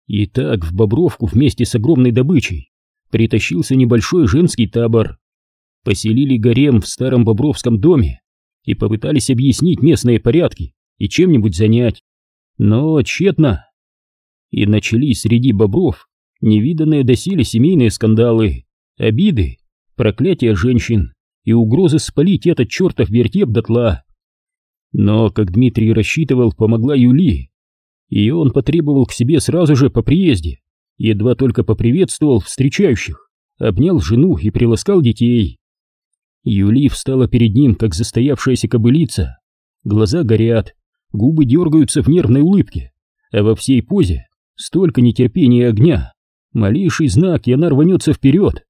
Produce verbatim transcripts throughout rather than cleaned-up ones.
И так в Бобровку вместе с огромной добычей притащился небольшой женский табор. Поселили гарем в старом бобровском доме и попытались объяснить местные порядки и чем-нибудь занять, но тщетно. И начались среди бобров невиданные доселе семейные скандалы, обиды, проклятия женщин и угрозы спалить этот чертов вертеп дотла. Но, как Дмитрий рассчитывал, помогла Юли, и он потребовал к себе сразу же по приезде, едва только поприветствовал встречающих, обнял жену и приласкал детей. Юли встала перед ним, как застоявшаяся кобылица, глаза горят, губы дергаются в нервной улыбке, а во всей позе столько нетерпения и огня, малейший знак, и она рванется вперед.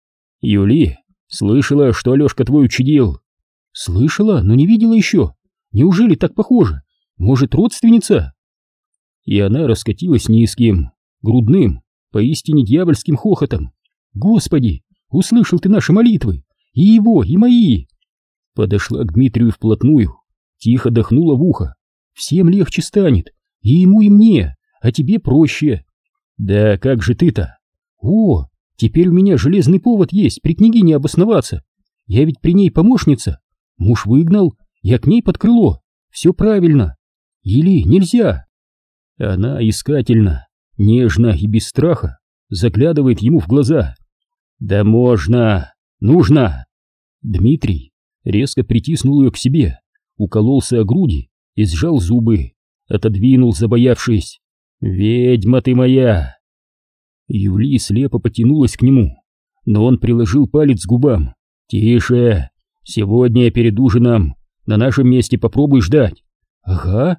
Юли, слышала, что Алешка твой учудил? Слышала, но не видела еще. Неужели так похоже? Может, родственница? И она раскатилась низким, грудным, поистине дьявольским хохотом. Господи, услышал ты наши молитвы, и его, и мои. Подошла к Дмитрию вплотную, тихо дохнула в ухо. Всем легче станет, и ему, и мне, а тебе проще. Да как же ты-то? О, теперь у меня железный повод есть при княгине обосноваться. Я ведь при ней помощница. Муж выгнал, я к ней под крыло. Все правильно. Или нельзя? Она искательно, нежно и без страха заглядывает ему в глаза. Да можно, нужно. Дмитрий резко притиснул ее к себе, укололся о груди и сжал зубы, отодвинул, забоявшись. «Ведьма ты моя!» Юли слепо потянулась к нему, но он приложил палец к губам. «Тише! Сегодня перед ужином на нашем месте попробуй ждать!» «Ага!»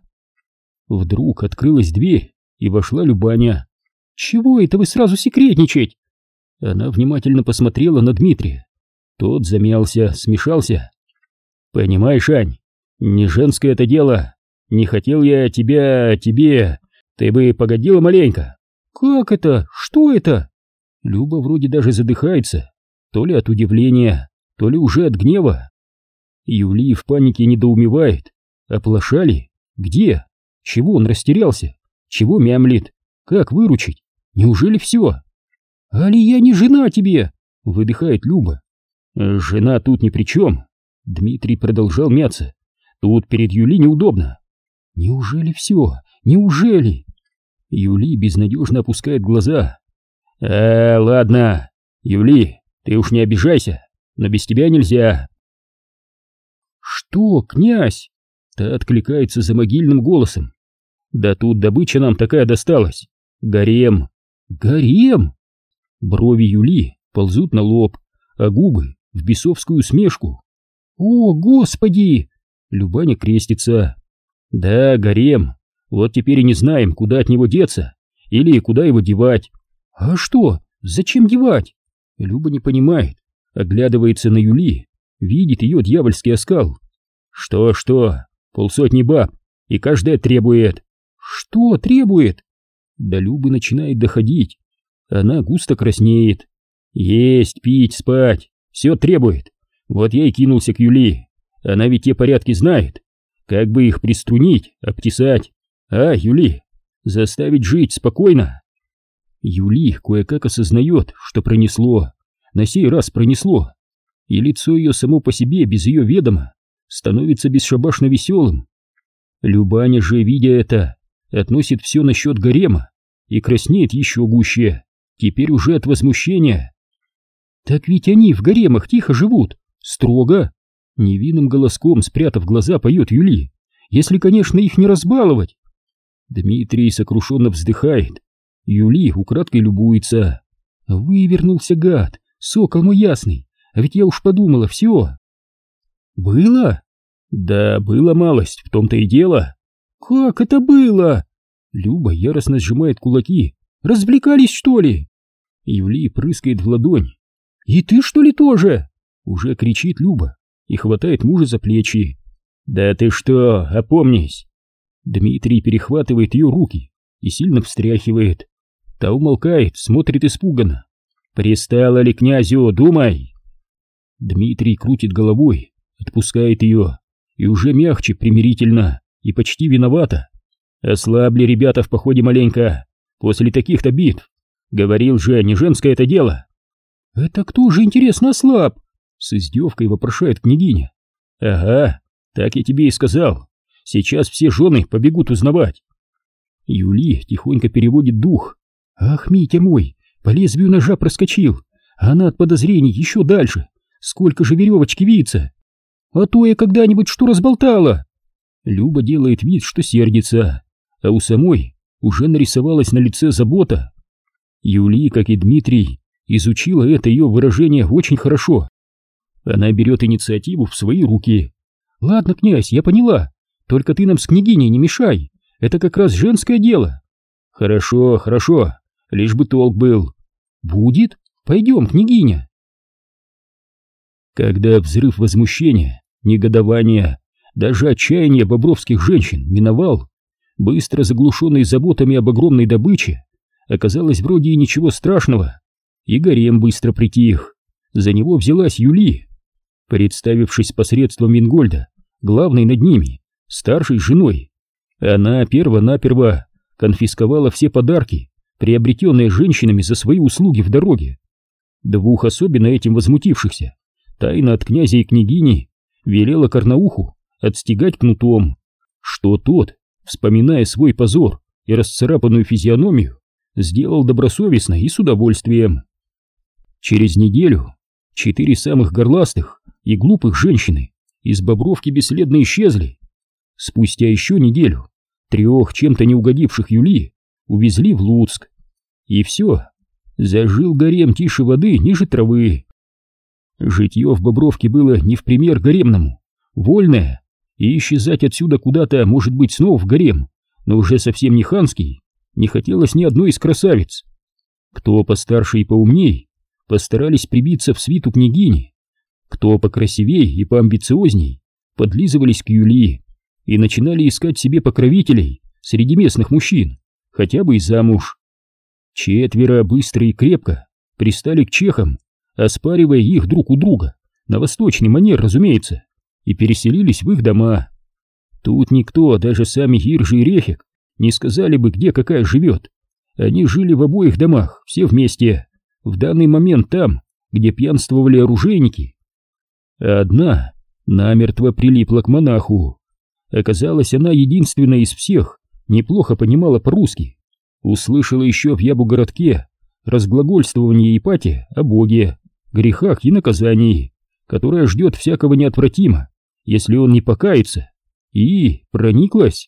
Вдруг открылась дверь, и вошла Любаня. «Чего это вы сразу секретничать?» Она внимательно посмотрела на Дмитрия. Тот замялся, смешался. «Понимаешь, Ань, не женское это дело. Не хотел я тебя, тебе... Ты бы погодила маленько». «Как это? Что это?» Люба вроде даже задыхается, то ли от удивления, то ли уже от гнева. Юли в панике недоумевает. Оплошали? Где? Чего он растерялся? Чего мямлит? Как выручить? Неужели все? «Али я не жена тебе?» — выдыхает Люба. «Жена тут ни при чем». Дмитрий продолжал мяться. «Тут перед Юли неудобно». «Неужели все? Неужели?» Юли безнадежно опускает глаза. «А, ладно, Юли, ты уж не обижайся, но без тебя нельзя». «Что, князь?» Та откликается за могильным голосом. «Да тут добыча нам такая досталась. Гарем». «Гарем?» Брови Юли ползут на лоб, а губы в бесовскую усмешку. «О, Господи!» Любаня крестится. «Да, гарем. Вот теперь и не знаем, куда от него деться или куда его девать». «А что? Зачем девать?» Люба не понимает, оглядывается на Юли, видит ее дьявольский оскал. «Что-что? Полсотни баб, и каждая требует». «Что требует?» До Любы начинает доходить. Она густо краснеет. «Есть, пить, спать. Все требует. Вот я и кинулся к Юли. Она ведь те порядки знает. Как бы их приструнить, обтесать. А, Юли, заставить жить спокойно». Юли кое-как осознает, что пронесло. На сей раз пронесло. И лицо ее само по себе, без ее ведома, становится бесшабашно веселым. Любаня же, видя это, относит все насчет гарема и краснеет еще гуще, теперь уже от возмущения. «Так ведь они в гаремах тихо живут, строго!» Невинным голоском, спрятав глаза, поет Юли. «Если, конечно, их не разбаловать!» Дмитрий сокрушенно вздыхает. Юли украдкой любуется. «Вывернулся гад, сокол мой ясный, а ведь я уж подумала, все!» «Было?» «Да, было малость, в том-то и дело». «Как это было?» Люба яростно сжимает кулаки. «Развлекались, что ли?» Юли прыскает в ладонь. «И ты, что ли, тоже?» Уже кричит Люба и хватает мужа за плечи. «Да ты что, опомнись!» Дмитрий перехватывает ее руки и сильно встряхивает. Та умолкает, смотрит испуганно. «Пристало ли князю, думай!» Дмитрий крутит головой, отпускает ее, и уже мягче, примирительно и почти виновато. «Ослабли ребята в походе маленько, после таких-то битв. Говорил же, не женское это дело. Это кто же, интересно, ослаб? С издевкой вопрошает княгиня. Ага, так я тебе и сказал. Сейчас все жены побегут узнавать. Юли тихонько переводит дух. Ах, Митя мой, по лезвию ножа проскочил, а она от подозрений еще дальше. Сколько же веревочки виться? А то я когда-нибудь что разболтала. Люба делает вид, что сердится, а у самой уже нарисовалась на лице забота. Юли, как и Дмитрий, изучила это ее выражение очень хорошо. Она берет инициативу в свои руки. Ладно, князь, я поняла, только ты нам с княгиней не мешай, это как раз женское дело. Хорошо, хорошо, лишь бы толк был. Будет? Пойдем, княгиня. Когда взрыв возмущения, негодования, даже отчаяния бобровских женщин миновал, быстро заглушенный заботами об огромной добыче, оказалось вроде и ничего страшного, и гарем быстро притих. За него взялась Юли, представившись посредством Вингольда, главной над ними, старшей женой. Она перво-наперво конфисковала все подарки, приобретенные женщинами за свои услуги в дороге. Двух особенно этим возмутившихся тайно от князя и княгини велела Карнауху отстегать кнутом, что тот, вспоминая свой позор и расцарапанную физиономию, сделал добросовестно и с удовольствием. Через неделю четыре самых горластых и глупых женщины из Бобровки бесследно исчезли. Спустя еще неделю трех чем-то не угодивших Юли увезли в Луцк. И все, зажил гарем тише воды ниже травы. Житье в Бобровке было не в пример гаремному, вольное, и исчезать отсюда куда-то, может быть, снова в гарем, но уже совсем не ханский, не хотелось ни одной из красавиц. Кто постарше и поумней, постарались прибиться в свиту княгини, кто покрасивей и поамбициозней, подлизывались к Юли и начинали искать себе покровителей среди местных мужчин, хотя бы и замуж. Четверо быстро и крепко пристали к чехам, оспаривая их друг у друга, на восточный манер, разумеется, и переселились в их дома. Тут никто, даже сами Иржи и Рехек, не сказали бы, где какая живет. Они жили в обоих домах, все вместе, в данный момент там, где пьянствовали оружейники. А одна намертво прилипла к монаху. Оказалось, она единственная из всех неплохо понимала по-русски. Услышала еще в Ябу-городке разглагольствование Ипатия о Боге, грехах и наказании, которое ждет всякого неотвратимо, если он не покается, и прониклась.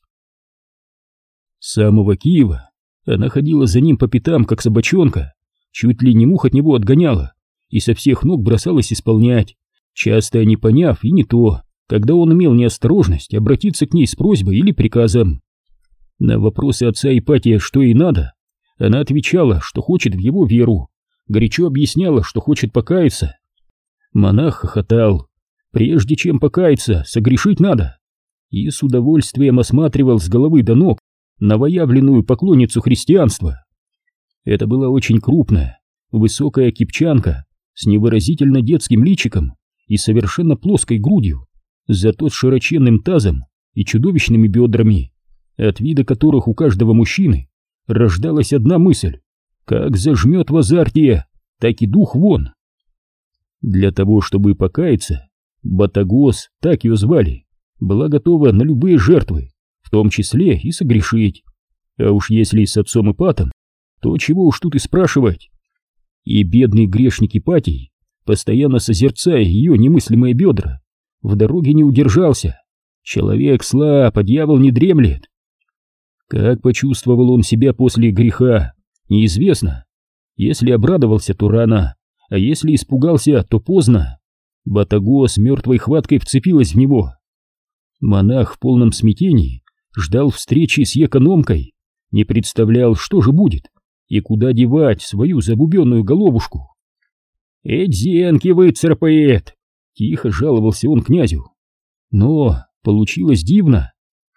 С самого Киева она ходила за ним по пятам, как собачонка, чуть ли не мух от него отгоняла и со всех ног бросалась исполнять, часто не поняв и не то, когда он имел неосторожность обратиться к ней с просьбой или приказом. На вопросы отца Ипатия, что ей надо, она отвечала, что хочет в его веру, горячо объясняла, что хочет покаяться. Монах хохотал. Прежде чем покаяться, согрешить надо. И с удовольствием осматривал с головы до ног новоявленную поклонницу христианства. Это была очень крупная, высокая кипчанка с невыразительно детским личиком и совершенно плоской грудью, зато с широченным тазом и чудовищными бедрами, от вида которых у каждого мужчины рождалась одна мысль: как зажмет в азарте, так и дух вон. Для того, чтобы покаяться, Батагос, так ее звали, была готова на любые жертвы, в том числе и согрешить. А уж если с отцом Ипатом, то чего уж тут и спрашивать. И бедный грешник Ипатий, постоянно созерцая ее немыслимые бедра, в дороге не удержался. Человек слаб, а дьявол не дремлет. Как почувствовал он себя после греха, неизвестно. Если обрадовался, то рано, а если испугался, то поздно. Батагос мертвой хваткой вцепилась в него. Монах в полном смятении ждал встречи с экономкой, не представлял, что же будет и куда девать свою забубенную головушку. «Эть зенки выцарапает!» — тихо жаловался он князю. Но получилось дивно.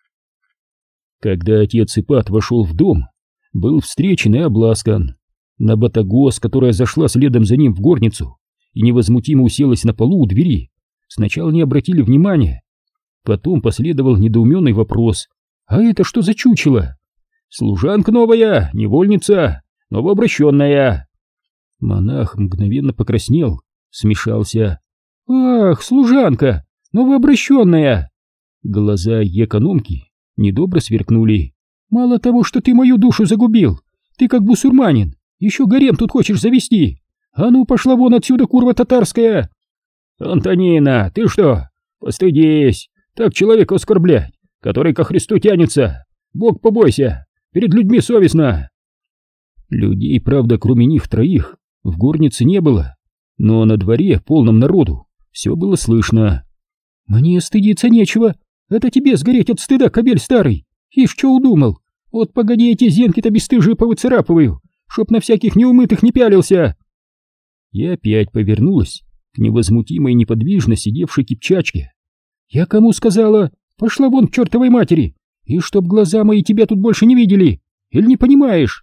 Когда отец Ипат вошел в дом, был встречен и обласкан. На Батагос, которая зашла следом за ним в горницу и невозмутимо уселась на полу у двери, сначала не обратили внимания. Потом последовал недоуменный вопрос: «А это что за чучело?» Служанка новая, невольница, новообращенная. Монах мгновенно покраснел, смешался. Ах, служанка, новообращенная. Глаза экономки недобро сверкнули. Мало того, что ты мою душу загубил, ты как бусурманин, еще гарем тут хочешь завести. А ну пошла вон отсюда, курва татарская. Антонина, ты что? Постыдись, так человека оскорблять, который ко Христу тянется. Бог побойся, перед людьми совестно. Людей, правда, кроме них троих, в горнице не было, но на дворе, полном народу, все было слышно. Мне стыдиться нечего, это тебе сгореть от стыда, кобель старый. Ишь, что удумал? Вот погоди, эти зенки-то бесстыжие повыцарапываю, чтоб на всяких неумытых не пялился. И опять повернулась к невозмутимой неподвижно сидевшей кипчачке. Я кому сказала? Пошла вон к чертовой матери, и чтоб глаза мои тебя тут больше не видели. Или не понимаешь?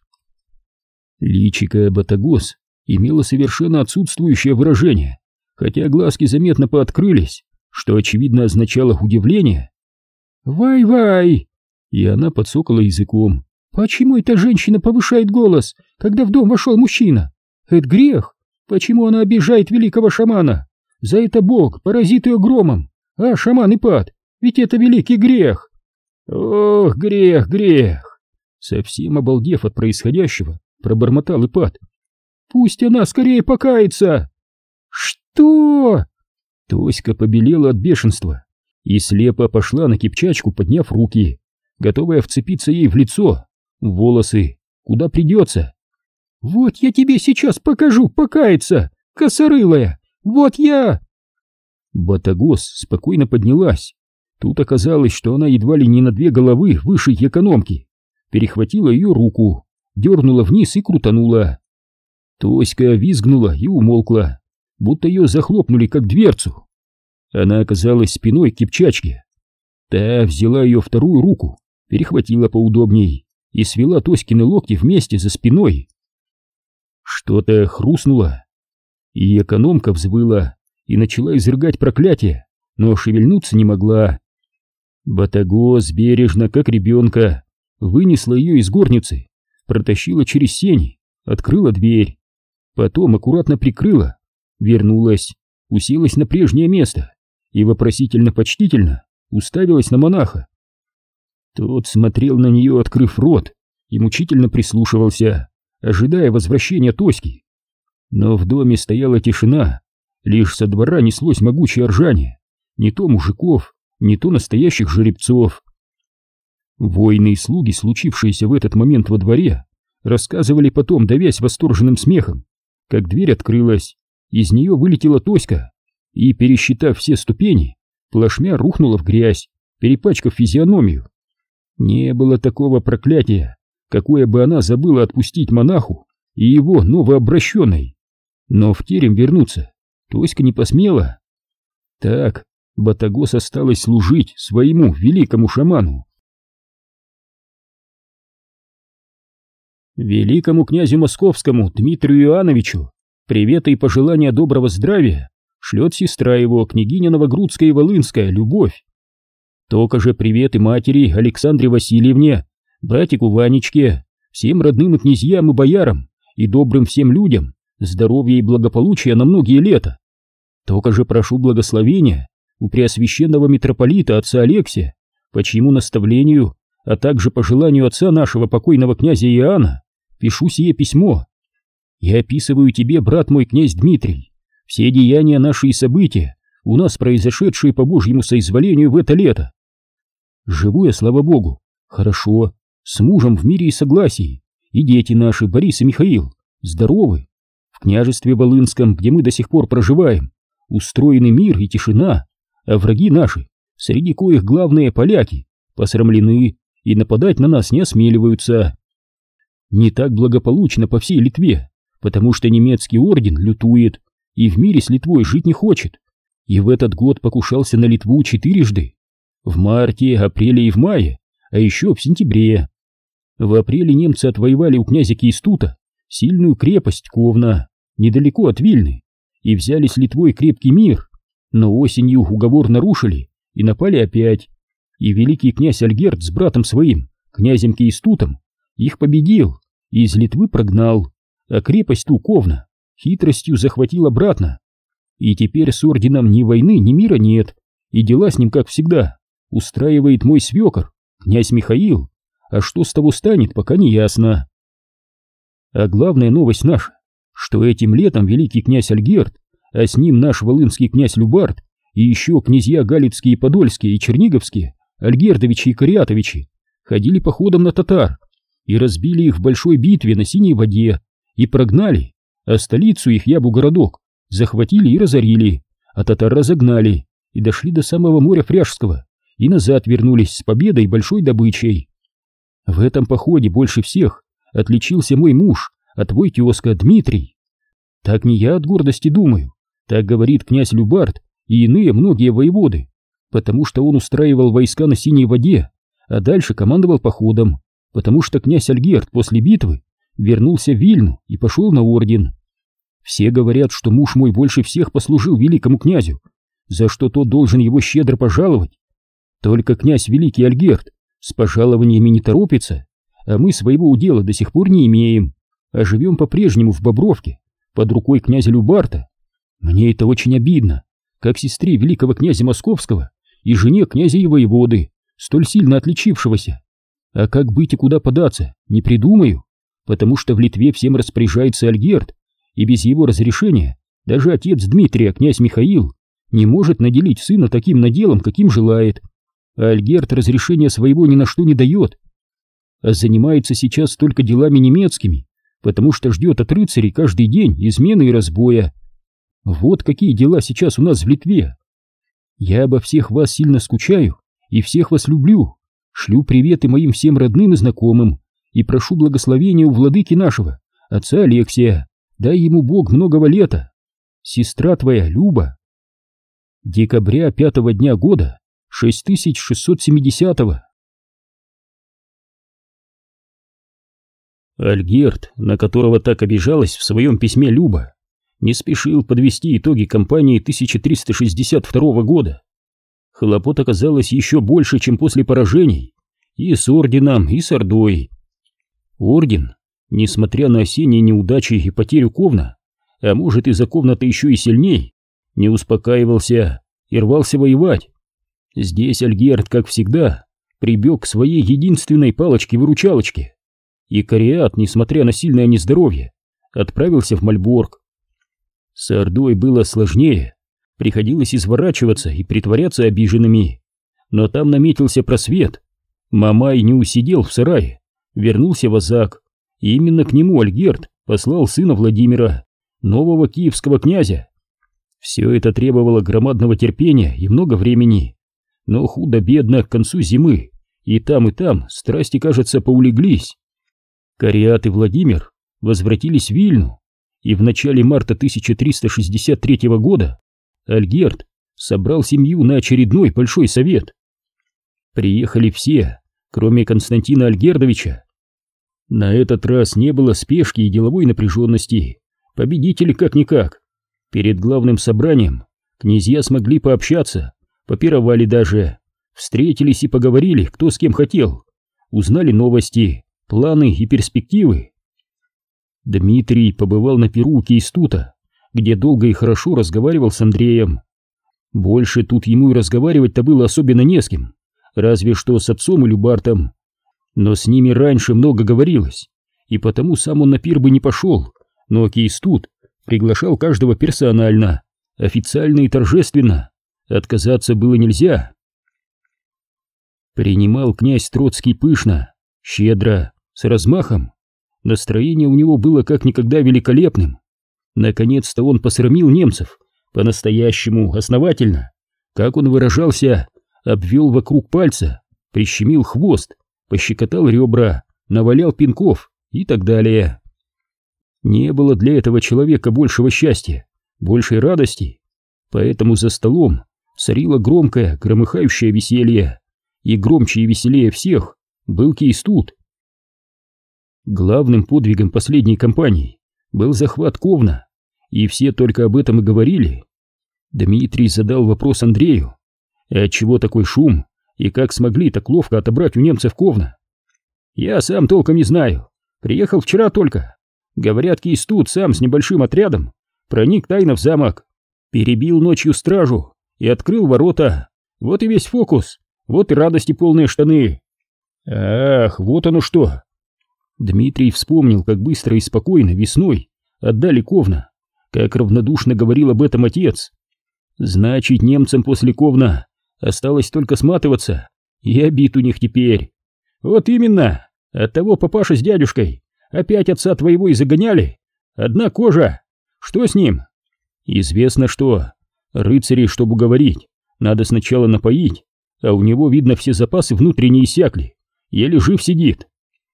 Личико Батагос имело совершенно отсутствующее выражение, хотя глазки заметно пооткрылись, что очевидно означало удивление. «Вай-вай!» И она подсокала языком. «Почему эта женщина повышает голос, когда в дом вошел мужчина? Это грех! Почему она обижает великого шамана? За это Бог поразит ее громом, а шаман Ипат, ведь это великий грех!» «Ох, грех, грех!» Совсем обалдев от происходящего, пробормотал Ипат. «Пусть она скорее покается!» «Что?» Тоська побелела от бешенства и слепо пошла на кипчачку, подняв руки, готовая вцепиться ей в лицо, в волосы, куда придется. «Вот я тебе сейчас покажу покаяться, косорылая! Вот я!» Батагос спокойно поднялась. Тут оказалось, что она едва ли не на две головы выше экономки. Перехватила ее руку, дернула вниз и крутанула. Тоська визгнула и умолкла, будто ее захлопнули как дверцу. Она оказалась спиной к кипчачке. Та взяла ее вторую руку, перехватила поудобней и свела Тоськины локти вместе за спиной. Что-то хрустнуло, и экономка взвыла и начала изрыгать проклятие, но шевельнуться не могла. Батагос бережно, как ребенка, вынесла ее из горницы, протащила через сени, открыла дверь, потом аккуратно прикрыла, вернулась, уселась на прежнее место и вопросительно-почтительно уставилась на монаха. Тот смотрел на нее, открыв рот, и мучительно прислушивался, ожидая возвращения Тоськи. Но в доме стояла тишина, лишь со двора неслось могучее ржание, не то мужиков, не то настоящих жеребцов. Воины и слуги, случившиеся в этот момент во дворе, рассказывали потом, давясь восторженным смехом, как дверь открылась, из нее вылетела Тоська и, пересчитав все ступени, плашмя рухнула в грязь, перепачкав физиономию. Не было такого проклятия, какое бы она забыла отпустить монаху и его новообращенной. Но в терем вернуться Тоська не посмела. Так Батагос осталась служить своему великому шаману. Великому князю московскому Дмитрию Иоанновичу приветы и пожелания доброго здравия шлет сестра его, княгиня Новогрудская и Волынская, Любовь. Только же приветы матери Александре Васильевне, братику Ванечке, всем родным и князьям и боярам и добрым всем людям здоровья и благополучия на многие лета. Только же прошу благословения у преосвященного митрополита отца Алексия, по чьему наставлению, а также по желанию отца нашего покойного князя Иоанна, пишу сие письмо. Я описываю тебе, брат мой, князь Дмитрий, все деяния наши и события, у нас произошедшие по Божьему соизволению в это лето. Живу я, слава Богу, хорошо, с мужем в мире и согласии, и дети наши, Борис и Михаил, здоровы. В княжестве Волынском, где мы до сих пор проживаем, устроены мир и тишина, а враги наши, среди коих главные поляки, посрамлены и нападать на нас не осмеливаются. Не так благополучно по всей Литве, потому что немецкий орден лютует и в мире с Литвой жить не хочет, и в этот год покушался на Литву четырежды. В марте, апреле и в мае, а еще в сентябре. В апреле немцы отвоевали у князя Киестута сильную крепость Ковна, недалеко от Вильны, и взяли с Литвой крепкий мир, но осенью уговор нарушили и напали опять, и великий князь Альгерд с братом своим, князем Киестутом, их победил и из Литвы прогнал, а крепость ту Ковна хитростью захватил обратно. И теперь с орденом ни войны, ни мира нет, и дела с ним, как всегда, устраивает мой свекор, князь Михаил, а что с того станет, пока не ясно. А главная новость наша, что этим летом великий князь Альгерд, а с ним наш волынский князь Любард и еще князья Галицкие, Подольские и Черниговские, Альгердовичи и Кариатовичи, ходили походом на татар и разбили их в большой битве на Синей воде и прогнали, а столицу их, Ябу-городок, захватили и разорили, а татар разогнали и дошли до самого моря Фряжского и назад вернулись с победой и большой добычей. В этом походе больше всех отличился мой муж, а твой тезка Дмитрий. Так не я от гордости думаю, так говорит князь Любард и иные многие воеводы, потому что он устраивал войска на Синей воде, а дальше командовал походом, потому что князь Альгерд после битвы вернулся в Вильну и пошел на орден. Все говорят, что муж мой больше всех послужил великому князю, за что тот должен его щедро пожаловать. Только князь великий Альгерд с пожалованиями не торопится, а мы своего удела до сих пор не имеем, а живем по-прежнему в Бобровке, под рукой князя Любарта. Мне это очень обидно, как сестре великого князя Московского и жене князя и воеводы, столь сильно отличившегося. А как быть и куда податься, не придумаю, потому что в Литве всем распоряжается Альгерд, и без его разрешения даже отец Дмитрия, князь Михаил, не может наделить сына таким наделом, каким желает. А Альгерд разрешения своего ни на что не дает, а занимается сейчас только делами немецкими, потому что ждет от рыцарей каждый день измены и разбоя. Вот какие дела сейчас у нас в Литве. Я обо всех вас сильно скучаю и всех вас люблю, шлю приветы моим всем родным и знакомым и прошу благословения у владыки нашего, отца Алексия, дай ему Бог многого лета. Сестра твоя Люба. Декабря пятого дня года шесть тысяч шестьсот семидесятого. Альгерд, на которого так обижалась в своем письме Люба, не спешил подвести итоги кампании тысяча триста шестьдесят второго года. Хлопот оказалось еще больше, чем после поражений, и с орденом, и с Ордой. Орден, несмотря на осенние неудачи и потерю Ковна, а может из-за Ковна-то еще и сильней, не успокаивался и рвался воевать. Здесь Альгерд, как всегда, прибег к своей единственной палочке-выручалочке, и Кариат, несмотря на сильное нездоровье, отправился в Мальборг. С Ордой было сложнее, приходилось изворачиваться и притворяться обиженными, но там наметился просвет. Мамай не усидел в сарае, вернулся в Азак, и именно к нему Альгерд послал сына Владимира, нового киевского князя. Все это требовало громадного терпения и много времени, но худо-бедно к концу зимы и там, и там страсти, кажется, поулеглись. Кариат и Владимир возвратились в Вильну, и в начале марта тысяча триста шестьдесят третьего года Альгерд собрал семью на очередной большой совет. Приехали все, кроме Константина Альгердовича. На этот раз не было спешки и деловой напряженности, победители как-никак. Перед главным собранием князья смогли пообщаться, попировали даже, встретились и поговорили, кто с кем хотел, узнали новости, планы и перспективы. Дмитрий побывал на пиру у Кейстута, где долго и хорошо разговаривал с Андреем. Больше тут ему и разговаривать-то было особенно не с кем, разве что с отцом и Любартом. Но с ними раньше много говорилось, и потому сам он на пир бы не пошел, но Кейстут приглашал каждого персонально, официально и торжественно, отказаться было нельзя. Принимал князь Троцкий пышно, щедро, с размахом. Настроение у него было как никогда великолепным. Наконец-то он посрамил немцев, по-настоящему основательно. Как он выражался, обвел вокруг пальца, прищемил хвост, пощекотал ребра, навалял пинков и так далее. Не было для этого человека большего счастья, большей радости, поэтому за столом царило громкое, громыхающее веселье, и громче и веселее всех был Кейстут. Главным подвигом последней кампании был захват Ковна, и все только об этом и говорили. Дмитрий задал вопрос Андрею, отчего такой шум, и как смогли так ловко отобрать у немцев Ковна. Я сам толком не знаю. Приехал вчера только. Говорят, Кейс тут сам с небольшим отрядом проник тайно в замок, перебил ночью стражу и открыл ворота. Вот и весь фокус. Вот и радости полные штаны. Ах, вот оно что. Дмитрий вспомнил, как быстро и спокойно весной отдали Ковна, как равнодушно говорил об этом отец. Значит, немцам после Ковна осталось только сматываться, и обид у них теперь. Вот именно, оттого папаша с дядюшкой опять отца твоего и загоняли. Одна кожа. Что с ним? Известно что. Рыцарей, чтобы уговорить, надо сначала напоить, а у него, видно, все запасы внутренние иссякли. Еле жив сидит.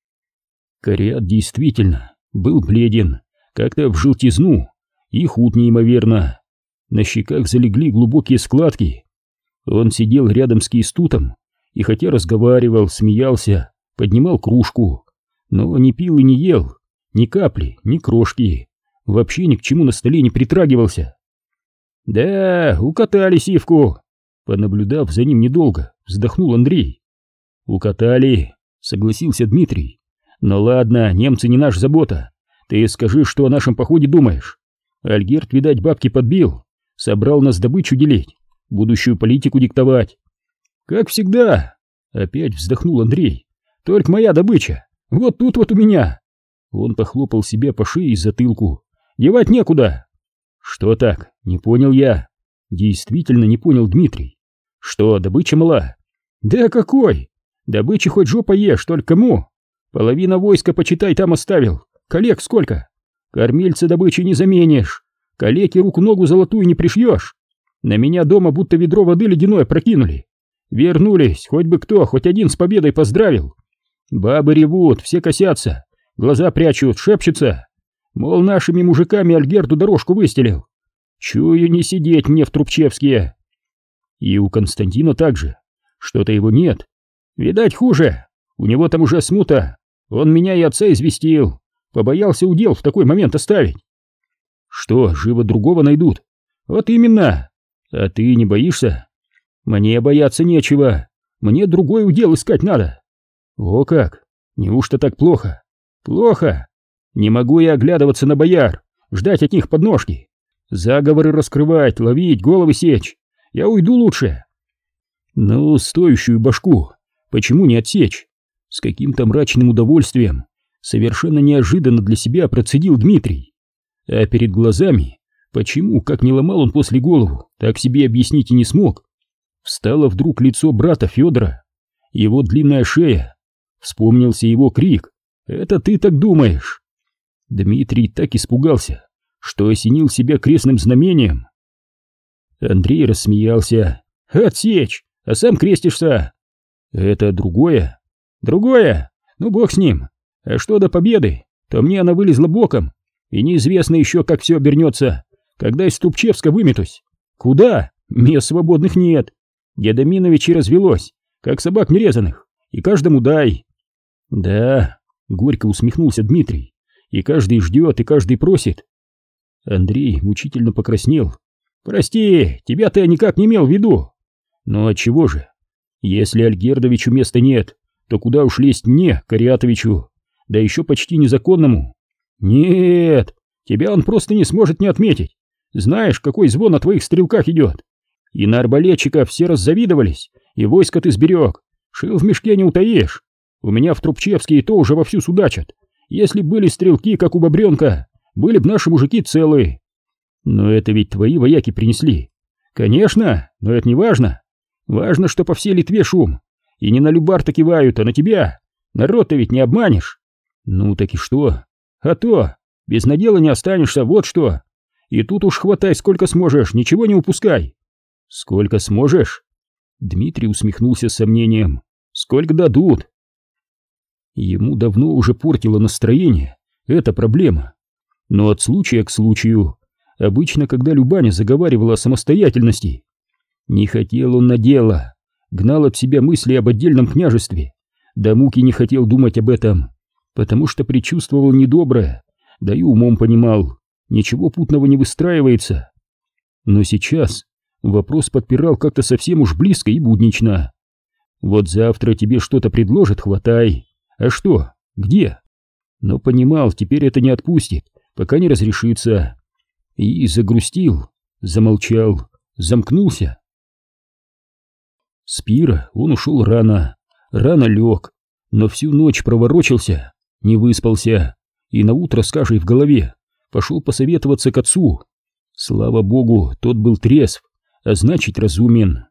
Коряд действительно был бледен, как-то в желтизну, и худ неимоверно. На щеках залегли глубокие складки. Он сидел рядом с Кейстутом и хотя разговаривал, смеялся, поднимал кружку, но не пил и не ел, ни капли, ни крошки, вообще ни к чему на столе не притрагивался. «Да, укатали сивку», — понаблюдав за ним недолго, вздохнул Андрей. «Укатали», — согласился Дмитрий. «Но ладно, немцы не наша забота. Ты скажи, что о нашем походе думаешь. Альгерд, видать, бабки подбил, собрал нас добычу делить, будущую политику диктовать». «Как всегда», — опять вздохнул Андрей. «Только моя добыча, вот тут вот у меня». Он похлопал себя по шее и затылку. «Девать некуда». «Что так? Не понял я». Действительно не понял Дмитрий. «Что, добыча мала?» «Да какой? Добычи хоть жопа ешь, только кому? Половина войска, почитай, там оставил. Коллег сколько? Кормильца добычи не заменишь. Калеке руку-ногу золотую не пришьешь. На меня дома будто ведро воды ледяное прокинули. Вернулись, хоть бы кто, хоть один с победой поздравил. Бабы ревут, все косятся, глаза прячут, шепчутся. Мол, нашими мужиками Альгерду дорожку выстелил. Чую, не сидеть мне в Трубчевске». И у Константина также. Что-то его нет. Видать, хуже. У него там уже смута. Он меня и отца известил. Побоялся удел в такой момент оставить. Что, живо другого найдут? Вот именно. А ты не боишься? Мне бояться нечего. Мне другой удел искать надо. О как? Неужто так плохо? Плохо. Не могу я оглядываться на бояр, ждать от них подножки. Заговоры раскрывать, ловить, головы сечь. Я уйду лучше. Ну, стоящую башку почему не отсечь? С каким-то мрачным удовольствием, совершенно неожиданно для себя процедил Дмитрий. А перед глазами, почему, как не ломал он после голову, так себе объяснить и не смог, встало вдруг лицо брата Федора, его длинная шея. Вспомнился его крик: «Это ты так думаешь?» Дмитрий так испугался, что осенил себя крестным знамением. Андрей рассмеялся. «Отсечь, а сам крестишься!» «Это другое?» «Другое? Ну бог с ним. А что до победы, то мне она вылезла боком, и неизвестно еще, как все обернется, когда из Трубчевска выметусь. Куда? Мест свободных нет. Дедоминовичей развелось, как собак нерезанных, и каждому дай». «Да», — горько усмехнулся Дмитрий, — «и каждый ждет, и каждый просит». Андрей мучительно покраснел. «Прости, тебя-то я никак не имел в виду». «Но отчего же? Если Альгердовичу места нет, то куда уж лезть мне, Кариатовичу, да еще почти незаконному? Нет, тебя он просто не сможет не отметить. Знаешь, какой звон о твоих стрелках идет. И на арбалетчиков все раззавидовались, и войско ты сберег. Шил в мешке не утаишь. У меня в Трубчевске и то уже вовсю судачат. Если б были стрелки, как у Бобренка, были б наши мужики целые. Но это ведь твои вояки принесли. Конечно, но это не важно. Важно, что по всей Литве шум. И не на Любарта кивают, а на тебя. Народ-то ведь не обманешь. Ну так и что? А то, без надела не останешься, вот что. И тут уж хватай сколько сможешь, ничего не упускай. Сколько сможешь? Дмитрий усмехнулся с сомнением. Сколько дадут? Ему давно уже портило настроение эта проблема. Но от случая к случаю, обычно, когда Любаня заговаривала о самостоятельности, не хотел он на дело, гнал от себя мысли об отдельном княжестве, до муки не хотел думать об этом, потому что предчувствовал недоброе, да и умом понимал, ничего путного не выстраивается. Но сейчас вопрос подпирал как-то совсем уж близко и буднично. Вот завтра тебе что-то предложат, хватай, А что? Где? Но понимал, теперь это не отпустит, пока не разрешится. И загрустил, замолчал, замкнулся. С пира он ушел рано, рано лег, но всю ночь проворочился, не выспался, и наутро с кашей в голове пошел посоветоваться к отцу. Слава богу, тот был трезв, а значит разумен.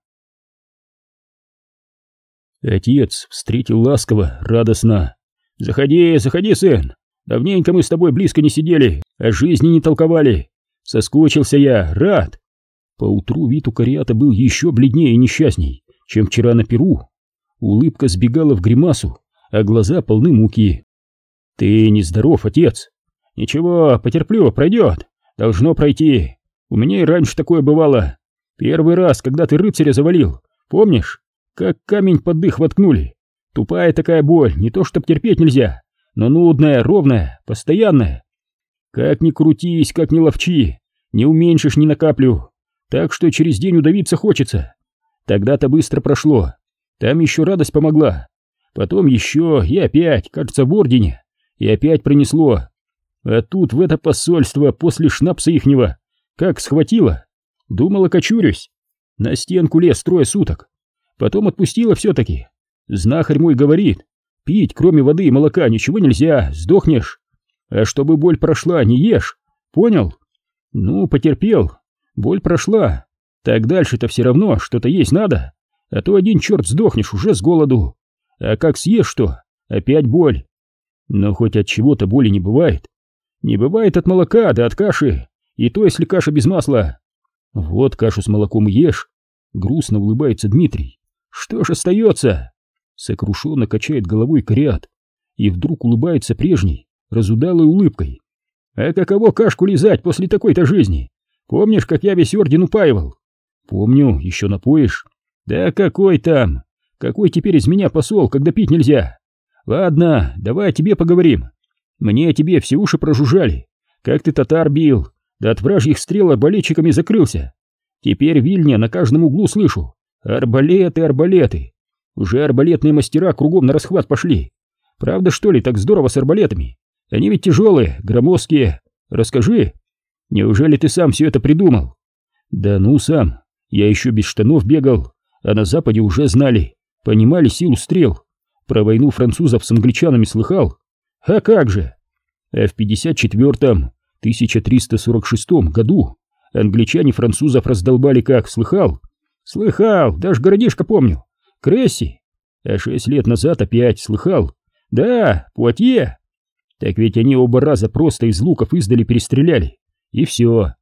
Отец встретил ласково, радостно. «Заходи, заходи, сын! Давненько мы с тобой близко не сидели, о жизни не толковали. Соскучился я, рад!» Поутру вид у Кариата был еще бледнее и несчастней, чем вчера на Перу. Улыбка сбегала в гримасу, а глаза полны муки. «Ты нездоров, отец!» «Ничего, потерплю, пройдет. Должно пройти. У меня и раньше такое бывало. Первый раз, когда ты рыцаря завалил, помнишь? Как камень под дых воткнули. Тупая такая боль, не то чтоб терпеть нельзя, но нудная, ровная, постоянная. Как ни крутись, как ни ловчи, не уменьшишь ни на каплю, так что через день удавиться хочется. Тогда-то быстро прошло, там еще радость помогла. Потом еще и опять, кажется, в ордене, и опять пронесло. А тут в это посольство после шнапса ихнего как схватило. Думала, кочурюсь. На стенку лез трое суток. Потом отпустила все-таки. Знахарь мой говорит, пить кроме воды и молока ничего нельзя, сдохнешь. А чтобы боль прошла, не ешь. Понял? Ну, потерпел. Боль прошла. Так дальше-то все равно что-то есть надо. А то один черт сдохнешь уже с голоду. А как съешь что? Опять боль. Но хоть от чего-то боли не бывает. Не бывает от молока, да от каши. И то, если каша без масла. Вот кашу с молоком ешь. Грустно улыбается Дмитрий. Что ж остается? Сокрушенно качает головой Кариат. И вдруг улыбается прежней, разудалой улыбкой. А каково кашку лизать после такой-то жизни? Помнишь, как я весь орден упаивал? Помню, еще напоишь. Да какой там? Какой теперь из меня посол, когда пить нельзя? Ладно, давай о тебе поговорим. Мне о тебе все уши прожужжали. Как ты татар бил, да от вражьих стрел арбалетчиками закрылся. Теперь в Вильне на каждом углу слышу. Арбалеты, арбалеты. Уже арбалетные мастера кругом на расхват пошли. Правда, что ли, так здорово с арбалетами? Они ведь тяжелые, громоздкие. Расскажи. Неужели ты сам все это придумал? Да ну сам. Я еще без штанов бегал, а на Западе уже знали, понимали силу стрел. Про войну французов с англичанами слыхал? А как же? А в пятьдесят четвёртом, тысяча триста сорок шестом году англичане французов раздолбали как, слыхал? Слыхал, даже городишко помню. Кресси. А шесть лет назад опять слыхал. Да, Пуатье. Так ведь они оба раза просто из луков издали перестреляли. И все.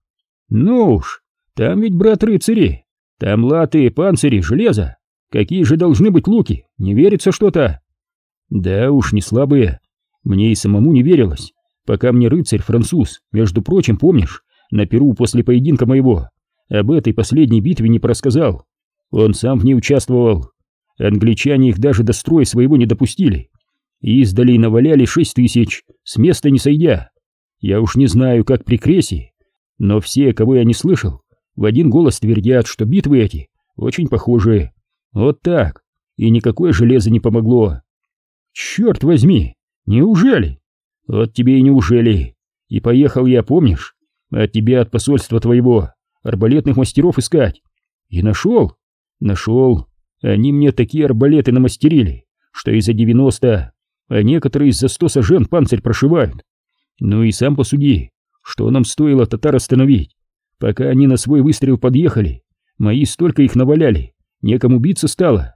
Ну уж, там ведь, брат, рыцари. Там латы, панцири, железо. Какие же должны быть луки? Не верится что-то. Да уж, не слабые. Мне и самому не верилось, пока мне рыцарь-француз, между прочим, помнишь, на Перу после поединка моего, об этой последней битве не просказал. Он сам в ней участвовал. Англичане их даже до строя своего не допустили. Издали и наваляли шесть тысяч, с места не сойдя. Я уж не знаю, как при Кресси, но все, кого я не слышал, в один голос твердят, что битвы эти очень похожи. Вот так. И никакое железо не помогло. Черт возьми, неужели? Вот тебе и неужели. И поехал я, помнишь, от тебя, от посольства твоего, арбалетных мастеров искать. И нашел. Нашел. Они мне такие арбалеты намастерили, что и за девяносто, а некоторые за сто сажен панцирь прошивают. Ну и сам посуди, что нам стоило татар остановить. Пока они на свой выстрел подъехали, мои столько их наваляли, некому биться стало.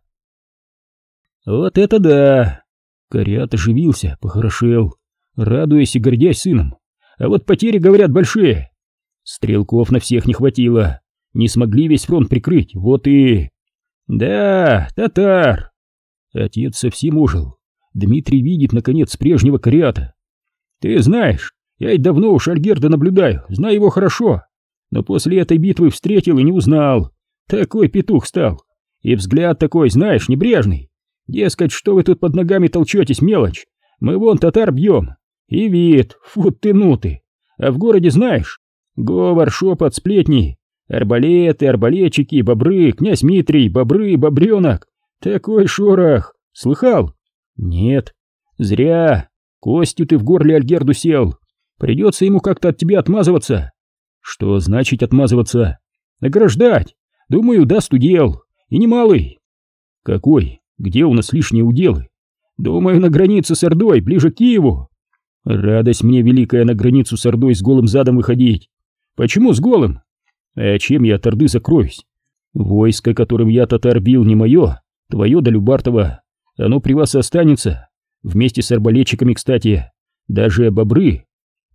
Вот это да! Кариат оживился, похорошел, радуясь и гордясь сыном. А вот потери, говорят, большие. Стрелков на всех не хватило, не смогли весь фронт прикрыть, вот и... Да, татар! Отец совсем ожил. Дмитрий видит, наконец, прежнего Кариата. Ты знаешь, я и давно у Альгерда наблюдаю, знаю его хорошо. Но после этой битвы встретил и не узнал. Такой петух стал. И взгляд такой, знаешь, небрежный. Дескать, что вы тут под ногами толчетесь, мелочь. Мы вон татар бьем. И вид, фу ты ну ты. А в городе знаешь, говор, шепот, сплетни. Арбалеты, арбалетчики, бобры, князь Митрий, бобры, бобренок. Такой шорох. Слыхал? Нет. Зря. Костью ты в горле Альгерду сел. Придется ему как-то от тебя отмазываться. Что значит отмазываться? Награждать. Думаю, даст удел. И немалый. Какой? Где у нас лишние уделы? Думаю, на границе с Ордой, ближе к Киеву. Радость мне великая на границу с Ордой с голым задом выходить. Почему с голым? А чем я от Орды закроюсь? Войско, которым я татар бил, не мое, твое да Любартова. Оно при вас и останется. Вместе с арбалетчиками, кстати. Даже бобры.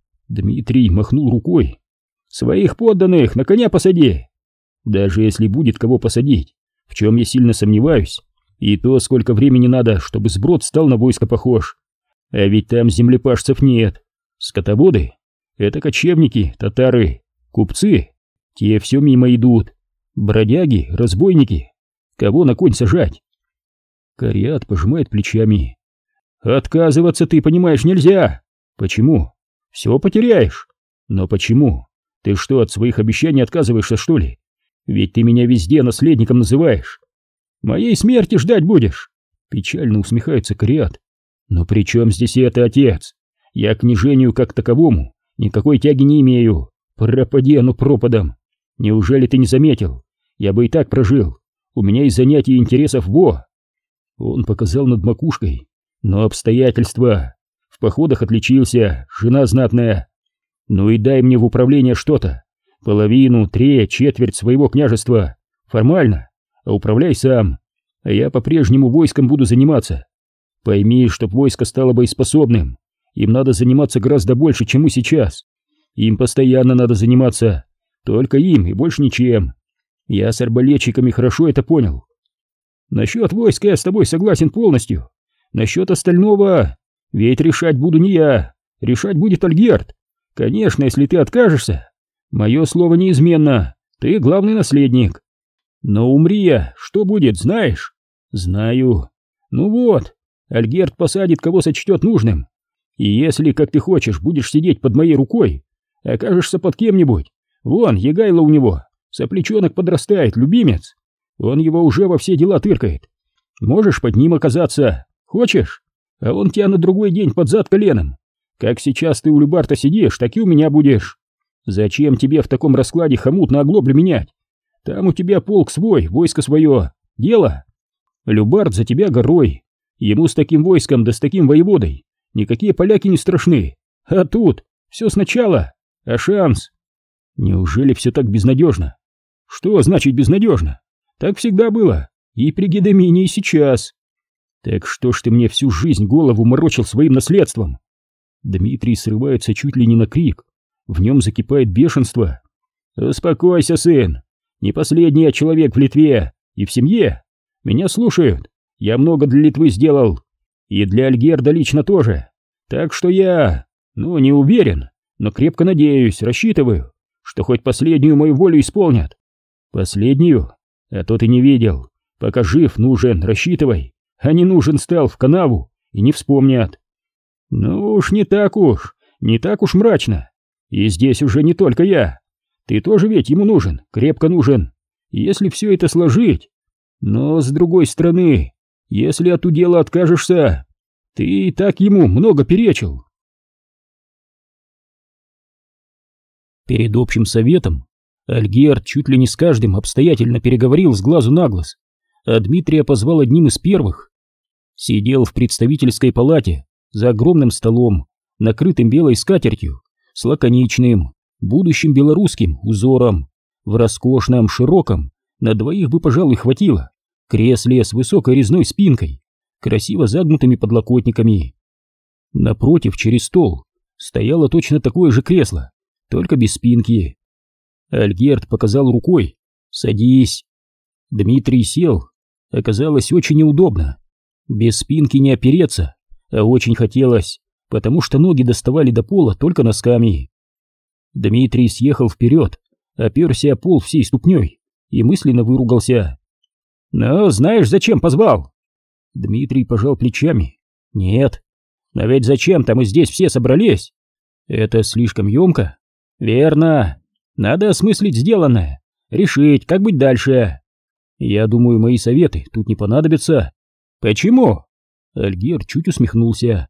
Дмитрий махнул рукой. Своих подданных на коня посади. Даже если будет кого посадить, в чем я сильно сомневаюсь, и то, сколько времени надо, чтобы сброд стал на войско похож. А ведь там землепашцев нет. Скотоводы — это кочевники, татары, купцы. Те все мимо идут. Бродяги, разбойники. Кого на конь сажать? Кариат пожимает плечами. Отказываться, ты понимаешь, нельзя. Почему? Все потеряешь. Но почему? Ты что, от своих обещаний отказываешься, что ли? Ведь ты меня везде наследником называешь. Моей смерти ждать будешь. Печально усмехается Кариат. Но при чем здесь это, отец? Я к княжению как таковому никакой тяги не имею. Пропади оно пропадом. Неужели ты не заметил? Я бы и так прожил. У меня есть занятия и интересов во. Он показал над макушкой. Но обстоятельства. В походах отличился, жена знатная. Ну и дай мне в управление что-то. Половину, треть, четверть своего княжества. Формально. А управляй сам. А я по-прежнему войском буду заниматься. Пойми, чтоб войско стало боеспособным, им надо заниматься гораздо больше, чем мы сейчас. Им постоянно надо заниматься. Только им и больше ничем. Я с арбалетчиками хорошо это понял. Насчет войска я с тобой согласен полностью. Насчет остального... Ведь решать буду не я. Решать будет Альгерд. Конечно, если ты откажешься. Мое слово неизменно. Ты главный наследник. Но умри я, что будет, знаешь? Знаю. Ну вот, Альгерд посадит, кого сочтет нужным. И если, как ты хочешь, будешь сидеть под моей рукой, окажешься под кем-нибудь. Вон, Егайло у него, соплечонок подрастает, любимец. Он его уже во все дела тыркает. Можешь под ним оказаться. Хочешь? А он тебя на другой день под зад коленом. Как сейчас ты у Любарта сидишь, так и у меня будешь. Зачем тебе в таком раскладе хомут на оглоблю менять? Там у тебя полк свой, войско свое. Дело. Любарт за тебя горой. Ему с таким войском да с таким воеводой никакие поляки не страшны. А тут все сначала. А шанс? Неужели все так безнадежно? Что значит безнадежно? Так всегда было. И при Гедемине, и сейчас. Так что ж ты мне всю жизнь голову морочил своим наследством? Дмитрий срывается чуть ли не на крик. В нем закипает бешенство. Успокойся, сын. Не последний я человек в Литве и в семье. Меня слушают. Я много для Литвы сделал. И для Альгерда лично тоже. Так что я, ну, не уверен, но крепко надеюсь, рассчитываю, что хоть последнюю мою волю исполнят. Последнюю? А то ты не видел. Пока жив, нужен, рассчитывай. А не нужен стал в канаву и не вспомнят. Ну уж не так уж, не так уж мрачно. И здесь уже не только я. Ты тоже ведь ему нужен, крепко нужен. Если все это сложить. Но с другой стороны, если от удела откажешься, ты и так ему много перечил. Перед общим советом Альгерд чуть ли не с каждым обстоятельно переговорил с глазу на глаз, а Дмитрия позвал одним из первых. Сидел в представительской палате за огромным столом, накрытым белой скатертью, с лаконичным, будущим белорусским узором, в роскошном, широком, на двоих бы, пожалуй, хватило, кресле с высокой резной спинкой, красиво загнутыми подлокотниками. Напротив, через стол, стояло точно такое же кресло, только без спинки. Альгерд показал рукой: «Садись». Дмитрий сел. Оказалось очень неудобно. Без спинки не опереться, а очень хотелось, потому что ноги доставали до пола только носками. Дмитрий съехал вперед, оперся о пол всей ступней и мысленно выругался. «Ну, знаешь, зачем позвал?» Дмитрий пожал плечами. «Нет. Но ведь зачем-то мы здесь все собрались?» «Это слишком емко?» «Верно. Надо осмыслить сделанное, решить, как быть дальше. Я думаю, мои советы тут не понадобятся». «Почему?» Альгер чуть усмехнулся.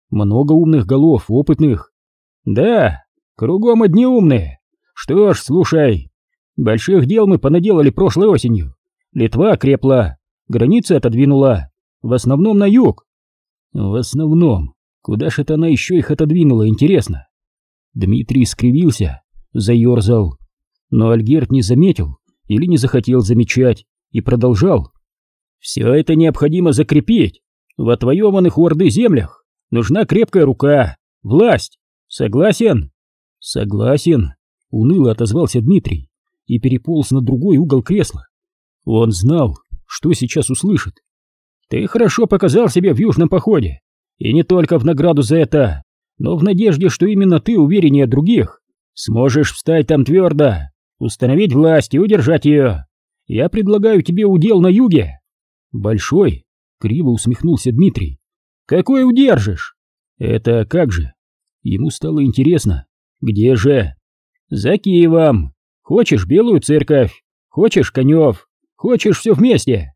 Много умных голов, опытных. Да, кругом одни умные. Что ж, слушай, больших дел мы понаделали прошлой осенью. Литва окрепла, границы отодвинула, в основном на юг. В основном, куда ж это она еще их отодвинула, интересно? Дмитрий скривился, заерзал, но Альгерд не заметил или не захотел замечать и продолжал. Все это необходимо закрепить. В отвоеванных у Орды землях нужна крепкая рука, власть. Согласен? Согласен, уныло отозвался Дмитрий и переполз на другой угол кресла. Он знал, что сейчас услышит. Ты хорошо показал себя в южном походе, и не только в награду за это, но в надежде, что именно ты увереннее других сможешь встать там твердо, установить власть и удержать ее. Я предлагаю тебе удел на юге. Большой, криво усмехнулся Дмитрий. Какой удержишь? Это как же? Ему стало интересно. Где же? За Киевом. Хочешь Белую церковь? Хочешь конев? Хочешь все вместе?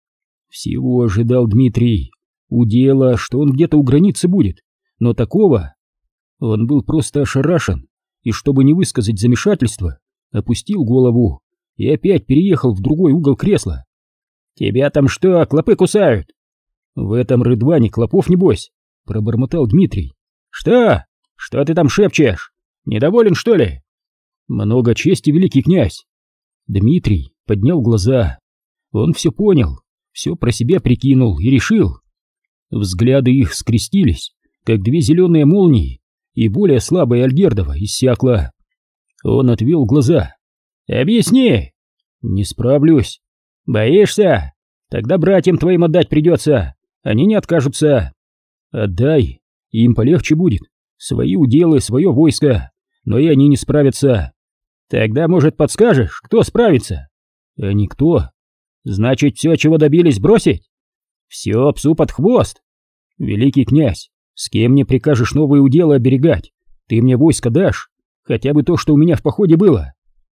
Всего ожидал Дмитрий. Удела, что он где-то у границы будет. Но такого... Он был просто ошарашен, и чтобы не высказать замешательство, опустил голову и опять переехал в другой угол кресла. «Тебя там что, клопы кусают?» «В этом рыдване клопов небось», — пробормотал Дмитрий. «Что? Что ты там шепчешь? Недоволен, что ли?» «Много чести, великий князь». Дмитрий поднял глаза. Он все понял, все про себя прикинул и решил. Взгляды их скрестились, как две зеленые молнии, и более слабая Альгердова иссякла. Он отвел глаза. «Объясни!» «Не справлюсь». «Боишься? Тогда братьям твоим отдать придется. Они не откажутся». «Отдай, им полегче будет. Свои уделы, свое войско, но и они не справятся». «Тогда, может, подскажешь, кто справится?» «А никто». «Значит, все, чего добились, бросить?» «Все псу под хвост». «Великий князь, с кем мне прикажешь новые уделы оберегать? Ты мне войско дашь, хотя бы то, что у меня в походе было».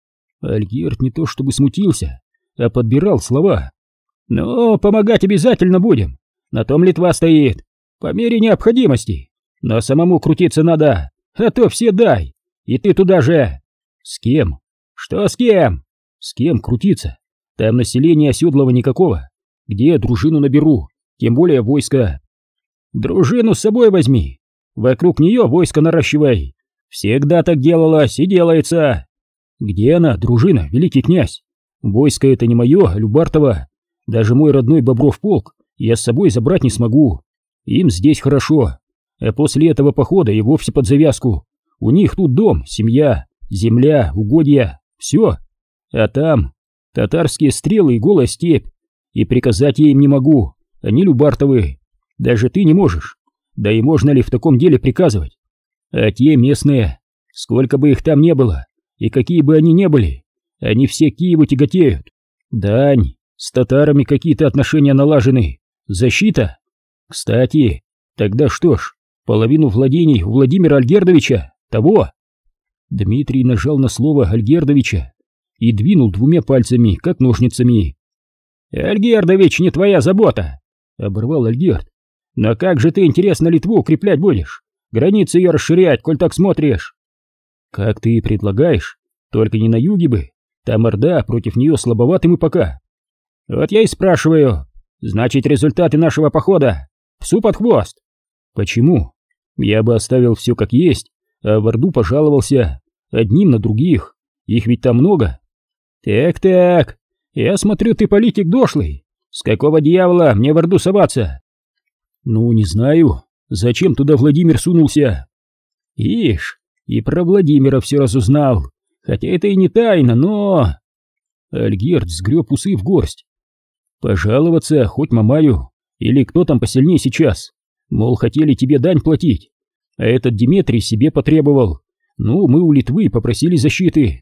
Альгерд не то чтобы смутился, а подбирал слова. «Ну, помогать обязательно будем. На том Литва стоит. По мере необходимости. Но самому крутиться надо, а то все дай. И ты туда же». «С кем?» «Что с кем?» «С кем крутиться? Там населения оседлого никакого. Где я дружину наберу, тем более войско?» «Дружину с собой возьми. Вокруг нее войско наращивай. Всегда так делалось и делается». «Где она, дружина, великий князь? Войско это не мое, а Любартово. Даже мой родной Бобров полк я с собой забрать не смогу. Им здесь хорошо, а после этого похода и вовсе под завязку. У них тут дом, семья, земля, угодья, все. А там татарские стрелы и голая степь. И приказать я им не могу, они Любартовы. Даже ты не можешь. Да и можно ли в таком деле приказывать? А те местные, сколько бы их там не было, и какие бы они ни были, они все к Киеву тяготеют. Дань, с татарами какие-то отношения налажены. Защита. Кстати, тогда что ж, половину владений у Владимира Альгердовича, того». Дмитрий нажал на слово Альгердовича и двинул двумя пальцами, как ножницами. «Альгердович не твоя забота», — оборвал Альгерд. «Но как же ты, интересно, Литву укреплять будешь? Границы ее расширять, коль так смотришь». «Как ты и предлагаешь, только не на юге бы. Там Орда, против нее слабоваты мы пока». «Вот я и спрашиваю. Значит, результаты нашего похода псу под хвост». «Почему? Я бы оставил все как есть, а в Орду пожаловался одним на других. Их ведь там много». «Так-так, я смотрю, ты политик дошлый. С какого дьявола мне в Орду соваться?» «Ну, не знаю. Зачем туда Владимир сунулся?» «Ишь, и про Владимира все разузнал. Хотя это и не тайна, но...» Альгерд сгреб усы в горсть. «Пожаловаться хоть Мамаю, или кто там посильнее сейчас. Мол, хотели тебе дань платить. А этот Диметрий себе потребовал. Ну, мы у Литвы попросили защиты».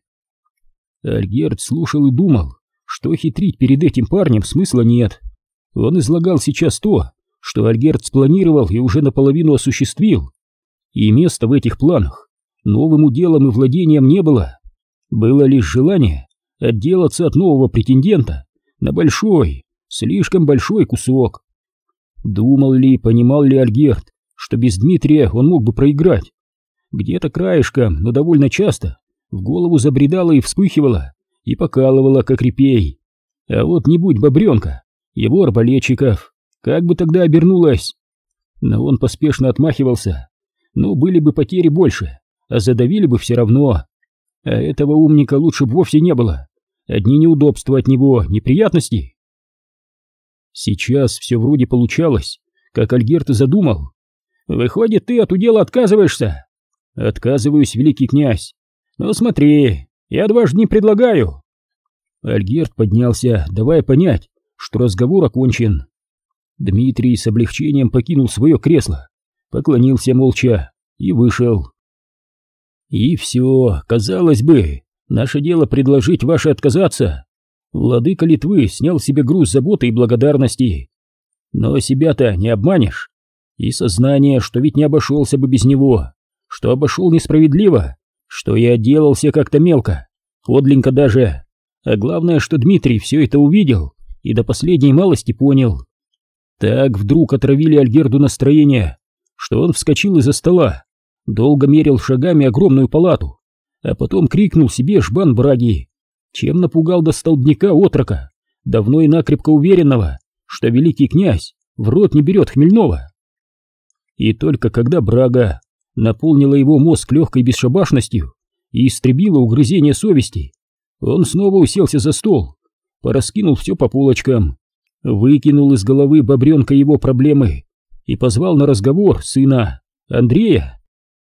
Альгерд слушал и думал, что хитрить перед этим парнем смысла нет. Он излагал сейчас то, что Альгерд спланировал и уже наполовину осуществил. И места в этих планах новым уделом и владением не было. Было лишь желание отделаться от нового претендента на большой, слишком большой кусок. Думал ли, понимал ли Альгерд, что без Дмитрия он мог бы проиграть. Где-то краешком, но довольно часто, в голову забредало и вспыхивало, и покалывало, как репей. А вот не будь бобренка, его арбалетчиков, как бы тогда обернулось? Но он поспешно отмахивался. Ну, были бы потери больше, а задавили бы все равно. А этого умника лучше бы вовсе не было. Одни неудобства от него, неприятности. Сейчас все вроде получалось, как Альгерт и задумал. Выходит, ты от удела отказываешься? Отказываюсь, великий князь. Ну смотри, я дважды не предлагаю. Альгерт поднялся, давая понять, что разговор окончен. Дмитрий с облегчением покинул свое кресло, поклонился молча и вышел. И все, казалось бы, наше дело предложить ваше отказаться. Владыка Литвы снял себе груз заботы и благодарности. Но себя-то не обманешь. И сознание, что ведь не обошелся бы без него, что обошел несправедливо, что я отделался как-то мелко, подленько даже. А главное, что Дмитрий все это увидел и до последней малости понял. Так вдруг отравили Альгерду настроение, что он вскочил из-за стола, долго мерил шагами огромную палату, а потом крикнул себе жбан браги, чем напугал до столбняка отрока, давно и накрепко уверенного, что великий князь в рот не берет хмельного. И только когда брага наполнила его мозг легкой бесшабашностью и истребила угрызение совести, он снова уселся за стол, пораскинул все по полочкам, выкинул из головы бобренка его проблемы и позвал на разговор сына Андрея.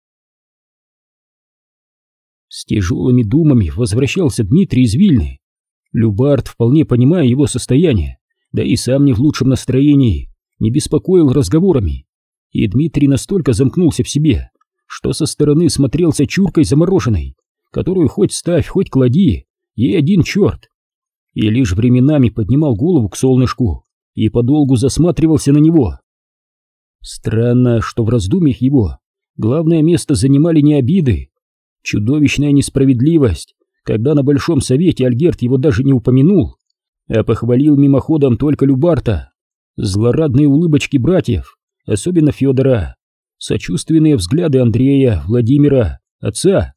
С тяжелыми думами возвращался Дмитрий из Вильны. Любард, вполне понимая его состояние, да и сам не в лучшем настроении, не беспокоил разговорами, и Дмитрий настолько замкнулся в себе, что со стороны смотрелся чуркой замороженной, которую хоть ставь, хоть клади, ей один черт. И лишь временами поднимал голову к солнышку и подолгу засматривался на него. Странно, что в раздумьях его главное место занимали не обиды, чудовищная несправедливость, когда на Большом Совете Альгерт его даже не упомянул, а похвалил мимоходом только Любарта, злорадные улыбочки братьев, особенно Федора, сочувственные взгляды Андрея, Владимира, отца.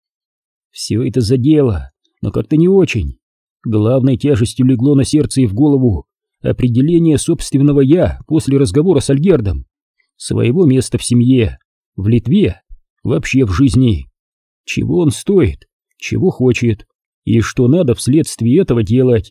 Все это задело, но как-то не очень. Главной тяжестью легло на сердце и в голову определение собственного «я» после разговора с Альгердом, своего места в семье, в Литве, вообще в жизни. Чего он стоит, чего хочет и что надо вследствие этого делать.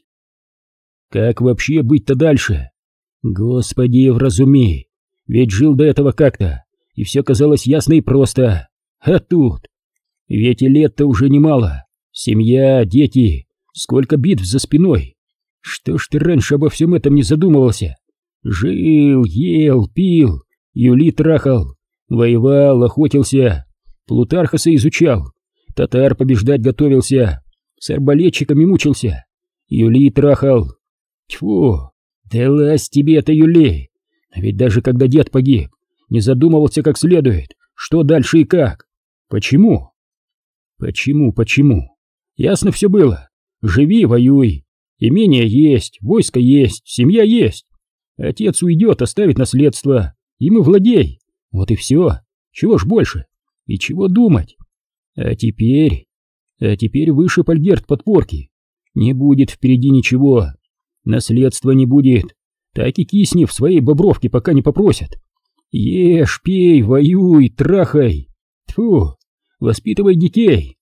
Как вообще быть-то дальше? Господи, вразуми, ведь жил до этого как-то, и все казалось ясно и просто. А тут... Ведь и лет-то уже немало. Семья, дети, сколько битв за спиной. Что ж ты раньше обо всем этом не задумывался? Жил, ел, пил, Юли трахал, воевал, охотился, Плутархаса изучал, татар побеждать готовился, с арбалетчиками мучился, Юли трахал. Тьфу, да лазь тебе это, Юли. А ведь даже когда дед погиб, не задумывался как следует, что дальше и как. Почему? Почему, почему? Ясно все было. Живи, воюй. Имение есть, войско есть, семья есть. Отец уйдет, оставит наследство. Им и владей. Вот и все. Чего ж больше? И чего думать? А теперь... А теперь вышиб Альгерт подпорки. Не будет впереди ничего. Наследства не будет. Так и кисни в своей бобровке, пока не попросят. Ешь, пей, воюй, трахай. Тьфу, воспитывай детей.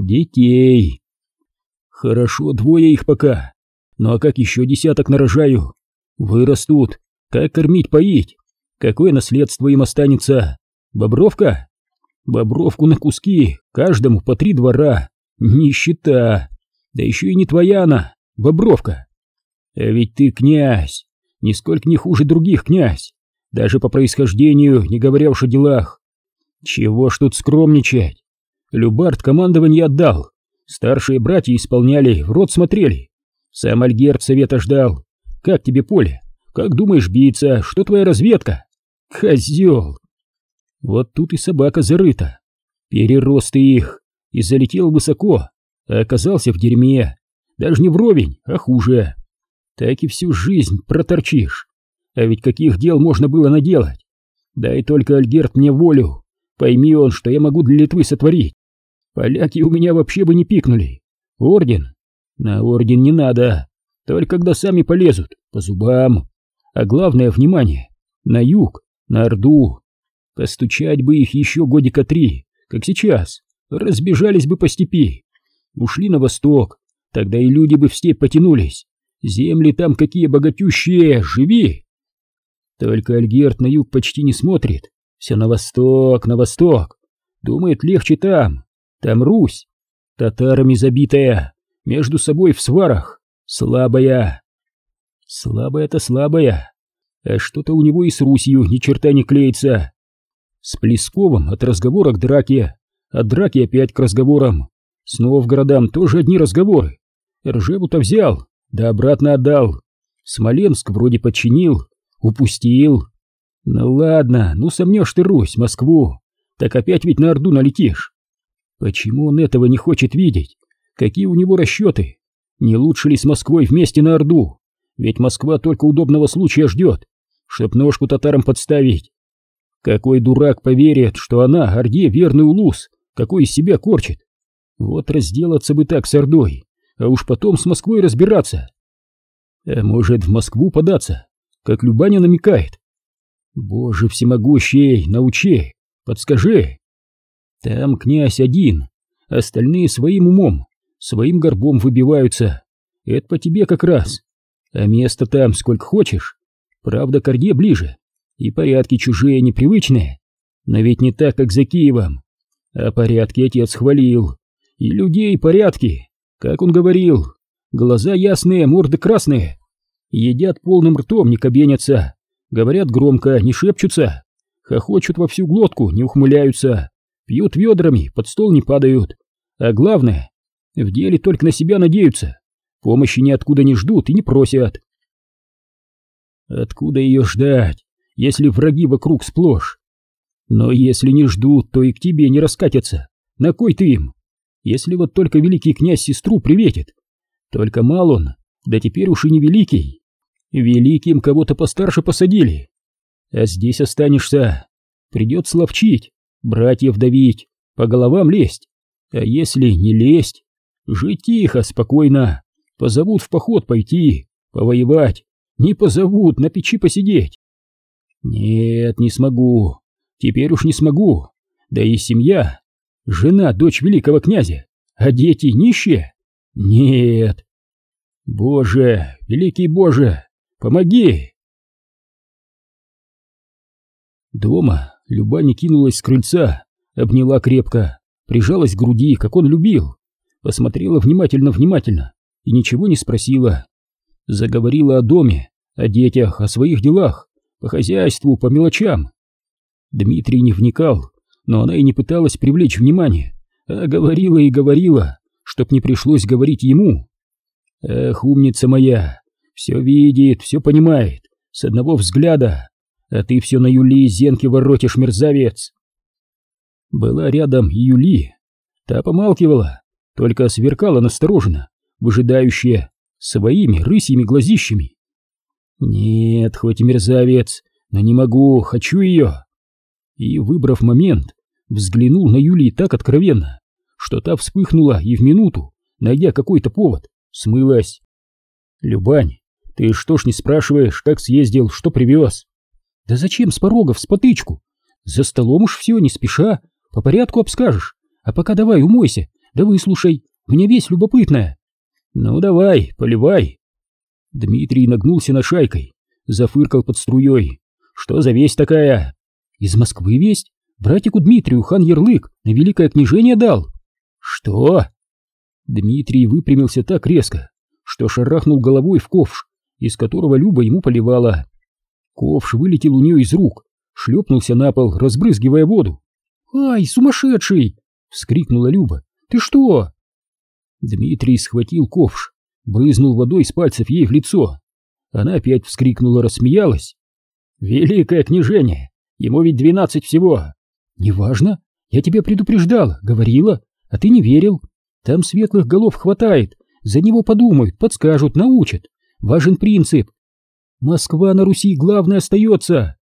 Детей. Хорошо, двое их пока. Ну а как еще десяток нарожаю? Вырастут. Как кормить, поить? Какое наследство им останется? Бобровка? Бобровку на куски, каждому по три двора. Нищета. Да еще и не твоя она, бобровка. А ведь ты князь, нисколько не хуже других князь, даже по происхождению, не говоря уж о делах. Чего ж тут скромничать? Любард командование отдал, старшие братья исполняли, в рот смотрели. Сам Альгерт совета ждал. Как тебе поле? Как думаешь биться? Что твоя разведка? Козел! Вот тут и собака зарыта. Перерос ты их и залетел высоко, а оказался в дерьме. Даже не вровень, а хуже. Так и всю жизнь проторчишь. А ведь каких дел можно было наделать? Дай только Альгерт мне волю, пойми он, что я могу для Литвы сотворить. Поляки у меня вообще бы не пикнули. Орден? На орден не надо, только когда сами полезут, по зубам. А главное, внимание, на юг, на Орду. Постучать бы их еще годика три, как сейчас, разбежались бы по степи. Ушли на восток, тогда и люди бы в степь потянулись. Земли там какие богатющие, живи! Только Альгерт на юг почти не смотрит, все на восток, на восток. Думает, легче там, там Русь, татарами забитая, между собой в сварах, слабая. Слабая-то слабая, а что-то у него и с Русью ни черта не клеится. С Плесковым от разговора к драке, от драки опять к разговорам. С Новгородом тоже одни разговоры. Ржеву-то взял, да обратно отдал. Смоленск вроде подчинил, упустил. Ну ладно, ну сомнешь ты Русь, Москву, так опять ведь на Орду налетишь. Почему он этого не хочет видеть? Какие у него расчеты? Не лучше ли с Москвой вместе на Орду? Ведь Москва только удобного случая ждет, чтоб ножку татарам подставить. Какой дурак поверит, что она Орде верный улус, какой из себя корчит? Вот разделаться бы так с Ордой, а уж потом с Москвой разбираться. А может, в Москву податься, как Любаня намекает? Боже всемогущий, научи, подскажи. Там князь один, остальные своим умом, своим горбом выбиваются. Это по тебе как раз. А место там сколько хочешь. Правда, к Орде ближе, и порядки чужие непривычные. Но ведь не так, как за Киевом. А порядки отец хвалил. И людей порядки, как он говорил. Глаза ясные, морды красные. Едят полным ртом, не кабенятся. Говорят громко, не шепчутся. Хохочут во всю глотку, не ухмыляются. Пьют ведрами, под стол не падают. А главное, в деле только на себя надеются. Помощи ниоткуда не ждут и не просят. Откуда ее ждать, если враги вокруг сплошь? Но если не ждут, то и к тебе не раскатятся. На кой ты им? Если вот только великий князь сестру приветит. Только мал он, да теперь уж и не великий. Великим кого-то постарше посадили. А здесь останешься. Придется ловчить, братьев давить, по головам лезть. А если не лезть, жить тихо, спокойно. Позовут в поход пойти, повоевать. Не позовут, на печи посидеть. Нет, не смогу. Теперь уж не смогу. Да и семья. Жена, дочь великого князя. А дети нищие? Нет. Боже, великий Боже, помоги. Дома Любаня кинулась с крыльца, обняла крепко, прижалась к груди, как он любил. Посмотрела внимательно-внимательно и ничего не спросила. Заговорила о доме, о детях, о своих делах, по хозяйству, по мелочам. Дмитрий не вникал, но она и не пыталась привлечь внимание, а говорила и говорила, чтоб не пришлось говорить ему. Эх, умница моя, все видит, все понимает, с одного взгляда, а ты все на Юли и Зенке воротишь, мерзавец. Была рядом и Юли, та помалкивала, только сверкала настороженно, выжидающая, своими рысьими глазищами. Нет, хоть и мерзавец, но не могу, хочу ее. И, выбрав момент, взглянул на Юли так откровенно, что та вспыхнула и в минуту, найдя какой-то повод, смылась. Любань, ты что ж не спрашиваешь, как съездил, что привез? Да зачем с порога в спотычку? За столом уж все, не спеша, по порядку обскажешь. А пока давай умойся, да выслушай, у меня весть любопытная. Ну давай, поливай. Дмитрий нагнулся над шайкой, зафыркал под струей. Что за весть такая? Из Москвы весть. Братику Дмитрию хан Ярлык на великое княжение дал. Что? Дмитрий выпрямился так резко, что шарахнул головой в ковш, из которого Люба ему поливала. Ковш вылетел у нее из рук, шлепнулся на пол, разбрызгивая воду. «Ай, сумасшедший!» — вскрикнула Люба. «Ты что?» Дмитрий схватил ковш, брызнул водой с пальцев ей в лицо. Она опять вскрикнула, рассмеялась. «Великое княжение! Ему ведь двенадцать всего!» «Неважно, я тебя предупреждала, говорила, а ты не верил. Там светлых голов хватает, за него подумают, подскажут, научат. Важен принцип. Москва на Руси главное остается.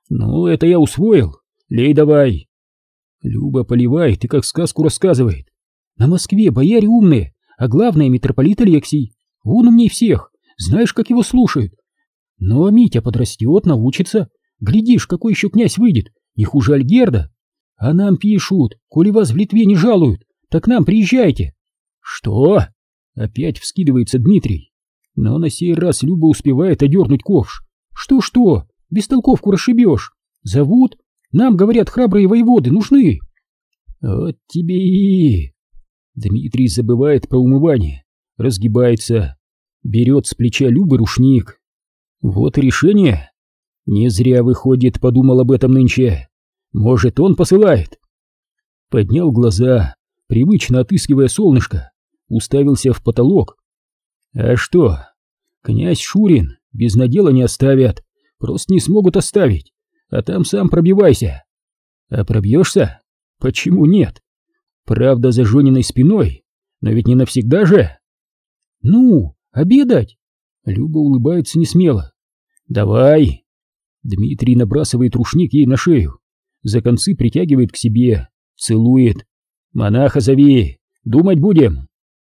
Ну, это я усвоил. Лей давай. Люба поливает и как сказку рассказывает. На Москве бояре умные, а главное митрополит Алексий. Он умней всех, знаешь, как его слушают. Ну, а Митя подрастет, научится. Глядишь, какой еще князь выйдет, не хуже Альгерда. А нам пишут, коли вас в Литве не жалуют, так нам приезжайте. Что? Опять вскидывается Дмитрий. Но на сей раз Люба успевает одернуть ковш. Что-что, бестолковку расшибешь. Зовут? Нам, говорят, храбрые воеводы нужны. Вот тебе и... Дмитрий забывает про умывание, разгибается, берет с плеча Любы рушник. Вот и решение. Не зря, выходит, подумал об этом нынче. Может, он посылает. Поднял глаза, привычно отыскивая солнышко, уставился в потолок. А что? Князь Шурин без надела не оставят, просто не смогут оставить, а там сам пробивайся. А пробьешься? Почему нет? Правда, за Жониной спиной, но ведь не навсегда же. Ну, обедать? Люба улыбается несмело. Давай. Дмитрий набрасывает рушник ей на шею, за концы притягивает к себе, целует. Монаха зови, думать будем.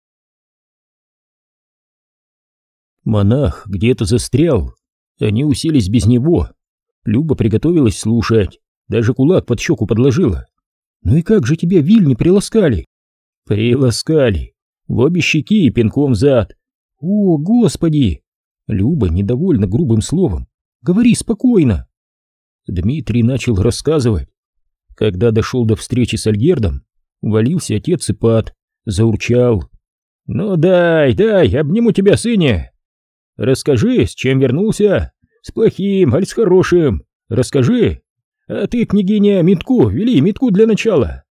Монах где-то застрял, они уселись без него. Люба приготовилась слушать, даже кулак под щеку подложила. Ну и как же тебя вильни приласкали? Приласкали, в обе щеки и пинком в зад. О, господи! Люба недовольна грубым словом. Говори спокойно. Дмитрий начал рассказывать. Когда дошел до встречи с Альгердом, валился отец Ипат, заурчал. Ну дай, дай, обниму тебя, сыне. Расскажи, с чем вернулся? С плохим, аль с хорошим? Расскажи. А ты, княгиня, метку, вели метку для начала.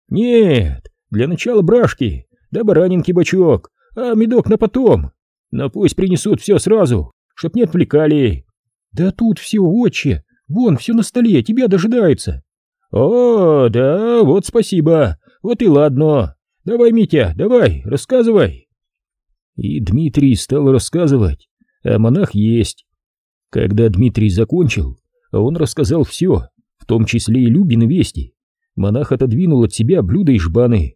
Нет, для начала брашки, да баранинки бочок, а медок на потом. Но пусть принесут все сразу, чтоб не отвлекали. Да тут все, отче, вон, все на столе, тебя дожидается. О, да, вот спасибо, вот и ладно. Давай, Митя, давай, рассказывай. И Дмитрий стал рассказывать, а монах есть. Когда Дмитрий закончил, он рассказал все, в том числе и Любины вести. Монах отодвинул от себя блюда и жбаны.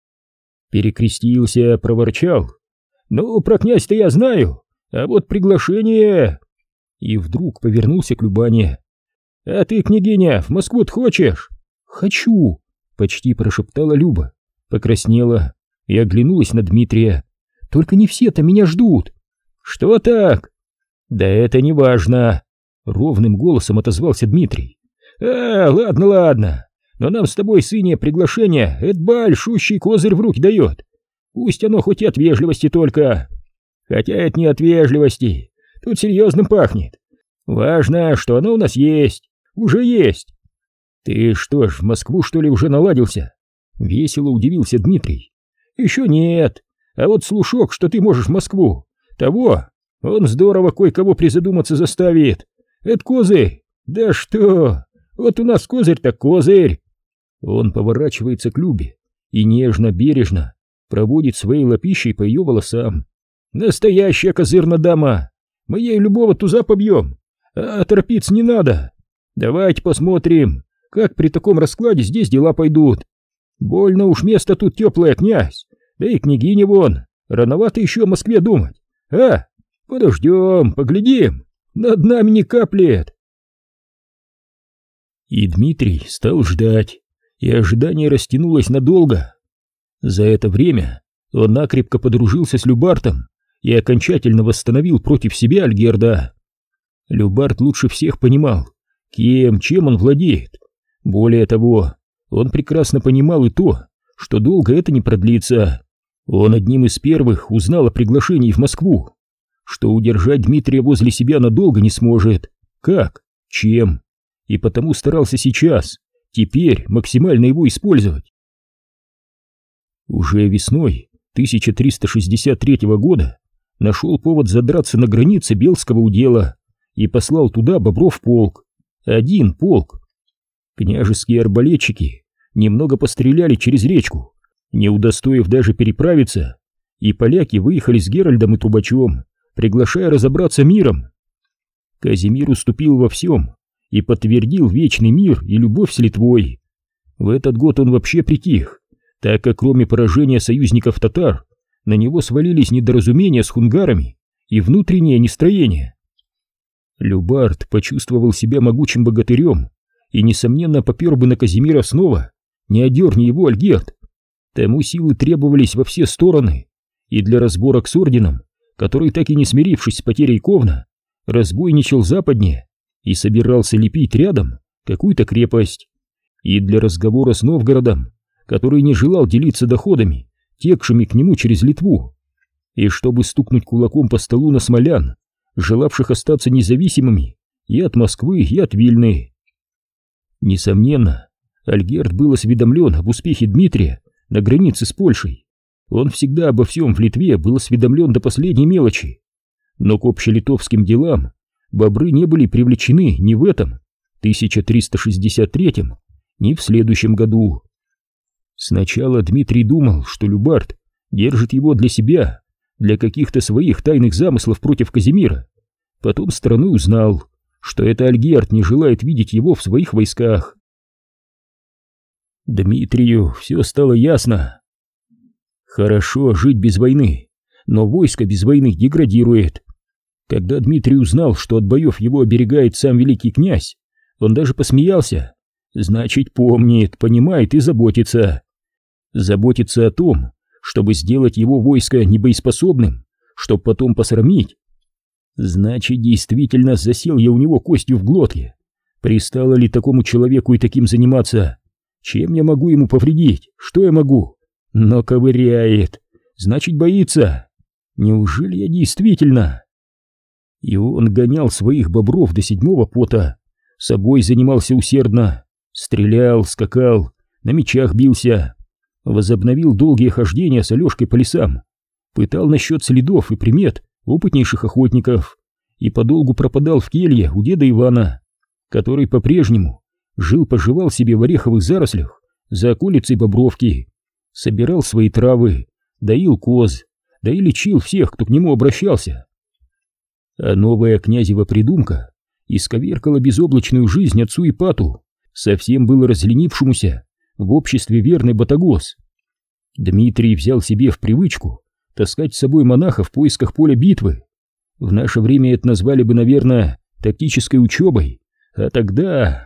Перекрестился, проворчал. Ну, про князь-то я знаю, а вот приглашение... И вдруг повернулся к Любане. А ты, княгиня, в Москву-то хочешь? Хочу, почти прошептала Люба, покраснела и оглянулась на Дмитрия. Только не все-то меня ждут. Что так? Да это не важно, ровным голосом отозвался Дмитрий. А, ладно, ладно, но нам с тобой, сыне, приглашение, это большущий козырь в руки дает. Пусть оно хоть и от вежливости только. Хотя это не от вежливости, тут серьезным пахнет. Важно, что оно у нас есть, уже есть. Ты что ж, в Москву, что ли, уже наладился? Весело удивился Дмитрий. Еще нет, а вот слушок, что ты можешь в Москву, того, он здорово кое-кого призадуматься заставит. Это козырь, да что, вот у нас козырь так козырь. Он поворачивается к Любе и нежно, бережно проводит своей лапищей по ее волосам. Настоящая козырна дама, мы ей любого туза побьем, а торопиться не надо. Давайте посмотрим, как при таком раскладе здесь дела пойдут. Больно уж место тут теплое, князь, да и княгиня вон, рановато еще о Москве думать. А, подождем, поглядим, над нами не каплет. И Дмитрий стал ждать, и ожидание растянулось надолго. За это время он накрепко подружился с Любартом и окончательно восстановил против себя Альгерда. Любарт лучше всех понимал, кем, чем он владеет. Более того, он прекрасно понимал и то, что долго это не продлится. Он одним из первых узнал о приглашении в Москву, что удержать Дмитрия возле себя надолго не сможет. Как? Чем? И потому старался сейчас, теперь максимально его использовать. Уже весной тысяча триста шестьдесят третьего года нашел повод задраться на границе Белского удела и послал туда Бобров полк. Один полк. Княжеские арбалетчики немного постреляли через речку, не удостоив даже переправиться, и поляки выехали с Геральдом и Трубачом, приглашая разобраться миром. Казимир уступил во всем и подтвердил вечный мир и любовь с Литвой. В этот год он вообще притих, так как кроме поражения союзников татар на него свалились недоразумения с хунгарами и внутреннее нестроение. Любард почувствовал себя могучим богатырем и, несомненно, попер бы на Казимира снова, не одерни его Альгерд. Тому силы требовались во все стороны, и для разборок с орденом, который, так и не смирившись с потерей Ковна, разбойничал западнее и собирался лепить рядом какую-то крепость, и для разговора с Новгородом, который не желал делиться доходами, текшими к нему через Литву, и чтобы стукнуть кулаком по столу на смолян, желавших остаться независимыми и от Москвы, и от Вильны. Несомненно, Альгерд был осведомлен об успехе Дмитрия на границе с Польшей. Он всегда обо всем в Литве был осведомлен до последней мелочи. Но к общелитовским делам бобры не были привлечены ни в этом тысяча триста шестьдесят третьем, ни в следующем году. Сначала Дмитрий думал, что Любард держит его для себя, для каких-то своих тайных замыслов против Казимира. Потом стороной узнал, что это Альгерд не желает видеть его в своих войсках. Дмитрию все стало ясно. Хорошо жить без войны, но войско без войны деградирует. Когда Дмитрий узнал, что от боев его оберегает сам великий князь, он даже посмеялся. Значит, помнит, понимает и заботится. Заботится о том, чтобы сделать его войско небоеспособным, чтоб потом посрамить. Значит, действительно засел я у него костью в глотке. Пристало ли такому человеку и таким заниматься? Чем я могу ему повредить? Что я могу? Но ковыряет. Значит, боится. Неужели я действительно? И он гонял своих бобров до седьмого пота. Собой занимался усердно. Стрелял, скакал, на мечах бился. Возобновил долгие хождения с Алешкой по лесам. Пытал насчет следов и примет опытнейших охотников. И подолгу пропадал в келье у деда Ивана, который по-прежнему жил-поживал себе в ореховых зарослях за околицей Бобровки. Собирал свои травы, доил коз, да и лечил всех, кто к нему обращался. А новая князева придумка исковеркала безоблачную жизнь отцу Ипату, совсем было разленившемуся в обществе верный батагос. Дмитрий взял себе в привычку таскать с собой монаха в поисках поля битвы. В наше время это назвали бы, наверное, тактической учебой, а тогда...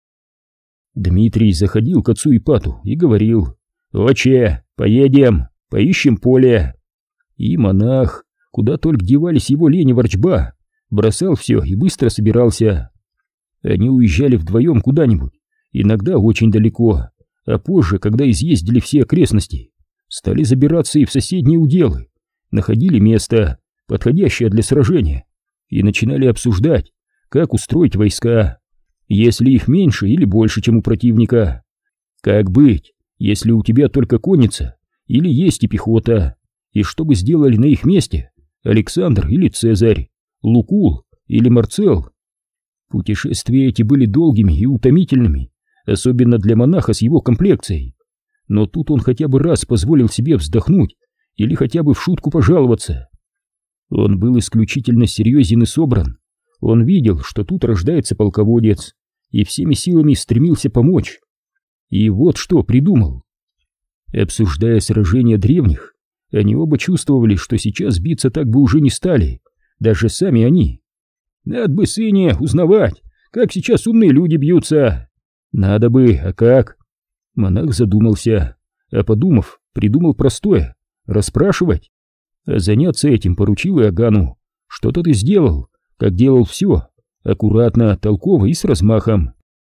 Дмитрий заходил к отцу Ипату и говорил: «Отче, поедем, поищем поле». И монах, куда только девались его лень и ворчба, бросал все и быстро собирался. Они уезжали вдвоем куда-нибудь, иногда очень далеко, а позже, когда изъездили все окрестности, стали забираться и в соседние уделы, находили место, подходящее для сражения, и начинали обсуждать, как устроить войска, если их меньше или больше, чем у противника. Как быть, если у тебя только конница или есть и пехота, и что бы сделали на их месте Александр или Цезарь, Лукул или Марцел? Путешествия эти были долгими и утомительными, особенно для монаха с его комплекцией. Но тут он хотя бы раз позволил себе вздохнуть или хотя бы в шутку пожаловаться. Он был исключительно серьезен и собран. Он видел, что тут рождается полководец, и всеми силами стремился помочь. И вот что придумал. Обсуждая сражения древних, они оба чувствовали, что сейчас биться так бы уже не стали, даже сами они. Надо бы, сыне, узнавать, как сейчас умные люди бьются. Надо бы, а как? Монах задумался, а подумав, придумал простое — расспрашивать. А заняться этим поручил Иоганну. Что-то ты сделал, как делал все, аккуратно, толково и с размахом.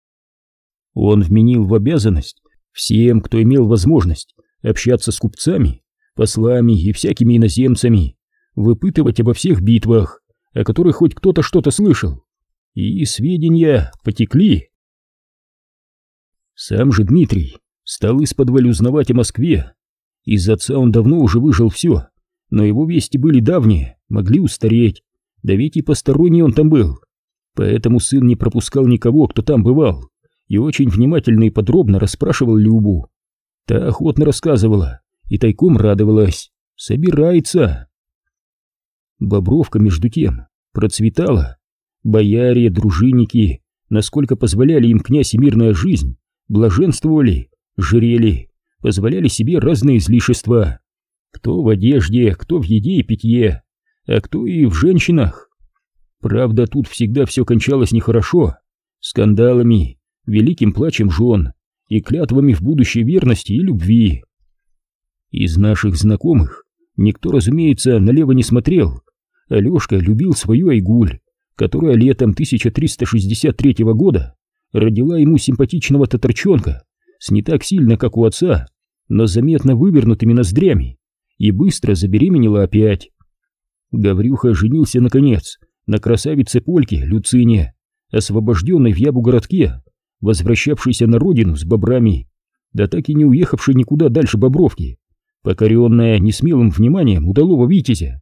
Он вменил в обязанность всем, кто имел возможность общаться с купцами, послами и всякими иноземцами, выпытывать обо всех битвах, о которых хоть кто-то что-то слышал, и сведения потекли. Сам же Дмитрий стал исподволь узнавать о Москве. Из отца он давно уже выжил все, но его вести были давние, могли устареть, да ведь и посторонний он там был. Поэтому сын не пропускал никого, кто там бывал, и очень внимательно и подробно расспрашивал Любу. Та охотно рассказывала и тайком радовалась. Собирается. Бобровка, между тем, процветала. Бояре, дружинники, насколько позволяли им князь и мирная жизнь, блаженствовали, жирели, позволяли себе разные излишества. Кто в одежде, кто в еде и питье, а кто и в женщинах. Правда, тут всегда все кончалось нехорошо, скандалами, великим плачем жен и клятвами в будущей верности и любви. Из наших знакомых никто, разумеется, налево не смотрел. Алешка любил свою Айгуль, которая летом тысяча триста шестьдесят третьего года родила ему симпатичного татарчонка с не так сильно, как у отца, но заметно вывернутыми ноздрями, и быстро забеременела опять. Гаврюха женился, наконец, на красавице Польке Люцине, освобожденной в Ябу-городке, возвращавшейся на родину с бобрами, да так и не уехавшей никуда дальше Бобровки, покоренная несмелым вниманием удалого витязя.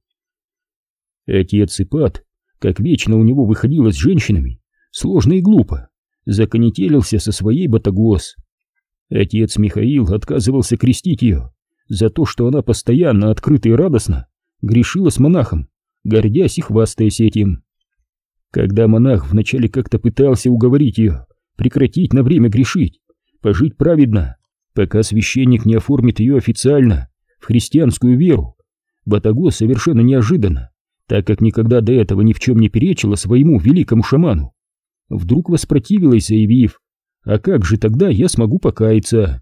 Отец Ипат, как вечно у него выходило с женщинами, сложно и глупо, законетелился со своей Батагос. Отец Михаил отказывался крестить ее за то, что она постоянно, открыто и радостно грешила с монахом, гордясь и хвастаясь этим. Когда монах вначале как-то пытался уговорить ее прекратить на время грешить, пожить праведно, пока священник не оформит ее официально в христианскую веру, Батагос совершенно неожиданно, так как никогда до этого ни в чем не перечила своему великому шаману, вдруг воспротивилась, заявив: «А как же тогда я смогу покаяться?»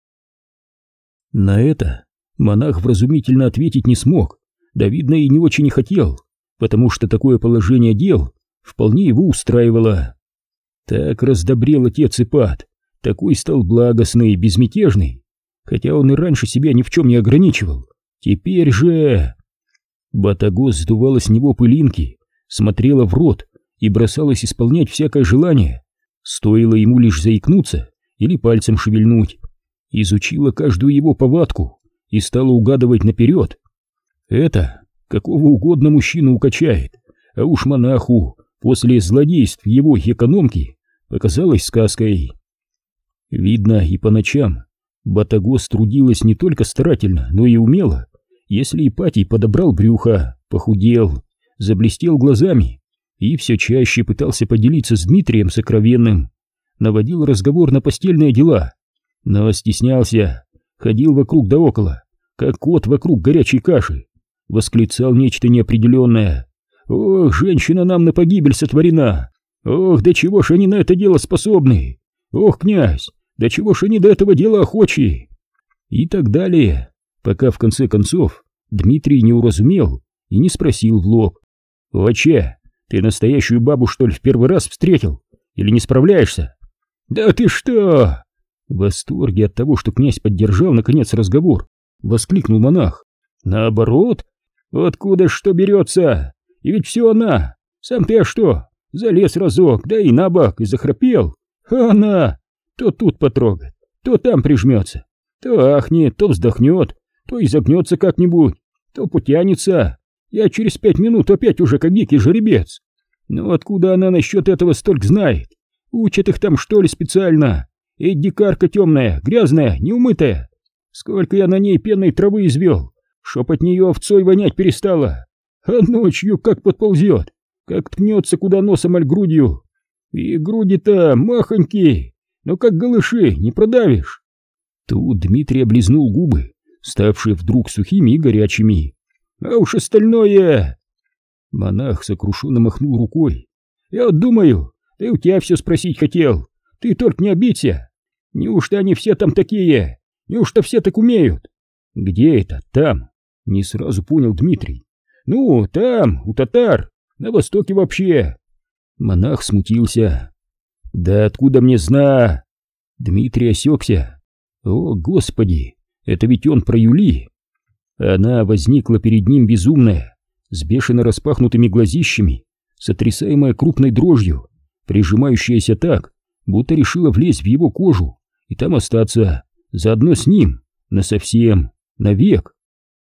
На это монах вразумительно ответить не смог, да, видно, и не очень и хотел, потому что такое положение дел вполне его устраивало. Так раздобрел отец Ипат, такой стал благостный, безмятежный, хотя он и раньше себя ни в чем не ограничивал. Теперь же... Батагос сдувала с него пылинки, смотрела в рот и бросалась исполнять всякое желание, стоило ему лишь заикнуться или пальцем шевельнуть. Изучила каждую его повадку и стала угадывать наперед. Это какого угодно мужчину укачает, а уж монаху после злодейств его экономки показалось сказкой. Видно, и по ночам Батагос трудилась не только старательно, но и умело. Если Ипатий подобрал брюхо, похудел, заблестел глазами и все чаще пытался поделиться с Дмитрием сокровенным, наводил разговор на постельные дела, но стеснялся, ходил вокруг да около, как кот вокруг горячей каши, восклицал нечто неопределенное. «Ох, женщина нам на погибель сотворена! Ох, до чего ж они на это дело способны! Ох, князь, до чего ж они до этого дела охочи!» И так далее, пока в конце концов Дмитрий не уразумел и не спросил в лоб: «Отче, ты настоящую бабу, что ли, в первый раз встретил? Или не справляешься?» «Да ты что!» В восторге от того, что князь поддержал наконец разговор, воскликнул монах. «Наоборот, откуда ж что берется? И ведь все она! Сам ты, а что? Залез разок, да и на бок, и захрапел. А она то тут потрогает, то там прижмется, то ахнет, то вздохнет, то изогнется как-нибудь, то потянется. Я через пять минут опять уже как дикий жеребец. Ну откуда она насчет этого столько знает? Учат их там, что ли, специально? Эй, дикарка темная, грязная, неумытая. Сколько я на ней пенной травы извел, чтоб от нее овцой вонять перестала. А ночью как подползет, как ткнется куда носом аль грудью. И груди-то махонькие, но как голыши, не продавишь». Тут Дмитрий облизнул губы, ставшие вдруг сухими и горячими. «А уж остальное...» Монах сокрушенно махнул рукой. «Я вот думаю, ты у тебя все спросить хотел. Ты только не обидься. Неужто они все там такие? Неужто все так умеют?» «Где это? Там?» Не сразу понял Дмитрий. «Ну, там, у татар, на востоке вообще». Монах смутился. «Да откуда мне зна...» Дмитрий осекся. «О, Господи, это ведь он про Юли!» Она возникла перед ним безумная, с бешено распахнутыми глазищами, сотрясаемая крупной дрожью, прижимающаяся так, будто решила влезть в его кожу и там остаться, заодно с ним, насовсем, навек.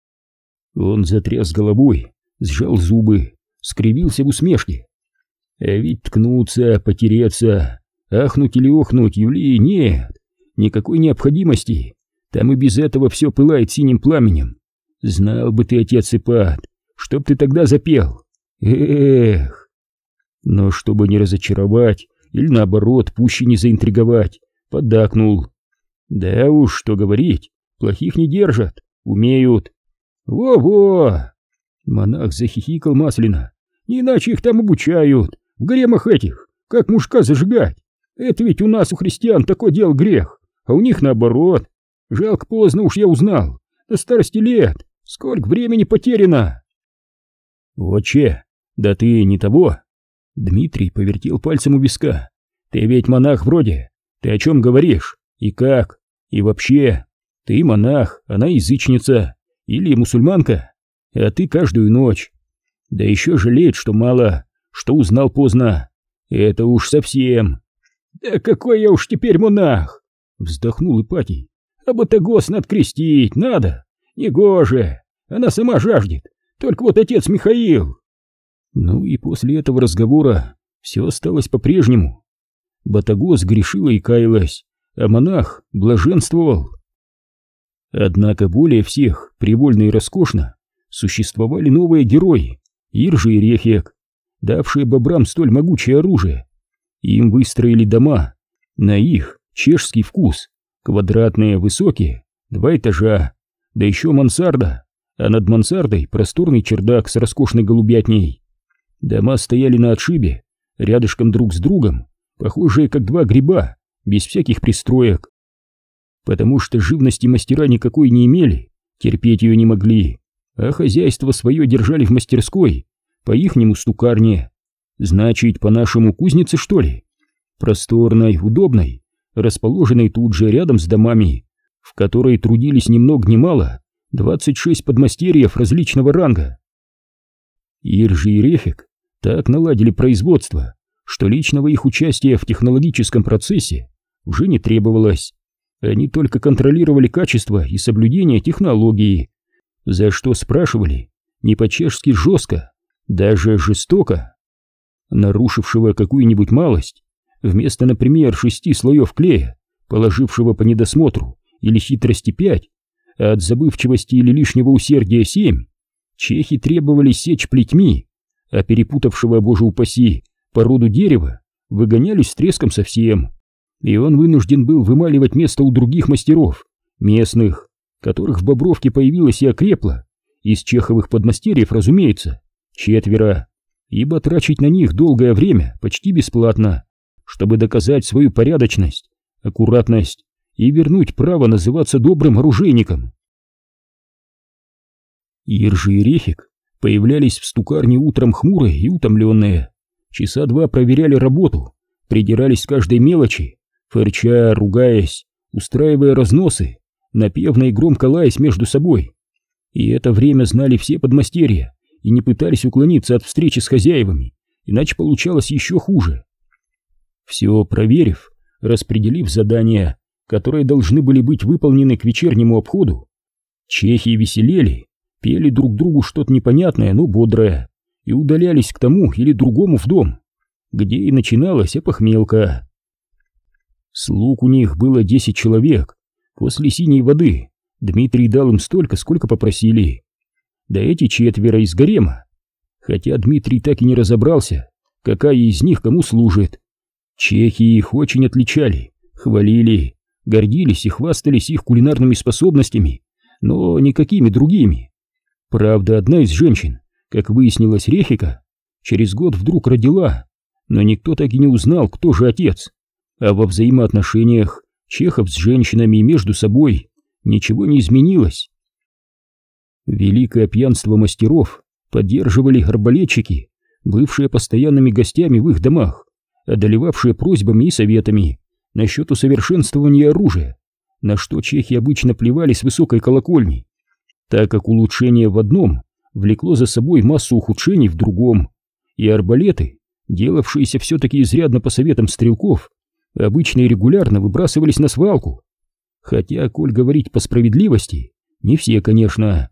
Он затряс головой, сжал зубы, скривился в усмешке. А ведь ткнуться, потереться, ахнуть или охнуть Юлии нет, никакой необходимости, там и без этого все пылает синим пламенем. Знал бы ты, отец Ипат, чтоб ты тогда запел. Эх! Но чтобы не разочаровать или наоборот, пуще не заинтриговать, поддакнул. Да уж, что говорить, плохих не держат, умеют. Во-во! Монах захихикал масляно. Не иначе их там обучают, в гаремах этих, как мужика зажигать. Это ведь у нас, у христиан, такой дел грех, а у них наоборот. Жалко, поздно уж я узнал, до старости лет, сколько времени потеряно. Отче, да ты не того. Дмитрий повертел пальцем у виска. Ты ведь монах вроде, ты о чем говоришь, и как, и вообще, ты монах, она язычница, или мусульманка, а ты каждую ночь. Да еще жалеет, что мало, что узнал поздно. Это уж совсем. Да какой я уж теперь монах! Вздохнул Ипатий. А Батагос надо крестить, надо. Негоже, она сама жаждет. Только вот отец Михаил. Ну и после этого разговора все осталось по-прежнему. Батагос грешила и каялась, а монах блаженствовал. Однако более всех, привольно и роскошно, существовали новые герои, Иржи и Рехек, давшие бобрам столь могучее оружие. Им выстроили дома, на их чешский вкус, квадратные, высокие, два этажа, да еще мансарда, а над мансардой просторный чердак с роскошной голубятней. Дома стояли на отшибе, рядышком друг с другом, похожие как два гриба, без всяких пристроек. Потому что живности мастера никакой не имели, терпеть ее не могли, а хозяйство свое держали в мастерской, по-ихнему стукарне. Значит, по-нашему кузнице, что ли? Просторной, удобной, расположенной тут же рядом с домами, в которой трудились ни много ни мало двадцать шесть подмастерьев различного ранга. Иржи и Рефик так наладили производство, что личного их участия в технологическом процессе уже не требовалось. Они только контролировали качество и соблюдение технологии, за что спрашивали не по-чешски жестко, даже жестоко. Нарушившего какую-нибудь малость, вместо, например, шести слоев клея, положившего по недосмотру или хитрости пять, а от забывчивости или лишнего усердия семь, чехи требовали сечь плетьми, а перепутавшего, боже упаси, породу дерева выгоняли с треском совсем, и он вынужден был вымаливать место у других мастеров, местных, которых в Бобровке появилось и окрепло, из чеховых подмастерьев, разумеется, четверо, ибо трачить на них долгое время почти бесплатно, чтобы доказать свою порядочность, аккуратность и вернуть право называться добрым оружейником. Иржи и Рефик появлялись в стукарне утром хмурые и утомленные, часа два проверяли работу, придирались к каждой мелочи, фырча, ругаясь, устраивая разносы, напевно и громко лаясь между собой. И это время знали все подмастерья и не пытались уклониться от встречи с хозяевами, иначе получалось еще хуже. Все проверив, распределив задания, которые должны были быть выполнены к вечернему обходу, чехи веселели, пели друг другу что-то непонятное, но бодрое, и удалялись к тому или другому в дом, где и начиналась опохмелка. Слуг у них было десять человек. После синей воды Дмитрий дал им столько, сколько попросили. Да эти четверо из гарема. Хотя Дмитрий так и не разобрался, какая из них кому служит. Чехи их очень отличали, хвалили, гордились и хвастались их кулинарными способностями, но никакими другими. Правда, одна из женщин, как выяснилось, Рехика, через год вдруг родила, но никто так и не узнал, кто же отец. А во взаимоотношениях чехов с женщинами и между собой ничего не изменилось. Великое пьянство мастеров поддерживали арбалетчики, бывшие постоянными гостями в их домах, одолевавшие просьбами и советами насчет усовершенствования оружия, на что чехи обычно плевали с высокой колокольни, так как улучшение в одном влекло за собой массу ухудшений в другом, и арбалеты, делавшиеся все-таки изрядно по советам стрелков, обычно и регулярно выбрасывались на свалку. Хотя, коль говорить по справедливости, не все, конечно.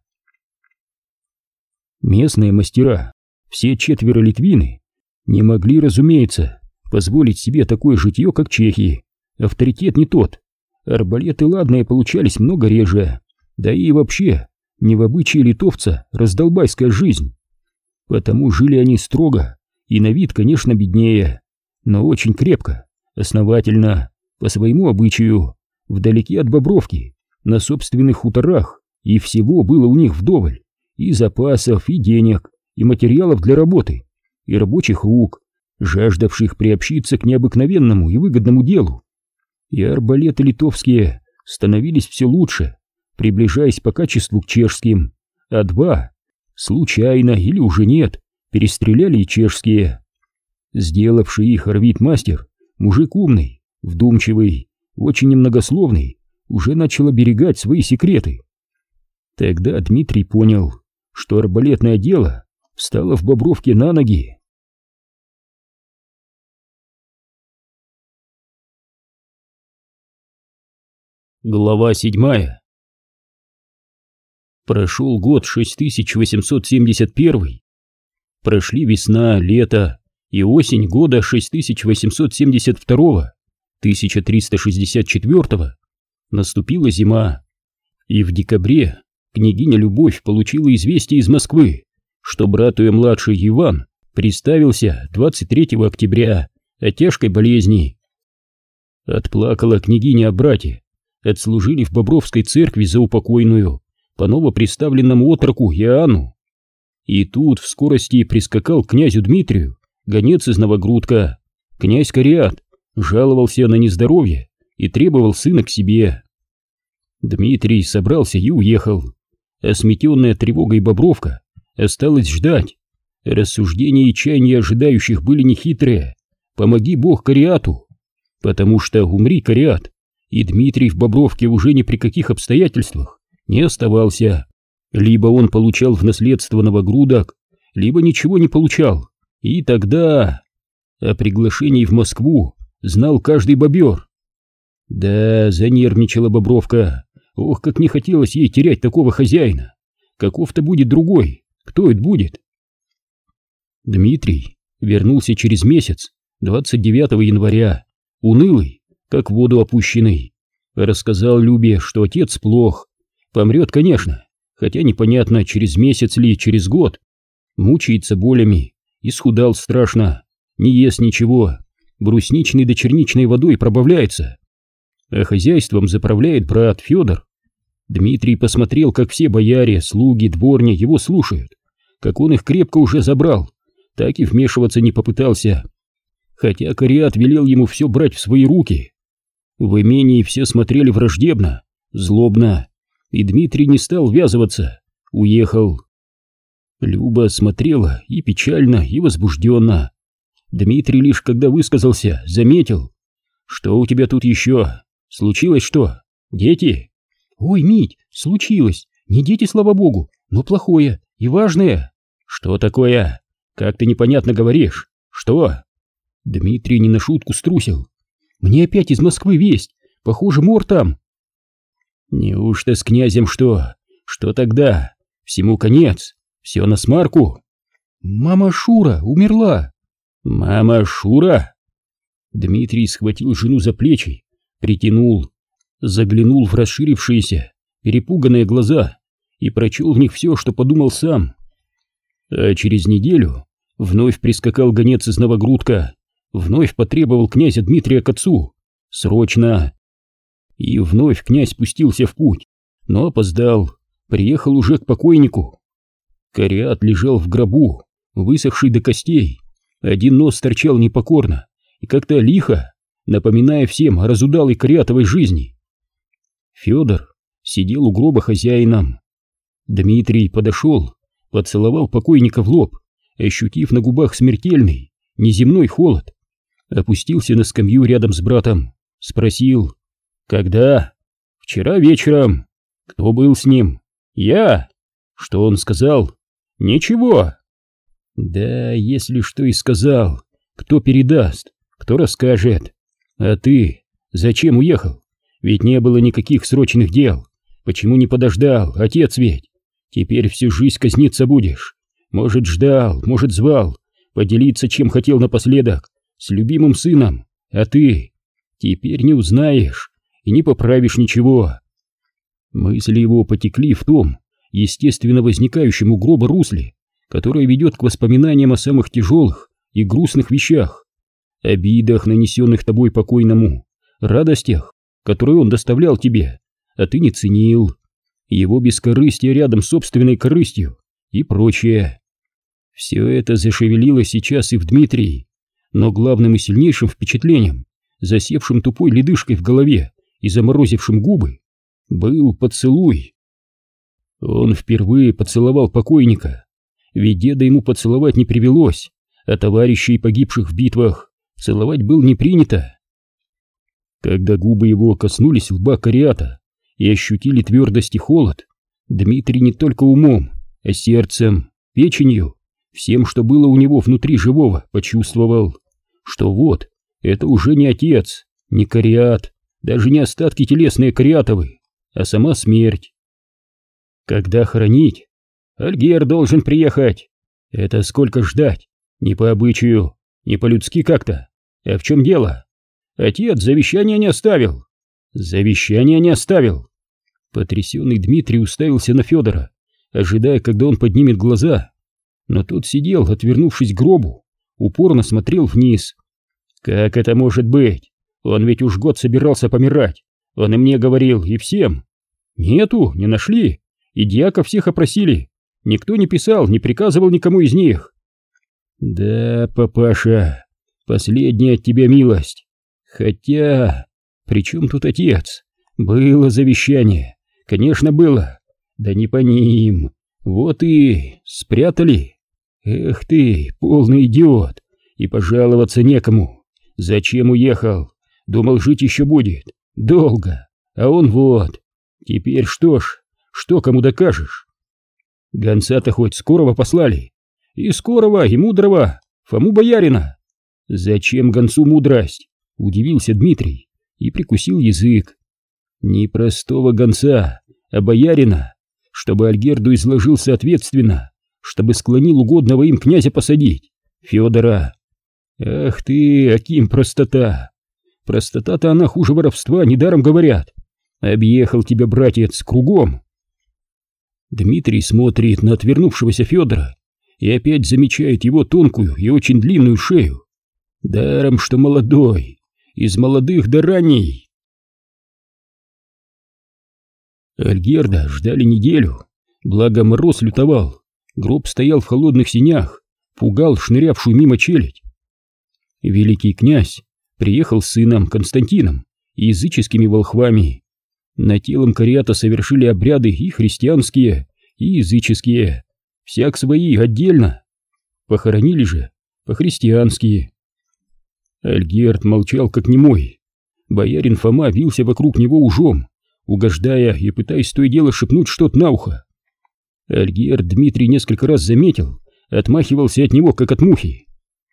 Местные мастера, все четверо литвины, не могли, разумеется, позволить себе такое житье, как чехи. Авторитет не тот. Арбалеты ладные получались много реже. Да и вообще, не в обычае литовца раздолбайская жизнь. Потому жили они строго, и на вид, конечно, беднее. но очень крепко, основательно, по своему обычаю, вдалеке от Бобровки, на собственных хуторах, и всего было у них вдоволь, и запасов, и денег, и материалов для работы, и рабочих рук, жаждавших приобщиться к необыкновенному и выгодному делу. И арбалеты литовские становились все лучше, приближаясь по качеству к чешским, а два, случайно или уже нет, перестреляли и чешские. Сделавший их орбит-мастер, мужик умный, вдумчивый, очень немногословный, уже начал оберегать свои секреты. Тогда Дмитрий понял, что арбалетное дело встало в Бобровке на ноги. Глава седьмая. Прошел год шесть тысяч восемьсот семьдесят первый. Прошли весна, лето и осень года шесть тысяч восемьсот семьдесят второго, тысяча триста шестьдесят четвёртого. Наступила зима, и в декабре княгиня Любовь получила известие из Москвы, что брат ее младший Иван приставился двадцать третьего октября от тяжкой болезни. Отплакала княгиня о брате, отслужили в Бобровской церкви за упокойную по новоприставленному отроку Иоанну. И тут в скорости прискакал к князю Дмитрию гонец из Новогрудка, князь Кариат, жаловался на нездоровье и требовал сына к себе. Дмитрий собрался и уехал, а сметенная тревогой Бобровка осталась ждать. Рассуждения и чаяния ожидающих были нехитрые. Помоги Бог Кариату, потому что умри Кариат, и Дмитрий в Бобровке уже ни при каких обстоятельствах не оставался. Либо он получал в наследство Новогрудок, либо ничего не получал, и тогда... О приглашении в Москву знал каждый бобер. Да, занервничала Бобровка. Ох, как не хотелось ей терять такого хозяина. Каков-то будет другой. Кто это будет? Дмитрий вернулся через месяц, двадцать девятого января, унылый, как в воду опущенный. Рассказал Любе, что отец плох. Помрет, конечно, хотя непонятно, через месяц ли, через год. Мучается болями, исхудал страшно, не ест ничего, брусничной да черничной водой пробавляется. А хозяйством заправляет брат Федор. Дмитрий посмотрел, как все бояре, слуги, дворни его слушают, как он их крепко уже забрал, так и вмешиваться не попытался, хотя Кариат велел ему все брать в свои руки. В имении все смотрели враждебно, злобно, и Дмитрий не стал ввязываться, уехал. Люба смотрела и печально, и возбужденно. Дмитрий лишь когда высказался, заметил: «Что у тебя тут еще? Случилось что? Дети?» «Ой, Мить, случилось. Не дети, слава богу, но плохое и важное». «Что такое? Как ты непонятно говоришь? Что?» Дмитрий не на шутку струсил. «Мне опять из Москвы весть. Похоже, мор там». «Неужто с князем что? Что тогда? Всему конец? Все насмарку?» «Мама Шура умерла». «Мама Шура?» Дмитрий схватил жену за плечи, притянул, заглянул в расширившиеся, перепуганные глаза и прочел в них все, что подумал сам. А через неделю вновь прискакал гонец из Новогрудка, вновь потребовал князя Дмитрия к отцу. Срочно! И вновь князь пустился в путь, но опоздал, приехал уже к покойнику. Кариат лежал в гробу, высохший до костей, один нос торчал непокорно и как-то лихо, напоминая всем о разудалой Кариатовой жизни. Федор сидел у гроба хозяином. Дмитрий подошел, поцеловал покойника в лоб, ощутив на губах смертельный, неземной холод. Опустился на скамью рядом с братом, спросил: «Когда?» «Вчера вечером». «Кто был с ним?» «Я». «Что он сказал?» «Ничего». «Да, если что и сказал, кто передаст, кто расскажет? А ты зачем уехал? Ведь не было никаких срочных дел. Почему не подождал, отец ведь? Теперь всю жизнь казниться будешь. Может, ждал, может, звал, поделиться, чем хотел напоследок, с любимым сыном, а ты теперь не узнаешь и не поправишь ничего». Мысли его потекли в том естественно возникающем у гроба русле, которое ведет к воспоминаниям о самых тяжелых и грустных вещах. обидах, нанесенных тобой покойному, радостях, которые он доставлял тебе, а ты не ценил, его бескорыстие рядом с собственной корыстью и прочее. Все это зашевелило сейчас и в Дмитрии, но главным и сильнейшим впечатлением, засевшим тупой ледышкой в голове и заморозившим губы, был поцелуй. Он впервые поцеловал покойника, ведь деда ему поцеловать не привелось, а товарищей, погибших в битвах, целовать было не принято. Когда губы его коснулись лба Кариата и ощутили твердость и холод, Дмитрий не только умом, а сердцем, печенью, всем, что было у него внутри живого, почувствовал, что вот, это уже не отец, не Кариат, даже не остатки телесные Кариатовы, а сама смерть. Когда хоронить? Альгер должен приехать. Это сколько ждать? Не по обычаю, не по-людски как-то. А в чем дело? Отец завещания не оставил. Завещания не оставил. Потрясенный Дмитрий уставился на Федора, ожидая, когда он поднимет глаза. Но тот сидел, отвернувшись к гробу, упорно смотрел вниз. Как это может быть? Он ведь уж год собирался помирать. Он и мне говорил, и всем. Нету, не нашли. И дьяков всех опросили. Никто не писал, не приказывал никому из них. Да, папаша, последняя от тебя милость. Хотя, при чем тут отец? Было завещание, конечно было. Да не по ним. Вот и спрятали. Эх ты, полный идиот. И пожаловаться некому. Зачем уехал? Думал, жить еще будет. Долго. А он вот. Теперь что ж, что кому докажешь? Гонца-то хоть скорого послали. И скорого, и мудрого, Фому боярина. Зачем гонцу мудрость? Удивился Дмитрий и прикусил язык. Не простого гонца, а боярина, чтобы Альгерду изложил соответственно, чтобы склонил угодного им князя посадить, Федора. Ах ты, Аким, простота. Простота-то она хуже воровства, недаром говорят. Объехал тебя, братец, кругом. Дмитрий смотрит на отвернувшегося Федора и опять замечает его тонкую и очень длинную шею. Даром, что молодой, из молодых до ранней. Альгерда ждали неделю, благо мороз лютовал, гроб стоял в холодных сенях, пугал шнырявшую мимо челядь. Великий князь приехал с сыном Константином и языческими волхвами. На телом Кариата совершили обряды и христианские, и языческие, всяк свои отдельно. Похоронили же по-христиански. Альгерд молчал как немой. Боярин Фома вился вокруг него ужом, угождая и пытаясь то и дело шепнуть что-то на ухо. Альгерд Дмитрий несколько раз заметил, отмахивался от него, как от мухи.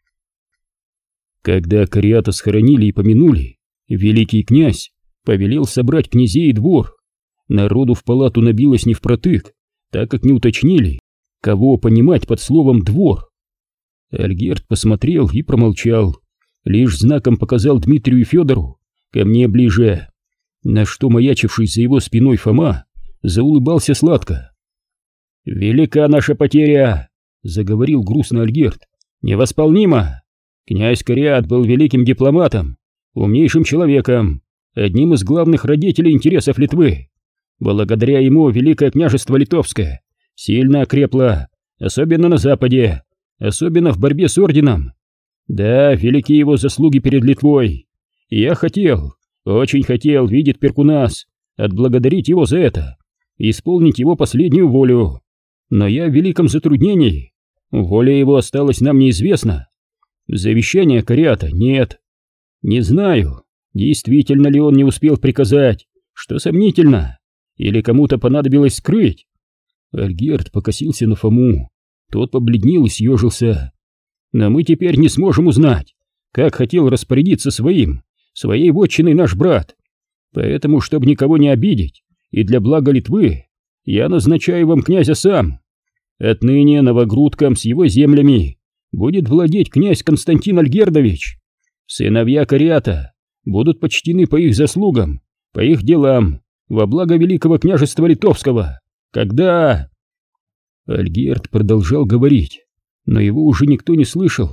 Когда Кариата схоронили и помянули, великий князь повелел собрать князей и двор. Народу в палату набилось не впротык, так как не уточнили, кого понимать под словом «двор». Альгерд посмотрел и промолчал, лишь знаком показал Дмитрию и Федору: «Ко мне ближе», на что маячивший за его спиной Фома заулыбался сладко. «Велика наша потеря», — заговорил грустно Альгерд, — «невосполнима. Князь Кариат был великим дипломатом, умнейшим человеком, одним из главных родителей интересов Литвы. Благодаря ему Великое княжество Литовское сильно окрепло, особенно на западе, особенно в борьбе с орденом. Да, велики его заслуги перед Литвой. И я хотел, очень хотел видеть Перкунас, отблагодарить его за это, исполнить его последнюю волю. Но я в великом затруднении. Воля его осталась нам неизвестна. Завещания Кариата нет. Не знаю, действительно ли он не успел приказать, что сомнительно, или кому-то понадобилось скрыть». Альгерд покосился на Фому. Тот побледнел и съежился. «Но мы теперь не сможем узнать, как хотел распорядиться своим, своей вотчиной наш брат. Поэтому, чтобы никого не обидеть, и для блага Литвы, я назначаю вам князя сам. Отныне новогрудком с его землями будет владеть князь Константин Альгердович. Сыновья Кариата будут почтены по их заслугам, по их делам, во благо Великого княжества Литовского. Когда...» Альгерд продолжал говорить, но его уже никто не слышал.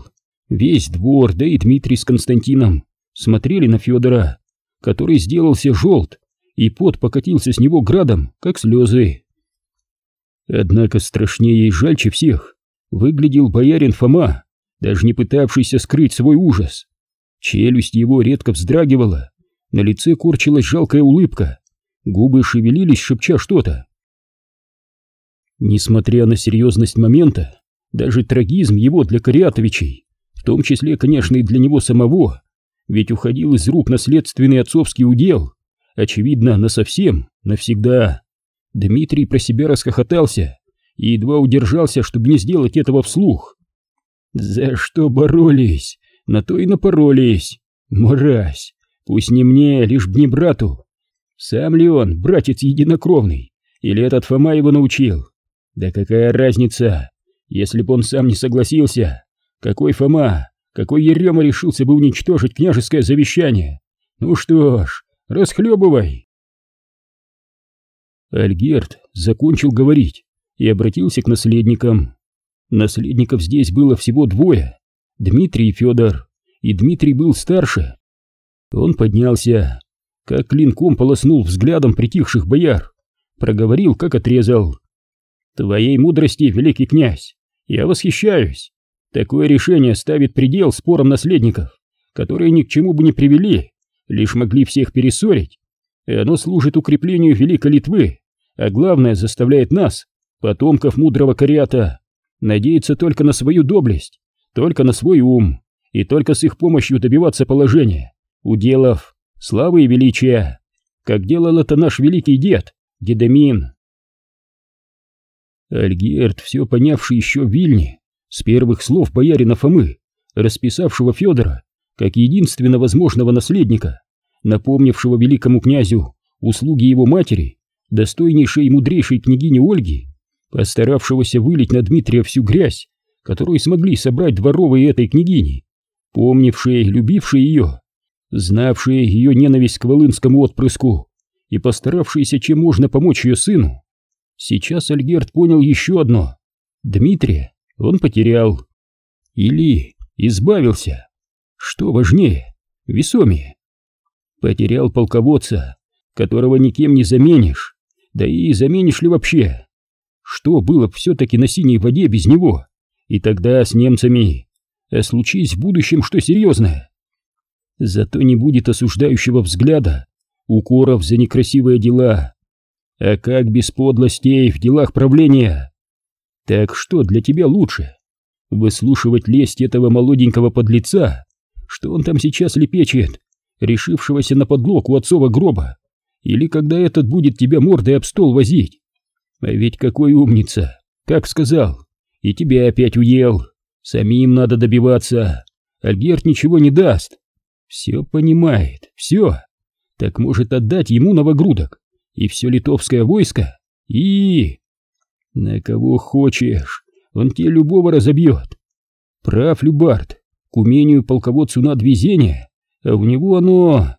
Весь двор, да и Дмитрий с Константином смотрели на Федора, который сделался желт, и пот покатился с него градом, как слезы. Однако страшнее и жальче всех выглядел боярин Фома, даже не пытавшийся скрыть свой ужас. Челюсть его редко вздрагивала, на лице корчилась жалкая улыбка, губы шевелились, шепча что-то. Несмотря на серьезность момента, даже трагизм его для Кирятовичей, в том числе, конечно, и для него самого, ведь уходил из рук наследственный отцовский удел, очевидно, насовсем, навсегда. Дмитрий про себя расхохотался и едва удержался, чтобы не сделать этого вслух. За что боролись, на то и напоролись. Мразь, пусть не мне, лишь б не брату. Сам ли он, братец единокровный, или этот Фома его научил? Да какая разница, если б он сам не согласился? Какой Фома, какой Ерема решился бы уничтожить княжеское завещание? Ну что ж, расхлебывай. Альгерд закончил говорить и обратился к наследникам. Наследников здесь было всего двое, Дмитрий и Федор, и Дмитрий был старше. Он поднялся, как клинком полоснул взглядом притихших бояр, проговорил, как отрезал. Твоей мудрости, великий князь, я восхищаюсь. Такое решение ставит предел спорам наследников, которые ни к чему бы не привели, лишь могли всех перессорить, и оно служит укреплению Великой Литвы, а главное, заставляет нас, потомков мудрого Кирята, надеяться только на свою доблесть, только на свой ум, и только с их помощью добиваться положения, уделов, славы и величия, как делал это наш великий дед, Гедемин. Альгерд, все понявший еще в Вильне, с первых слов боярина Фомы, расписавшего Федора как единственно возможного наследника, напомнившего великому князю услуги его матери, достойнейшей и мудрейшей княгини Ольги, постаравшегося вылить на Дмитрия всю грязь, которую смогли собрать дворовые этой княгини, помнившие, любившие ее, знавшие ее ненависть к волынскому отпрыску и постаравшиеся чем можно помочь ее сыну. Сейчас Альгерд понял еще одно: Дмитрия он потерял. Или избавился. Что важнее, весомее. Потерял полководца, которого никем не заменишь, да и заменишь ли вообще? Что было все-таки на синей воде без него? И тогда с немцами. А случись в будущем что серьезное? Зато не будет осуждающего взгляда, укоров за некрасивые дела. А как без подлостей в делах правления? Так что для тебя лучше? Выслушивать лесть этого молоденького подлеца, что он там сейчас лепечет, решившегося на подлог у отцова гроба, или когда этот будет тебя мордой об стол возить? А ведь какой умница, как сказал, и тебя опять уел. Самим надо добиваться, Альгерд ничего не даст. Все понимает, все. Так может отдать ему новогрудок и все литовское войско, и... На кого хочешь, он тебе любого разобьет. Прав Любард, к умению полководцу надо везение, а у него оно...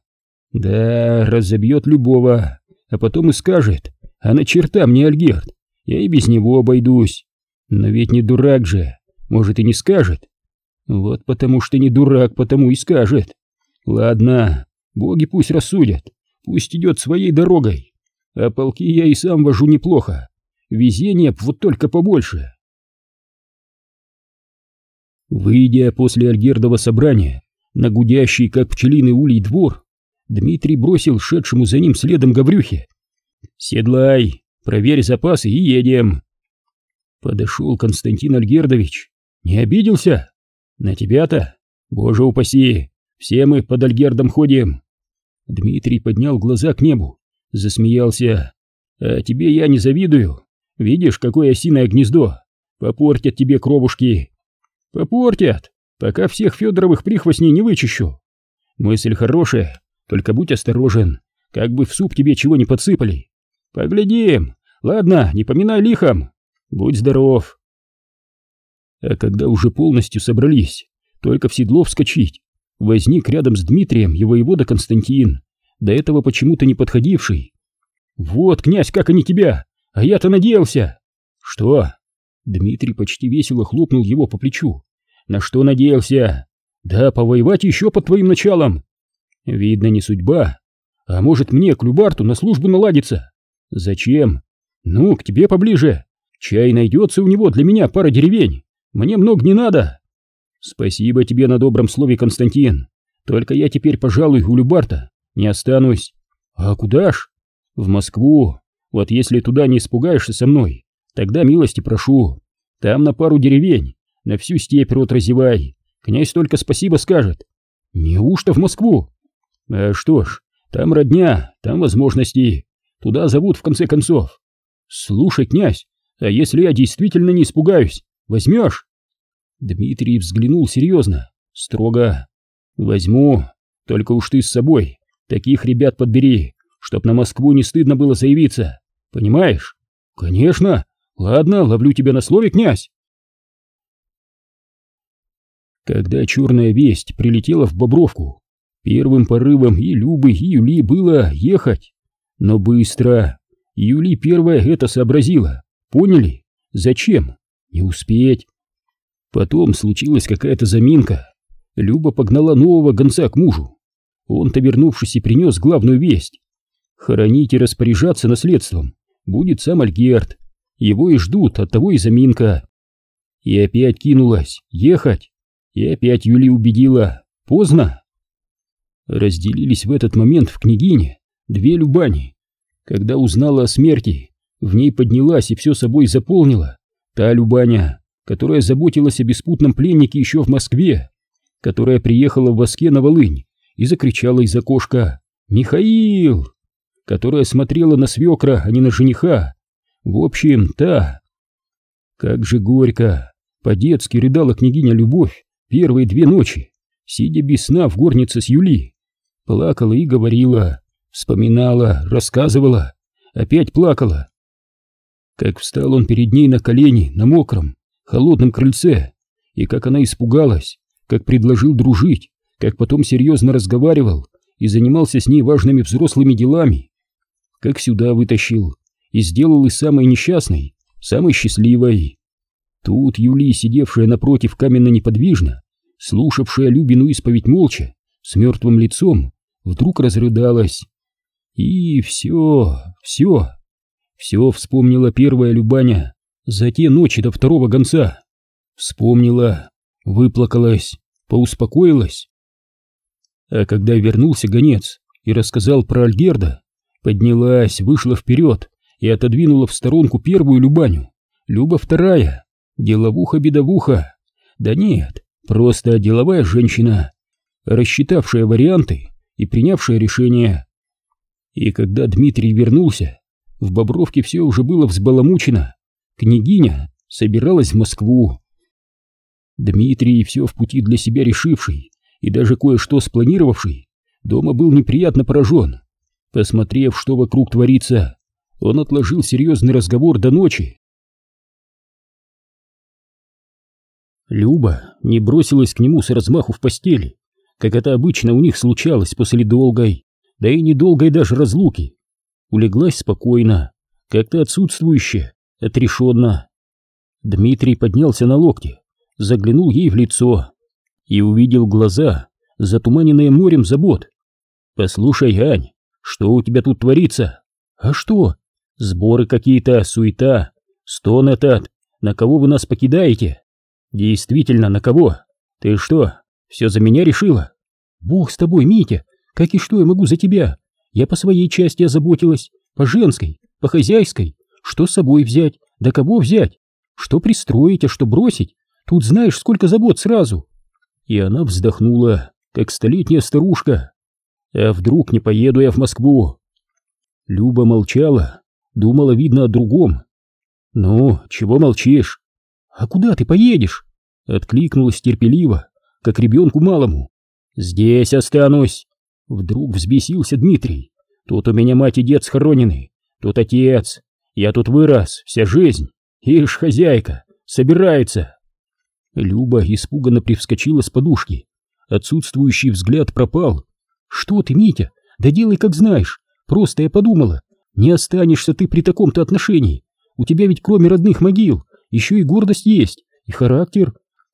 Да, разобьет любого, а потом и скажет: а на черта мне Альгерд, я и без него обойдусь. Но ведь не дурак же, может и не скажет. Вот потому что не дурак, потому и скажет. Ладно, боги пусть рассудят, пусть идет своей дорогой. А полки я и сам вожу неплохо, везение б вот только побольше. Выйдя после Альгердова собрания на гудящий, как пчелиный улей, двор, Дмитрий бросил шедшему за ним следом Гаврюхе: «Седлай, проверь запасы и едем». Подошел Константин Альгердович. «Не обиделся? На тебя-то? Боже упаси, все мы под Альгердом ходим». Дмитрий поднял глаза к небу, засмеялся. «А тебе я не завидую. Видишь, какое осиное гнездо? Попортят тебе кровушки». «Попортят, пока всех Федоровых прихвостней не вычищу». «Мысль хорошая, только будь осторожен, как бы в суп тебе чего не подсыпали». «Поглядим. Ладно, не поминай лихом. Будь здоров». А когда уже полностью собрались, только в седло вскочить, возник рядом с Дмитрием его воевода Константин, до этого почему-то не подходивший. «Вот, князь, как они тебя! А я-то надеялся!» «Что?» Дмитрий почти весело хлопнул его по плечу. На что надеялся? Да, повоевать еще под твоим началом. Видно, не судьба. А может, мне к Любарту на службу наладиться? Зачем? Ну, к тебе поближе. Чай найдется у него для меня пара деревень. Мне много не надо. Спасибо тебе на добром слове, Константин. Только я теперь, пожалуй, у Любарта не останусь. А куда ж? В Москву. Вот если туда не испугаешься со мной, тогда милости прошу. Там на пару деревень, на всю степь рот разевай. Князь только спасибо скажет. Неужто в Москву? А что ж, там родня, там возможности. Туда зовут в конце концов. Слушай, князь, а если я действительно не испугаюсь, возьмешь? Дмитрий взглянул серьезно, строго. Возьму, только уж ты с собой таких ребят подбери, чтоб на Москву не стыдно было заявиться. Понимаешь? Конечно. Ладно, ловлю тебя на слове, князь. Когда черная весть прилетела в Бобровку, первым порывом и Любы, и Юли было ехать. Но быстро. Юли первая это сообразила. Поняли? Зачем? Не успеть. Потом случилась какая-то заминка. Люба погнала нового гонца к мужу. Он-то, вернувшись, и принес главную весть. Хоронить и распоряжаться наследством будет сам Альгерд. Его и ждут, оттого и заминка. И опять кинулась ехать. И опять Юли убедила. Поздно. Разделились в этот момент в княгине две Любани. Когда узнала о смерти, в ней поднялась и все собой заполнила та Любаня, которая заботилась о беспутном пленнике еще в Москве, которая приехала в воске на Волынь и закричала из окошка «Михаил!», которая смотрела на свекра, а не на жениха. В общем, та. Как же горько, по-детски рыдала княгиня Любовь первые две ночи, сидя без сна в горнице с Юли. Плакала и говорила, вспоминала, рассказывала, опять плакала. Как встал он перед ней на колени на мокром, холодном крыльце, и как она испугалась, как предложил дружить, как потом серьезно разговаривал и занимался с ней важными взрослыми делами, как сюда вытащил и сделал из самой несчастной самой счастливой. Тут Юли, сидевшая напротив каменно-неподвижно, слушавшая Любину исповедь молча, с мертвым лицом, вдруг разрыдалась. И все, все, все вспомнила первая Любаня за те ночи до второго гонца. Вспомнила, выплакалась, поуспокоилась. А когда вернулся гонец и рассказал про Альгерда, поднялась, вышла вперед и отодвинула в сторонку первую Любаню. Люба вторая, деловуха-бедовуха. Да нет, просто деловая женщина, рассчитавшая варианты и принявшая решение. И когда Дмитрий вернулся, в Бобровке все уже было взбаламучено. Княгиня собиралась в Москву. Дмитрий, все в пути для себя решивший и даже кое-что спланировавший, дома был неприятно поражен. Посмотрев, что вокруг творится, он отложил серьезный разговор до ночи. Люба не бросилась к нему с размаху в постели, как это обычно у них случалось после долгой, да и недолгой даже разлуки. Улеглась спокойно, как-то отсутствующе, отрешенно. Дмитрий поднялся на локте, заглянул ей в лицо и увидел глаза, затуманенные морем забот. «Послушай, Ань, что у тебя тут творится?» «А что?» «Сборы какие-то, суета, стон этот, на кого вы нас покидаете?» «Действительно, на кого? Ты что, все за меня решила?» «Бог с тобой, Митя, как и что я могу за тебя? Я по своей части озаботилась, по женской, по хозяйской. Что с собой взять, да кого взять? Что пристроить, а что бросить? Тут знаешь, сколько забот сразу!» И она вздохнула, как столетняя старушка. «А вдруг не поеду я в Москву?» Люба молчала, думала, видно, о другом. «Ну, чего молчишь?» «А куда ты поедешь?» Откликнулась терпеливо, как ребенку малому. «Здесь останусь!» Вдруг взбесился Дмитрий. «Тут у меня мать и дед схоронены, тут отец. Я тут вырос, вся жизнь. Ишь, хозяйка, собирается!» Люба испуганно привскочила с подушки. Отсутствующий взгляд пропал. «Что ты, Митя? Да делай, как знаешь. Просто я подумала, не останешься ты при таком-то отношении. У тебя ведь кроме родных могил еще и гордость есть, и характер.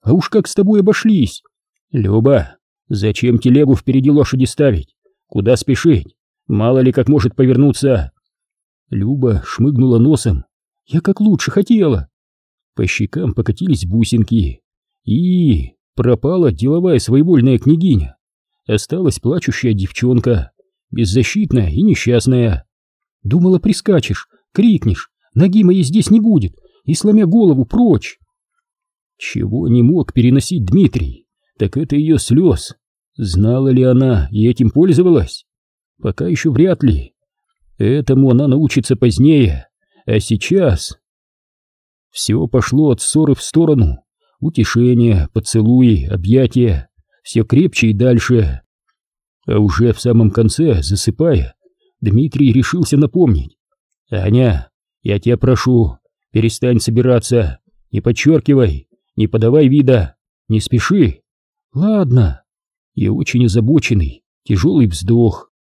А уж как с тобой обошлись. Люба, зачем телегу впереди лошади ставить? Куда спешить? Мало ли как может повернуться. Люба шмыгнула носом. Я как лучше хотела. По щекам покатились бусинки. И пропала деловая своевольная княгиня. Осталась плачущая девчонка, беззащитная и несчастная. Думала, прискачешь, крикнешь, ноги моей здесь не будет, и, сломя голову, прочь. Чего не мог переносить Дмитрий, так это ее слез. Знала ли она и этим пользовалась? Пока еще вряд ли. Этому она научится позднее, а сейчас... Все пошло от ссоры в сторону. Утешение, поцелуи, объятия, все крепче и дальше. А уже в самом конце, засыпая, Дмитрий решился напомнить. «Аня, я тебя прошу, перестань собираться, не подчеркивай, не подавай вида, не спеши». «Ладно». И очень озабоченный, тяжелый вздох.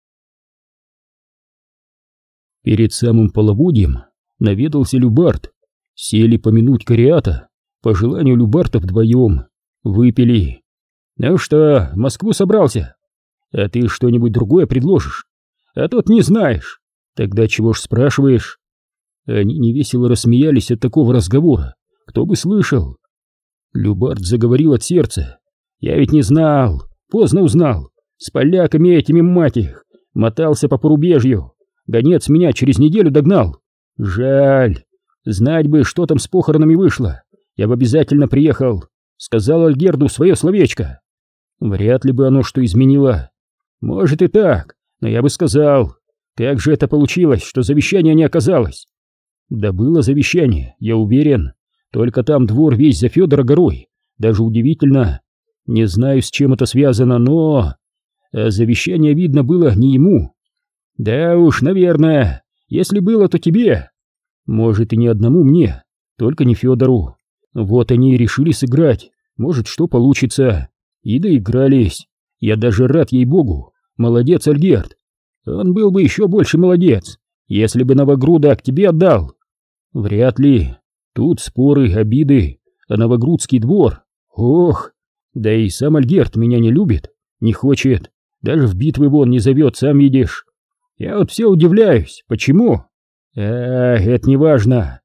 Перед самым половодьем наведался Любарт. Сели помянуть Кариата, по желанию Любарта вдвоем. Выпили. «Ну что, в Москву собрался? А ты что-нибудь другое предложишь? А тот не знаешь. Тогда чего ж спрашиваешь?» Они невесело рассмеялись от такого разговора. Кто бы слышал? Любарт заговорил от сердца. «Я ведь не знал, поздно узнал. С поляками этими, мать их, мотался по порубежью. Гонец меня через неделю догнал. Жаль. Знать бы, что там с похоронами вышло. Я бы обязательно приехал. Сказал Альгерду свое словечко. Вряд ли бы оно что изменило. Может и так, но я бы сказал. Как же это получилось, что завещания не оказалось?» «Да было завещание, я уверен. Только там двор весь за Федора горой. Даже удивительно. Не знаю, с чем это связано, но... А завещание, видно, было не ему». «Да уж, наверное. Если было, то тебе». «Может, и не одному мне, только не Федору. Вот они и решили сыграть. Может, что получится. И доигрались. Я даже рад, ей-богу. Молодец, Альгерд. Он был бы еще больше молодец, если бы Новогруда к тебе отдал». «Вряд ли. Тут споры, обиды, а Новогрудский двор... Ох! Да и сам Альгерд меня не любит, не хочет. Даже в битвы вон не зовет, сам видишь. Я вот все удивляюсь, почему? Эх, это не важно.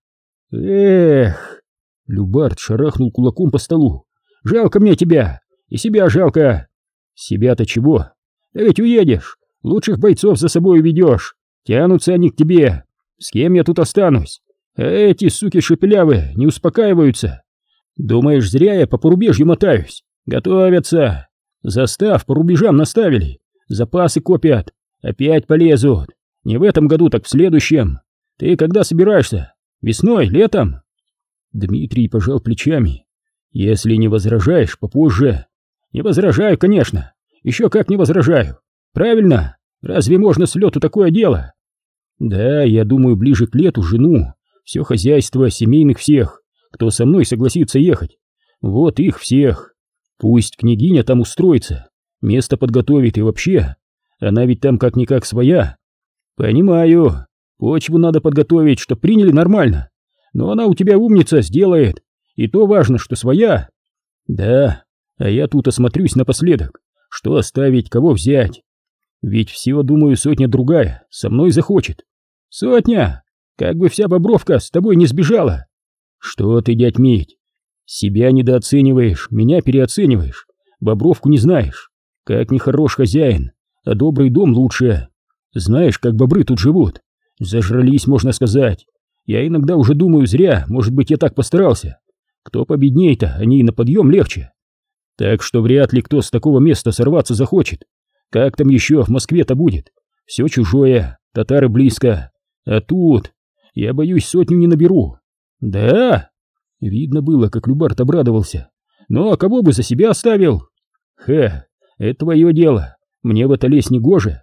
Эх!» Любарт шарахнул кулаком по столу. «Жалко мне тебя, и себя жалко». «Себя-то чего? Да ведь уедешь, лучших бойцов за собой ведешь. Тянутся они к тебе. С кем я тут останусь? А эти суки шепелявые не успокаиваются. Думаешь, зря я по порубежью мотаюсь? Готовятся. Застав по рубежам наставили. Запасы копят. Опять полезут. Не в этом году, так в следующем. Ты когда собираешься? Весной, летом?» Дмитрий пожал плечами. «Если не возражаешь, попозже». «Не возражаю, конечно. Еще как не возражаю. Правильно? Разве можно с лету такое дело?» «Да, я думаю, ближе к лету жену, все хозяйство, семейных всех, кто со мной согласится ехать. Вот их всех. Пусть княгиня там устроится, место подготовит и вообще. Она ведь там как-никак своя». «Понимаю. Почву надо подготовить, чтоб приняли нормально. Но она у тебя умница, сделает. И то важно, что своя». «Да, а я тут осмотрюсь напоследок, что оставить, кого взять. Ведь все, думаю, сотня другая со мной захочет». «Сотня? Как бы вся Бобровка с тобой не сбежала». «Что ты, дядь Мить? Себя недооцениваешь, меня переоцениваешь. Бобровку не знаешь. Как не хорош хозяин, а добрый дом лучше. Знаешь, как бобры тут живут? Зажрались, можно сказать. Я иногда уже думаю, зря, может быть, я так постарался. Кто победней-то, они и на подъем легче. Так что вряд ли кто с такого места сорваться захочет. Как там еще в Москве-то будет? Все чужое, татары близко. А тут, я боюсь, сотню не наберу». «Да?» Видно было, как Любарт обрадовался. «Ну, а кого бы за себя оставил?» «Хе, это твое дело. Мне в это лезть не гоже.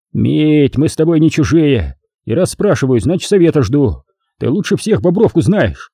Медь, мы с тобой не чужие. И раз спрашиваю, значит, совета жду. Ты лучше всех Бобровку знаешь».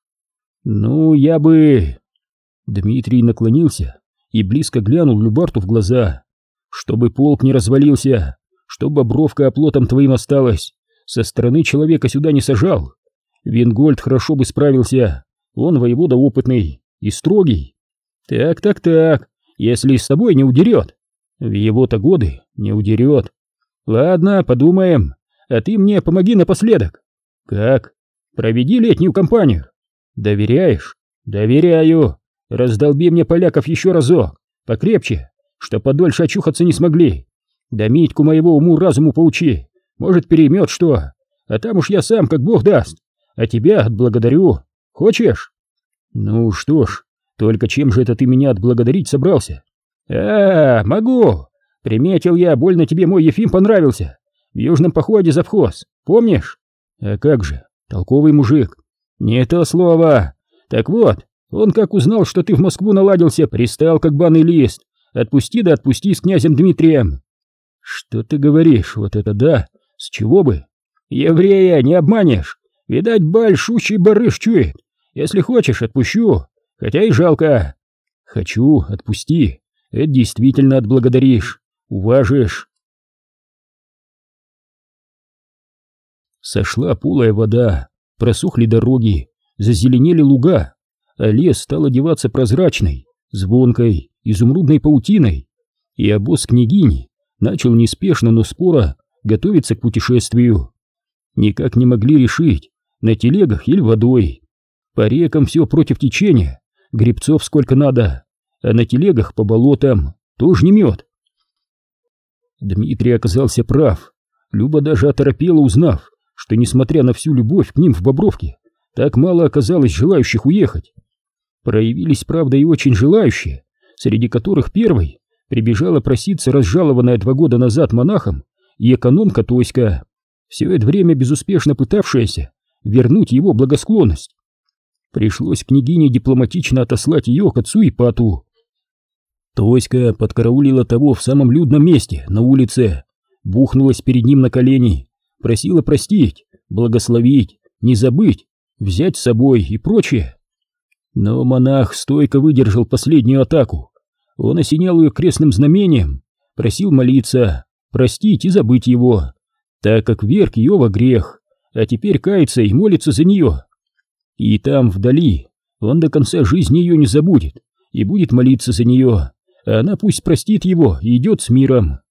«Ну, я бы...» Дмитрий наклонился и близко глянул Любарту в глаза. «Чтобы полк не развалился, чтобы Бобровка оплотом твоим осталась, со стороны человека сюда не сажал. Вингольд хорошо бы справился, он воевода опытный и строгий. Так-так-так, если с тобой не удерет. В его-то годы не удерет. Ладно, подумаем, а ты мне помоги напоследок. Как? Проведи летнюю кампанию. Доверяешь? Доверяю. Раздолби мне поляков еще разок, покрепче, чтоб подольше очухаться не смогли. Да Митьку моего уму-разуму поучи, может, переймет что, а там уж я сам, как бог даст, а тебя отблагодарю. Хочешь? Ну что ж, только чем же это ты меня отблагодарить собрался? А, могу. Приметил я, больно тебе мой Ефим понравился. В южном походе завхоз, помнишь? А как же, толковый мужик. Не то слово. Так вот, он как узнал, что ты в Москву наладился, пристал как банный лист. Отпусти да отпусти с князем Дмитрием. Что ты говоришь, вот это да, с чего бы? Еврея не обманешь. Видать, большущий барыш чует. Если хочешь, отпущу, хотя и жалко. Хочу, отпусти. Это действительно отблагодаришь, уважишь. Сошла полая вода, просохли дороги, зазеленели луга, а лес стал одеваться прозрачной, звонкой, изумрудной паутиной, и обоз княгини начал неспешно, но споро готовиться к путешествию. Никак не могли решить, на телегах или водой. По рекам все против течения, гребцов сколько надо, а на телегах по болотам тоже не мед. Дмитрий оказался прав. Люба даже оторопела, узнав, что, несмотря на всю любовь к ним в Бобровке, так мало оказалось желающих уехать. Проявились, правда, и очень желающие, среди которых первой прибежала проситься разжалованная два года назад монахом и экономка Тоська, все это время безуспешно пытавшаяся вернуть его благосклонность. Пришлось княгине дипломатично отослать ее к отцу Ипату. Тоська подкараулила того в самом людном месте, на улице, бухнулась перед ним на колени, просила простить, благословить, не забыть, взять с собой и прочее. Но монах стойко выдержал последнюю атаку. Он осенял ее крестным знамением, просил молиться, простить и забыть его, так как вверг ее во грех, а теперь кается и молится за нее. И там, вдали, он до конца жизни ее не забудет и будет молиться за нее, а она пусть простит его и идет с миром.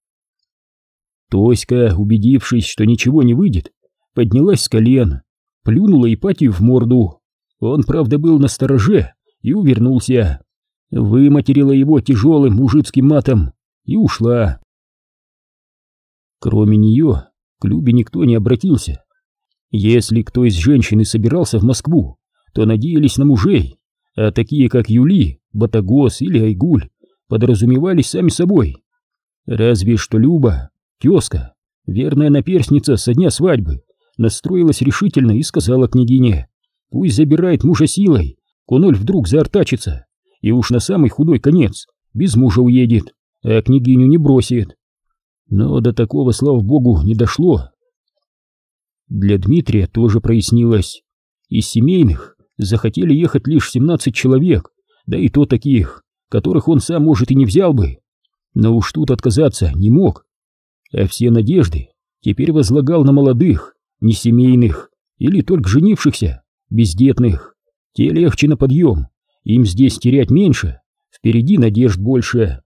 Тоська, убедившись, что ничего не выйдет, поднялась с колен, плюнула Ипатию в морду. Он, правда, был настороже и увернулся, выматерила его тяжелым мужицким матом и ушла. Кроме нее к Любе никто не обратился. Если кто из женщин и собирался в Москву, то надеялись на мужей, а такие как Юли, Батагос или Айгуль подразумевались сами собой. Разве что Люба, тезка, верная наперсница со дня свадьбы, настроилась решительно и сказала княгине: пусть забирает мужа силой, коноль вдруг заортачится, и уж на самый худой конец без мужа уедет, а княгиню не бросит. Но до такого, слава богу, не дошло. Для Дмитрия тоже прояснилось. Из семейных захотели ехать лишь семнадцать человек, да и то таких, которых он сам, может, и не взял бы. Но уж тут отказаться не мог. А все надежды теперь возлагал на молодых, несемейных или только женившихся, бездетных. Те легче на подъем, им здесь терять меньше, впереди надежд больше.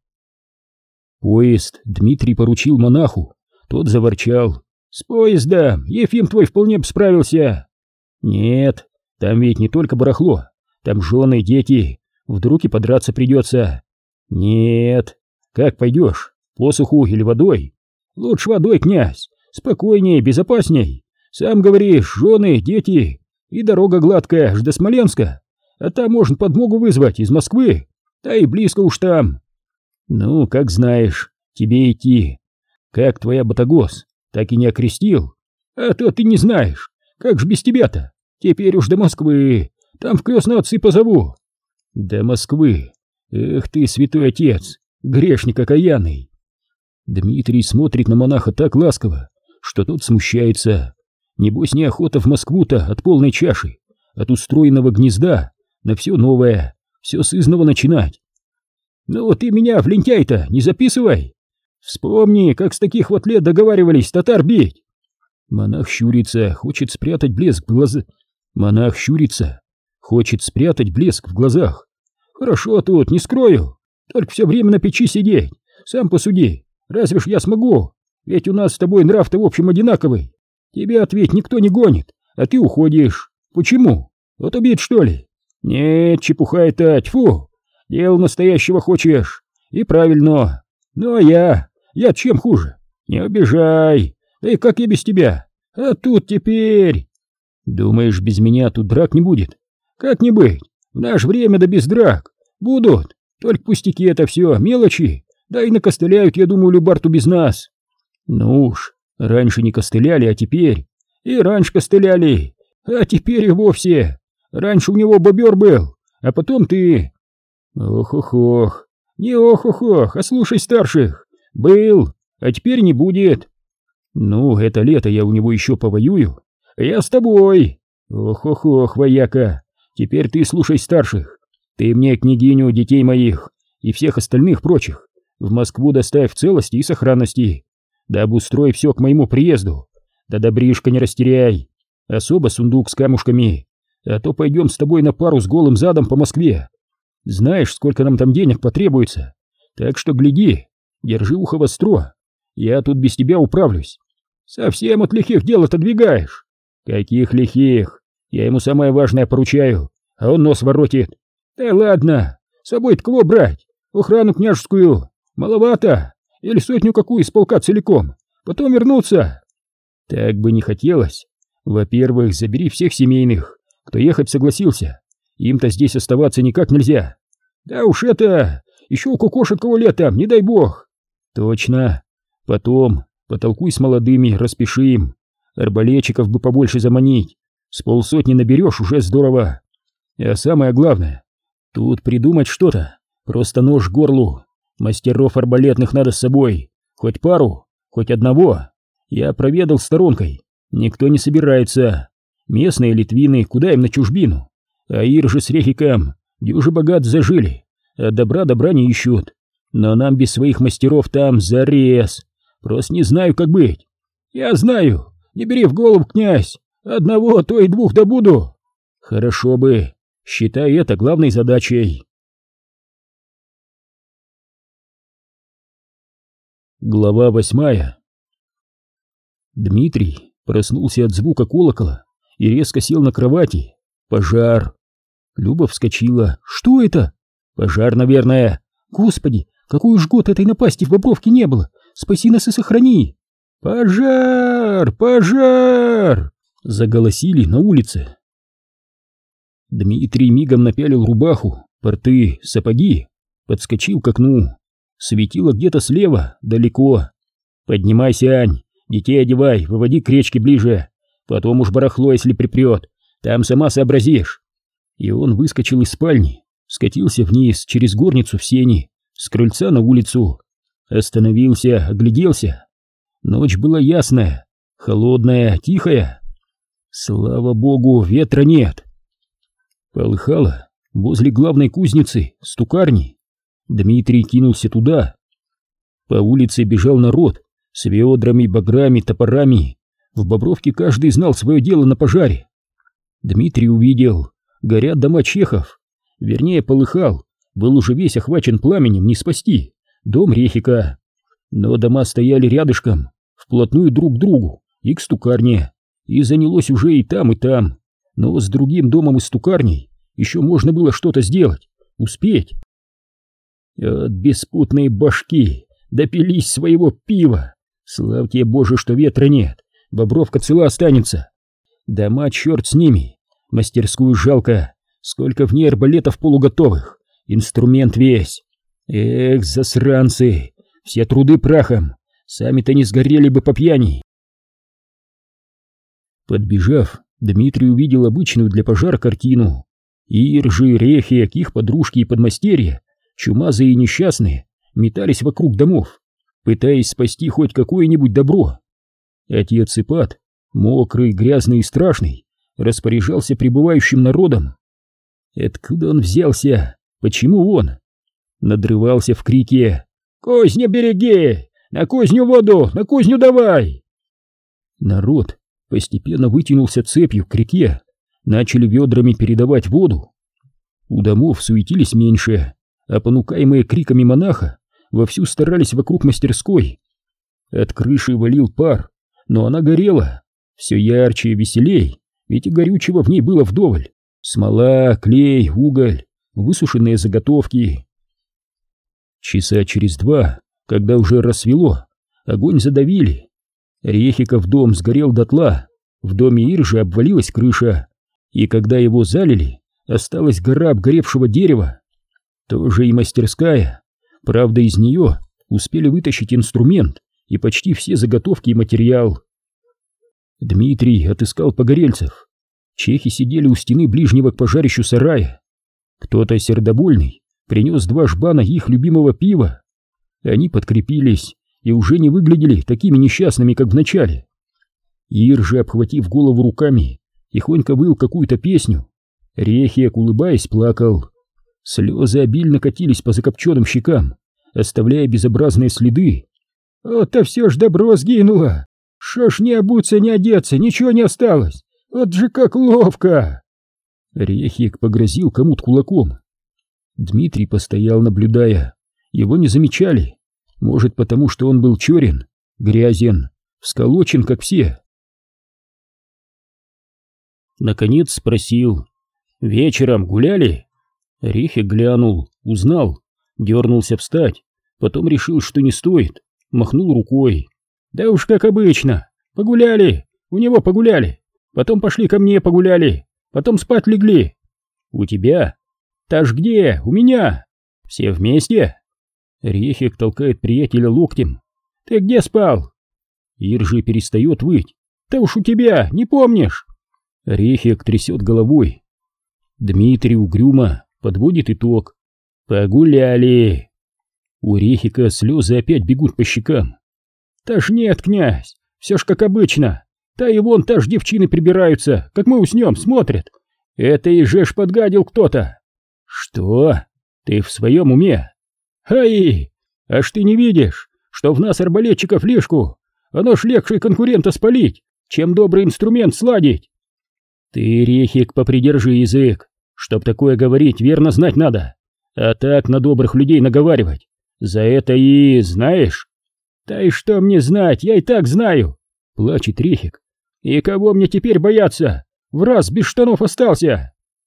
Поезд Дмитрий поручил монаху, тот заворчал: с поездом Ефим твой вполне бы справился. Нет, там ведь не только барахло, там жены, дети, вдруг и подраться придется. Нет, как пойдешь, посуху или водой? Лучше водой, князь, спокойнее, безопасней. Сам говоришь, жены, дети, и дорога гладкая аж до Смоленска, а там можно подмогу вызвать из Москвы, да и близко уж там. Ну, как знаешь, тебе идти. Как твоя Батагос, так и не окрестил? А то ты не знаешь, как ж без тебя-то? Теперь уж до Москвы, там в крестные отцы позову. До Москвы? Эх ты, святой отец, грешник окаянный. Дмитрий смотрит на монаха так ласково, что тот смущается. Небось, неохота в Москву-то от полной чаши, от устроенного гнезда на все новое, все с изного начинать. Ну ты меня в лентяй-то не записывай. Вспомни, как с таких вот лет договаривались татар бить. Монах щурится, хочет спрятать блеск в глазах. Монах щурится, хочет спрятать блеск в глазах. Хорошо тут, не скрою. Только все время на печи сидеть. Сам посуди, разве ж я смогу? Ведь у нас с тобой нрав-то в общем одинаковый. Тебя ответь никто не гонит, а ты уходишь. Почему? Вот убить, что ли? Нет, чепуха это, тьфу. Дел настоящего хочешь. И правильно. Ну а я, я чем хуже? Не обижай. Да и как я без тебя? А тут теперь... Думаешь, без меня тут драк не будет? Как не быть? В наше время да без драк. Будут. Только пустяки это все, мелочи. Да и накостыляют, я думаю, Любарту без нас. Ну уж, раньше не костыляли, а теперь... И раньше костыляли, а теперь и вовсе. Раньше у него бобер был, а потом ты... Ох-ох-ох, не ох-ох-ох, а слушай старших. Был, а теперь не будет. Ну, это лето я у него еще повоюю. Я с тобой. Ох-ох-ох, вояка, теперь ты слушай старших. Ты мне княгиню, детей моих и всех остальных прочих в Москву доставь в целости и сохранности. Да обустрой все к моему приезду. Да добришка не растеряй. Особо сундук с камушками. А то пойдем с тобой на пару с голым задом по Москве. Знаешь, сколько нам там денег потребуется. Так что гляди, держи ухо востро. Я тут без тебя управлюсь. Совсем от лихих дел отодвигаешь. Каких лихих? Я ему самое важное поручаю, а он нос воротит. Да ладно, с собой-то кого брать? Охрану княжескую? Маловато. Или сотню какую из полка целиком? Потом вернуться. Так бы не хотелось. Во-первых, забери всех семейных, кто ехать согласился. Им-то здесь оставаться никак нельзя. Да уж это, еще укокошит кого летом, не дай бог. Точно. Потом потолкуй с молодыми, распиши им. Арбалетчиков бы побольше заманить. С полсотни наберешь, уже здорово. А самое главное, тут придумать что-то. Просто нож к горлу. Мастеров арбалетных надо с собой. Хоть пару, хоть одного. Я проведал сторонкой, никто не собирается. Местные литвины, куда им на чужбину? А иржи с Рехиком дюже богат зажили, а добра добра не ищут. Но нам без своих мастеров там зарез. Просто не знаю, как быть. Я знаю, не бери в голову, князь. Одного, то и двух добуду. Хорошо бы, считай это главной задачей. Глава восьмая. Дмитрий проснулся от звука колокола и резко сел на кровати. Пожар. Люба вскочила. Что это? Пожар, наверное. Господи, какой уж год этой напасти в Бобровке не было. Спаси нас и сохрани. Пожар! Пожар! Заголосили на улице. Дмитрий мигом напялил рубаху, порты, сапоги, подскочил к окну. Светило где-то слева, далеко. Поднимайся, Ань. Детей одевай, выводи к речке ближе. Потом уж барахло, если припрет. Там сама сообразишь. И он выскочил из спальни, скатился вниз через горницу в сени, с крыльца на улицу. Остановился, огляделся. Ночь была ясная, холодная, тихая. Слава богу, ветра нет. Полыхало возле главной кузницы, стукарни. Дмитрий кинулся туда. По улице бежал народ с ведрами, баграми, топорами. В Бобровке каждый знал свое дело на пожаре. Дмитрий увидел, горят дома чехов. Вернее, полыхал, был уже весь охвачен пламенем, не спасти. Дом Рехика. Но дома стояли рядышком, вплотную друг к другу и к стукарне. И занялось уже и там, и там. Но с другим домом и стукарней еще можно было что-то сделать, успеть. От беспутные башки допились своего пива. Славьте Боже, что ветра нет. Бобровка цела останется. Дома черт с ними. Мастерскую жалко. Сколько в ней арбалетов полуготовых. Инструмент весь. Эх, засранцы. Все труды прахом. Сами-то не сгорели бы по пьяни. Подбежав, Дмитрий увидел обычную для пожара картину. Иржи, Рехи, их подружки и подмастерья, чумазые и несчастные, метались вокруг домов, пытаясь спасти хоть какое-нибудь добро. Отец Ипат, мокрый, грязный и страшный, распоряжался прибывающим народом. Откуда он взялся? Почему он? Надрывался в крике: «Кузню береги! На кузню воду! На кузню давай!» Народ постепенно вытянулся цепью к реке, начали ведрами передавать воду. У домов суетились меньше, а понукаемые криками монаха вовсю старались вокруг мастерской. От крыши валил пар, но она горела, все ярче и веселей, ведь и горючего в ней было вдоволь. Смола, клей, уголь, высушенные заготовки. Часа через два, когда уже рассвело, огонь задавили. Рехиков дом сгорел дотла, в доме Иржи обвалилась крыша, и когда его залили, осталась гора обгоревшего дерева. Тоже и мастерская, правда, из нее успели вытащить инструмент и почти все заготовки и материал. Дмитрий отыскал погорельцев. Чехи сидели у стены ближнего к пожарищу сарая. Кто-то сердобольный принес два жбана их любимого пива. Они подкрепились и уже не выглядели такими несчастными, как в начале. Ир же, обхватив голову руками, тихонько выл какую-то песню. Рехиак, улыбаясь, плакал. Слезы обильно катились по закопченным щекам, оставляя безобразные следы. «Вот-то все ж добро сгинуло! Шо ж не обуться, не одеться, ничего не осталось! Вот же как ловко!» Рехиак погрозил кому-то кулаком. Дмитрий постоял, наблюдая. Его не замечали. Может, потому что он был черен, грязен, всколочен, как все. Наконец спросил: «Вечером гуляли?» Рехиак глянул, узнал, дернулся встать, потом решил, что не стоит, махнул рукой. «Да уж как обычно, погуляли, у него погуляли, потом пошли ко мне погуляли, потом спать легли». «У тебя?» «Та ж где? У меня! Все вместе?» Рехиак толкает приятеля локтем. «Ты где спал?» Иржи перестает выть. «Да уж у тебя, не помнишь?» Рехиак трясет головой. Дмитрий угрюмо подводит итог. «Погуляли!» У Рехика слезы опять бегут по щекам. «Та ж нет, князь, все ж как обычно. Та и вон та ж девчины прибираются, как мы уснем, смотрят. Это и же ж подгадил кто-то». «Что? Ты в своем уме?» «Ай! Аж ты не видишь, что в нас арбалетчиков лишку? Оно ж легче конкурента спалить, чем добрый инструмент сладить». «Ты, Рехик, попридержи язык. Чтоб такое говорить, верно знать надо. А так на добрых людей наговаривать. За это и знаешь». «Да и что мне знать, я и так знаю», — плачет Рехик. «И кого мне теперь бояться? Враз без штанов остался».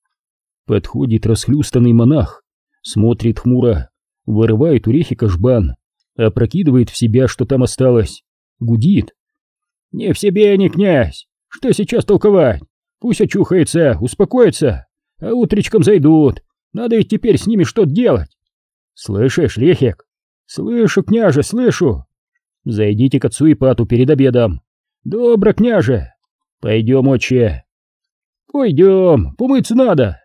Подходит расхлюстанный монах, смотрит хмуро, вырывает у Рехика жбан, опрокидывает в себя, что там осталось, гудит. «Не в себе, не князь! Что сейчас толковать? Пусть очухается, успокоится, а утречком зайдут. Надо ведь теперь с ними что-то делать». «Слышишь, Рехик?» «Слышу, княже, слышу!» «Зайдите к отцу Ипату перед обедом». «Добро, княже!» «Пойдем, отче!» «Пойдем, помыться надо!»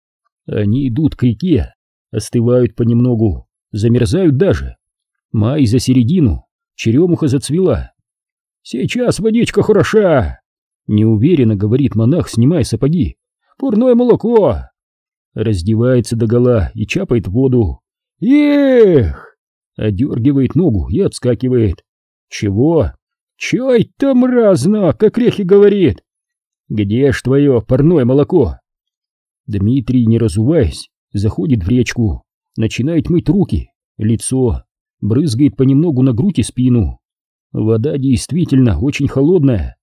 Они идут к реке, остывают понемногу, замерзают даже. Май за середину, черемуха зацвела. «Сейчас водичка хороша!» — неуверенно говорит монах, снимая сапоги. «Парное молоко!» Раздевается догола и чапает в воду. «Эх!» — одергивает ногу и отскакивает. «Чего? Чё это мразно, как Рехи говорит?» «Где ж твое парное молоко?» Дмитрий, не разуваясь, заходит в речку, начинает мыть руки, лицо, брызгает понемногу на грудь и спину. Вода действительно очень холодная.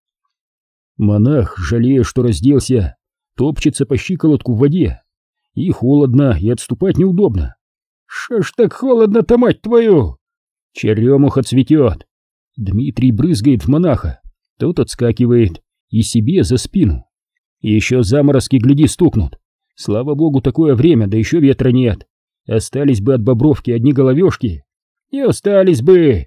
Монах, жалея, что разделся, топчется по щиколотку в воде. И холодно, и отступать неудобно. «Шо ж так холодно-то, мать твою?» «Черемуха цветет!» Дмитрий брызгает в монаха, тот отскакивает и себе за спину. «Еще заморозки, гляди, стукнут. Слава богу, такое время, да еще ветра нет. Остались бы от Бобровки одни головешки. Не остались бы!»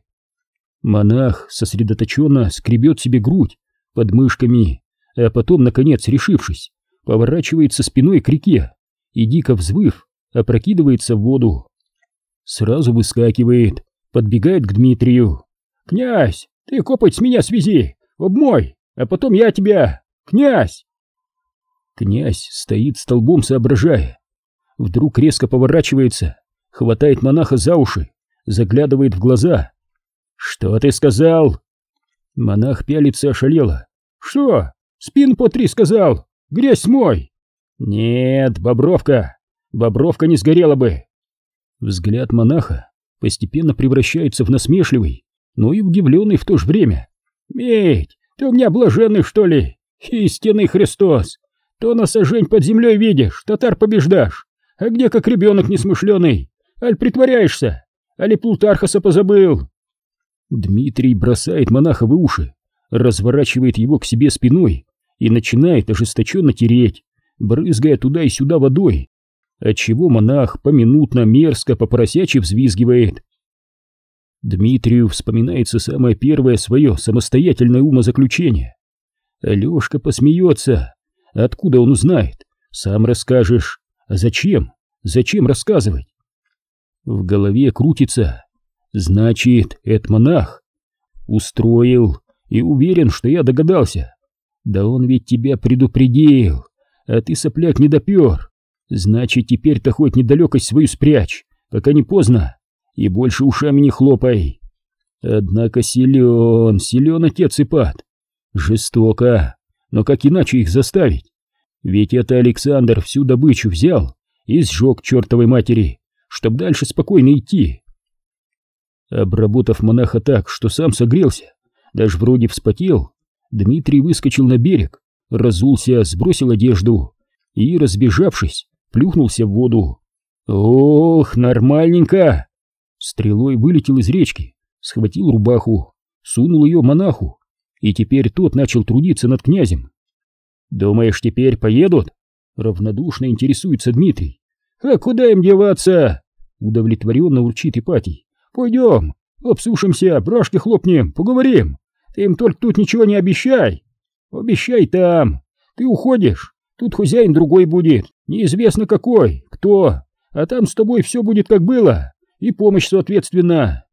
Монах сосредоточенно скребет себе грудь под мышками, а потом, наконец, решившись, поворачивается спиной к реке и, дико взвыв, опрокидывается в воду. Сразу выскакивает, подбегает к Дмитрию. «Князь, ты копоть с меня свези, обмой, а потом я тебя, князь!» Князь стоит столбом, соображая. Вдруг резко поворачивается, хватает монаха за уши, заглядывает в глаза. «Что ты сказал?» Монах пялится ошалело. «Что? Спину потри, сказал! Грязь смой!» «Нет, Бобровка, Бобровка не сгорела бы. Взгляд монаха постепенно превращается в насмешливый, но и удивленный в то же время. Медь, ты у меня блаженный, что ли? Истинный Христос! То на сожень под землей видишь, татар побеждашь, а где как ребенок несмышленый? Аль притворяешься? Али Плутархаса позабыл? Дмитрий бросает монаха в уши, разворачивает его к себе спиной и начинает ожесточенно тереть, брызгая туда и сюда водой, отчего монах поминутно мерзко по-поросячьи взвизгивает. Дмитрию вспоминается самое первое свое самостоятельное умозаключение. Алешка посмеется. Откуда он узнает? Сам расскажешь. А зачем? Зачем рассказывать? В голове крутится. Значит, это монах. Устроил и уверен, что я догадался. Да он ведь тебя предупредил, а ты, сопляк, не допер. Значит, теперь-то хоть недалекость свою спрячь, пока не поздно, и больше ушами не хлопай. Однако силен, силен отец Ипат. Жестоко, но как иначе их заставить? Ведь это Александр всю добычу взял и сжег к чертовой матери, чтоб дальше спокойно идти. Обработав монаха так, что сам согрелся, даже вроде вспотел, Дмитрий выскочил на берег, разулся, сбросил одежду и, разбежавшись, плюхнулся в воду. Ох, нормальненько! Стрелой вылетел из речки, схватил рубаху, сунул ее монаху, и теперь тот начал трудиться над князем. «Думаешь, теперь поедут?» — равнодушно интересуется Дмитрий. «А куда им деваться?» — удовлетворенно урчит Ипатий. «Пойдем, обсушимся, брашки хлопнем, поговорим. Ты им только тут ничего не обещай. Обещай там. Ты уходишь, тут хозяин другой будет, неизвестно какой, кто, а там с тобой все будет как было, и помощь соответственно».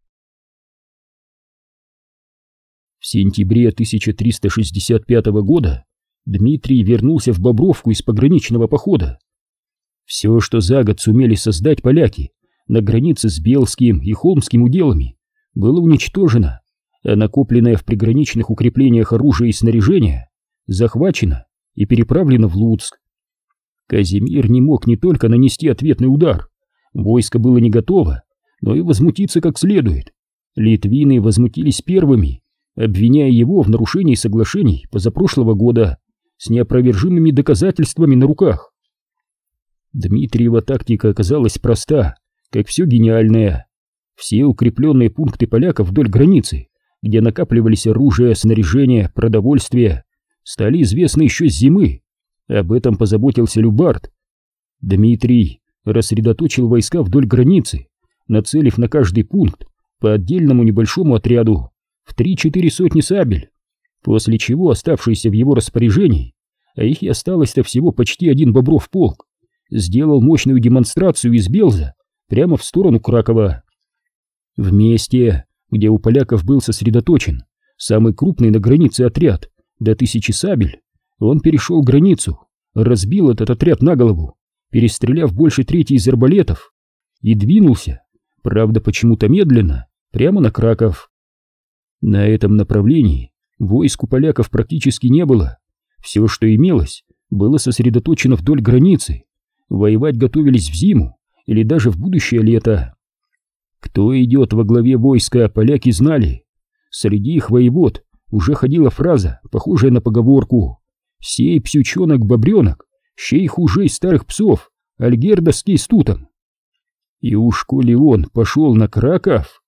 В сентябре тысяча триста шестьдесят пятого года Дмитрий вернулся в Бобровку из пограничного похода. Все, что за год сумели создать поляки на границе с Белским и Холмским уделами, было уничтожено, а накопленное в приграничных укреплениях оружие и снаряжение захвачено и переправлено в Луцк. Казимир не мог не только нанести ответный удар, войско было не готово, но и возмутиться как следует. Литвины возмутились первыми, обвиняя его в нарушении соглашений позапрошлого года с неопровержимыми доказательствами на руках. Дмитриева тактика оказалась проста, как все гениальное. Все укрепленные пункты поляков вдоль границы, где накапливались оружие, снаряжение, продовольствие, стали известны еще с зимы. Об этом позаботился Любард. Дмитрий рассредоточил войска вдоль границы, нацелив на каждый пункт по отдельному небольшому отряду в три-четыре сотни сабель, после чего оставшиеся в его распоряжении, а их и осталось-то всего почти один Бобров полк, сделал мощную демонстрацию из Белза прямо в сторону Кракова. В месте, где у поляков был сосредоточен самый крупный на границе отряд до тысячи сабель, он перешел границу, разбил этот отряд на голову, перестреляв больше трети из арбалетов, и двинулся, правда почему-то медленно, прямо на Краков. На этом направлении войск у поляков практически не было. Все, что имелось, было сосредоточено вдоль границы. Воевать готовились в зиму или даже в будущее лето. Кто идет во главе войска, поляки знали. Среди их воевод уже ходила фраза, похожая на поговорку: «Сей псючонок-бобренок, щей хуже старых псов, альгерда с кейстутом». И уж коли он пошел на Краков...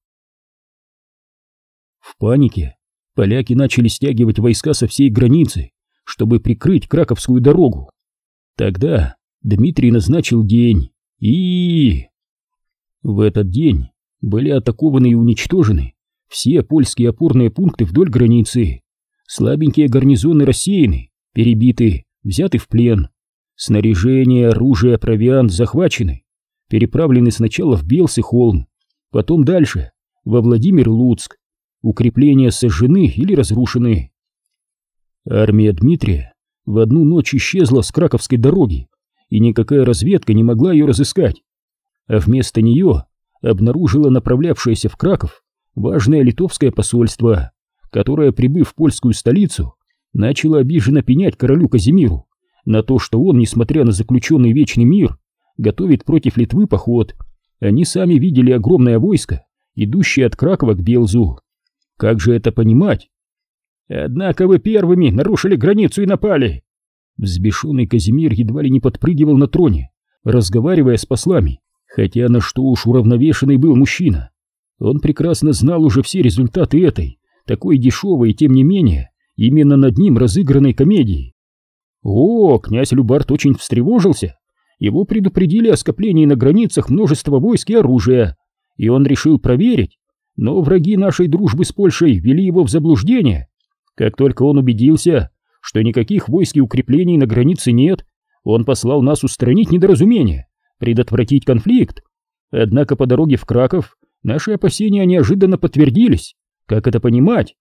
В панике поляки начали стягивать войска со всей границы, чтобы прикрыть Краковскую дорогу. Тогда Дмитрий назначил день, и... В этот день были атакованы и уничтожены все польские опорные пункты вдоль границы. Слабенькие гарнизоны рассеяны, перебиты, взяты в плен. Снаряжение, оружие, провиант захвачены, переправлены сначала в Белсый-Холм, потом дальше, во Владимир-Луцк. Укрепления сожжены или разрушены. Армия Дмитрия в одну ночь исчезла с Краковской дороги, и никакая разведка не могла ее разыскать, а вместо нее обнаружила направлявшееся в Краков важное литовское посольство, которое, прибыв в польскую столицу, начало обиженно пенять королю Казимиру на то, что он, несмотря на заключенный вечный мир, готовит против Литвы поход. Они сами видели огромное войско, идущее от Кракова к Белзу. Как же это понимать? Однако вы первыми нарушили границу и напали. Взбешенный Казимир едва ли не подпрыгивал на троне, разговаривая с послами, хотя на что уж уравновешенный был мужчина. Он прекрасно знал уже все результаты этой, такой дешевой и тем не менее, именно над ним разыгранной комедии. О, князь Любарт очень встревожился. Его предупредили о скоплении на границах множества войск и оружия, и он решил проверить, но враги нашей дружбы с Польшей ввели его в заблуждение. Как только он убедился, что никаких войск и укреплений на границе нет, он послал нас устранить недоразумение, предотвратить конфликт. Однако по дороге в Краков наши опасения неожиданно подтвердились. Как это понимать?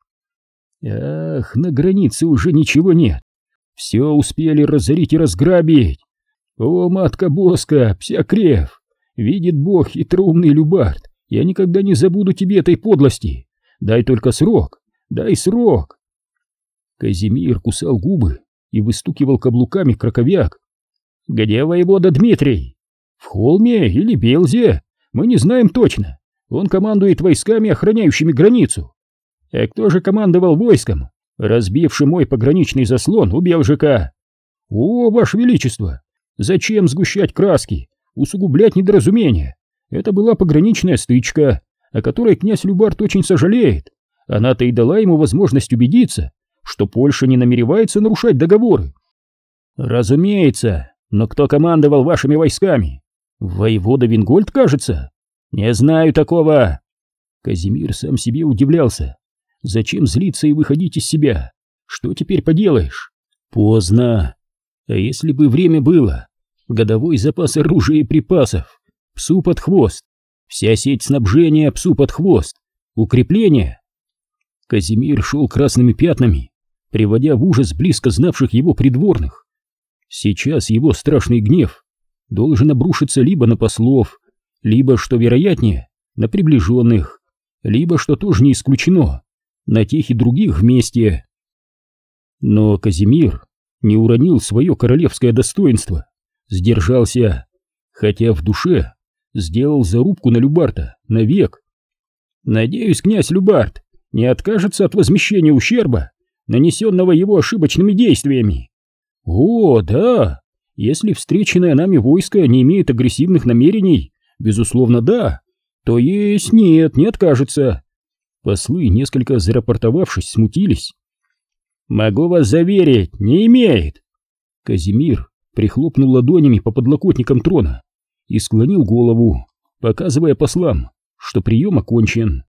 Ах, на границе уже ничего нет. Все успели разорить и разграбить. О, матка Боска, Псякрев, видит Бог, хитроумный Любарт, я никогда не забуду тебе этой подлости. Дай только срок, дай срок. Казимир кусал губы и выстукивал каблуками краковяк. Где воевода Дмитрий? В Холме или Белзе? Мы не знаем точно. Он командует войсками, охраняющими границу. А кто же командовал войском, разбившим мой пограничный заслон у Белжика? О, ваше величество! Зачем сгущать краски, усугублять недоразумения? Это была пограничная стычка, о которой князь Любарт очень сожалеет. Она-то и дала ему возможность убедиться, что Польша не намеревается нарушать договоры. Разумеется, но кто командовал вашими войсками? Воевода Вингольд, кажется? Не знаю такого. Казимир сам себе удивлялся. Зачем злиться и выходить из себя? Что теперь поделаешь? Поздно. А если бы время было? Годовой запас оружия и припасов. Псу под хвост. Вся сеть снабжения псу под хвост. Укрепление. Казимир шел красными пятнами, приводя в ужас близко знавших его придворных. Сейчас его страшный гнев должен обрушиться либо на послов, либо, что вероятнее, на приближенных, либо, что тоже не исключено, на тех и других вместе. Но Казимир не уронил свое королевское достоинство, сдержался, хотя в душе сделал зарубку на Любарта навек. Надеюсь, князь Любарт не откажется от возмещения ущерба, нанесенного его ошибочными действиями. О, да, если встреченное нами войско не имеет агрессивных намерений, безусловно, да, то есть нет, не откажется. Послы, несколько зарапортовавшись, смутились. Могу вас заверить, не имеет. Казимир прихлопнул ладонями по подлокотникам трона и склонил голову, показывая послам, что прием окончен.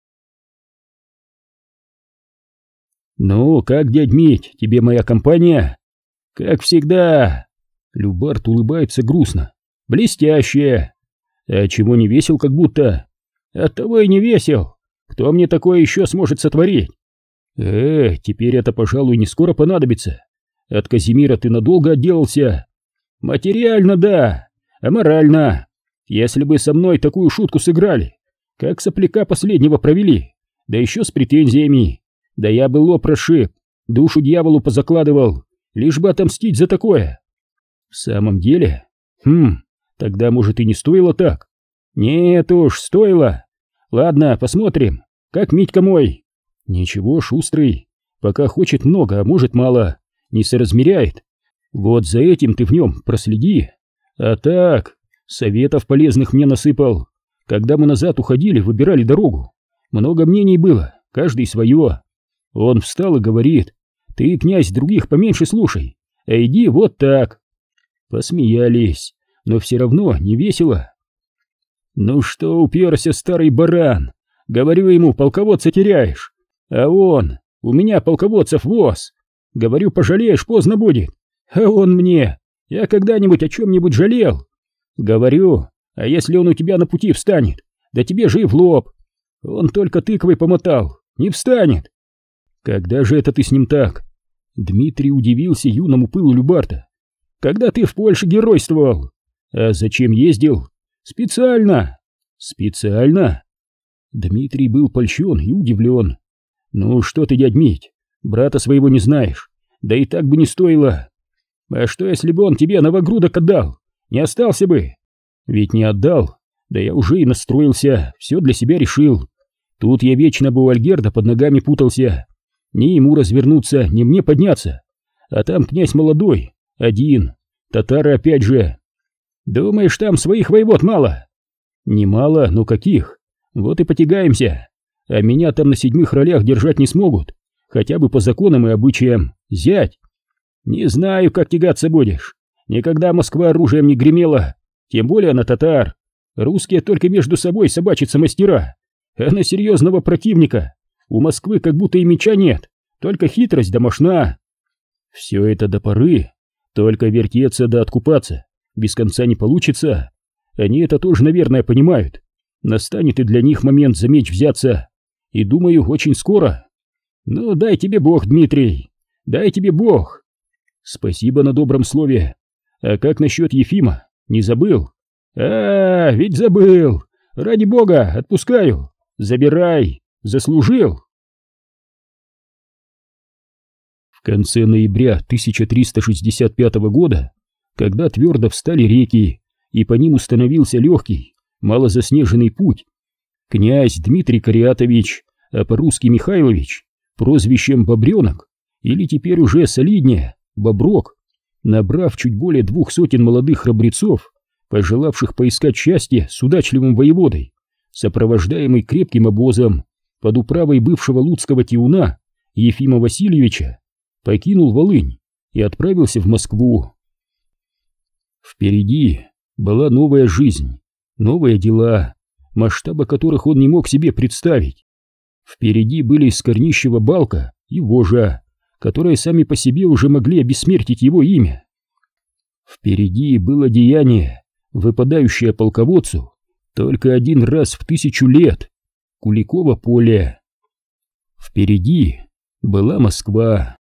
«Ну, как, дядь Мить, тебе моя компания?» «Как всегда!» Любарт улыбается грустно. «Блестяще! А чего не весел, как будто?» «Оттого и не весел! Кто мне такое еще сможет сотворить?» «Э, теперь это, пожалуй, не скоро понадобится. От Казимира ты надолго отделался?» «Материально, да, а морально. Если бы со мной такую шутку сыграли, как сопляка последнего провели, да еще с претензиями, да я бы лоб расшиб, душу дьяволу позакладывал, лишь бы отомстить за такое». «В самом деле? Хм, тогда, может, и не стоило так?» «Нет уж, стоило. Ладно, посмотрим, как Митька мой?» «Ничего, шустрый, пока хочет много, а может мало, не соразмеряет. Вот за этим ты в нем проследи. А так, советов полезных мне насыпал. Когда мы назад уходили, выбирали дорогу, много мнений было, каждый свое. Он встал и говорит: ты, князь, других поменьше слушай, а иди вот так». Посмеялись, но все равно не весело. «Ну что уперся, старый баран? Говорю ему, полководца теряешь, а он, у меня полководцев воз. Говорю, пожалеешь, поздно будет, а он мне, я когда-нибудь о чем-нибудь жалел? Говорю, а если он у тебя на пути встанет, да тебе же и в лоб. Он только тыквой помотал, не встанет». «Когда же это ты с ним так?» Дмитрий удивился юному пылу Любарта. «Когда ты в Польше геройствовал». «А зачем ездил?» «Специально». «Специально?» Дмитрий был польщен и удивлен. «Ну что ты, дядь Мить, брата своего не знаешь, да и так бы не стоило. А что, если бы он тебе новогрудок отдал, не остался бы, Ведь не отдал, да я уже и настроился, все для себя решил. Тут я вечно бы у Альгерда под ногами путался. Ни ему развернуться, ни мне подняться. А там князь молодой, один, татары опять же. Думаешь, там своих воевод мало? Немало, но каких? Вот и потягаемся. А меня там на седьмых ролях держать не смогут, хотя бы по законам и обычаям. Зять. Не знаю, как тягаться будешь. Никогда Москва оружием не гремела, тем более на татар. Русские только между собой собачатся мастера, а на серьезного противника у Москвы как будто и меча нет, только хитрость да мошна. Все это до поры, только вертеться да откупаться без конца не получится. Они это тоже, наверное, понимают. Настанет и для них момент за меч взяться, и думаю, очень скоро. Ну, дай тебе Бог, Дмитрий, дай тебе Бог. Спасибо на добром слове. А как насчет Ефима? Не забыл? А, ведь забыл. Ради бога, отпускаю. Забирай. Заслужил. В конце ноября тысяча триста шестьдесят пятого года, когда твердо встали реки и по ним установился легкий, малозаснеженный путь, князь Дмитрий Кариатович, а по-русски Михайлович, прозвищем Бобренок, или теперь уже солиднее Боброк, набрав чуть более двух сотен молодых храбрецов, пожелавших поискать счастье с удачливым воеводой, сопровождаемый крепким обозом под управой бывшего луцкого тиуна Ефима Васильевича, покинул Волынь и отправился в Москву. Впереди была новая жизнь, новые дела, масштаба которых он не мог себе представить. Впереди были Скорнищева Балка и Вожа, которые сами по себе уже могли обессмертить его имя. Впереди было деяние, выпадающее полководцу только один раз в тысячу лет — Куликово поле. Впереди была Москва.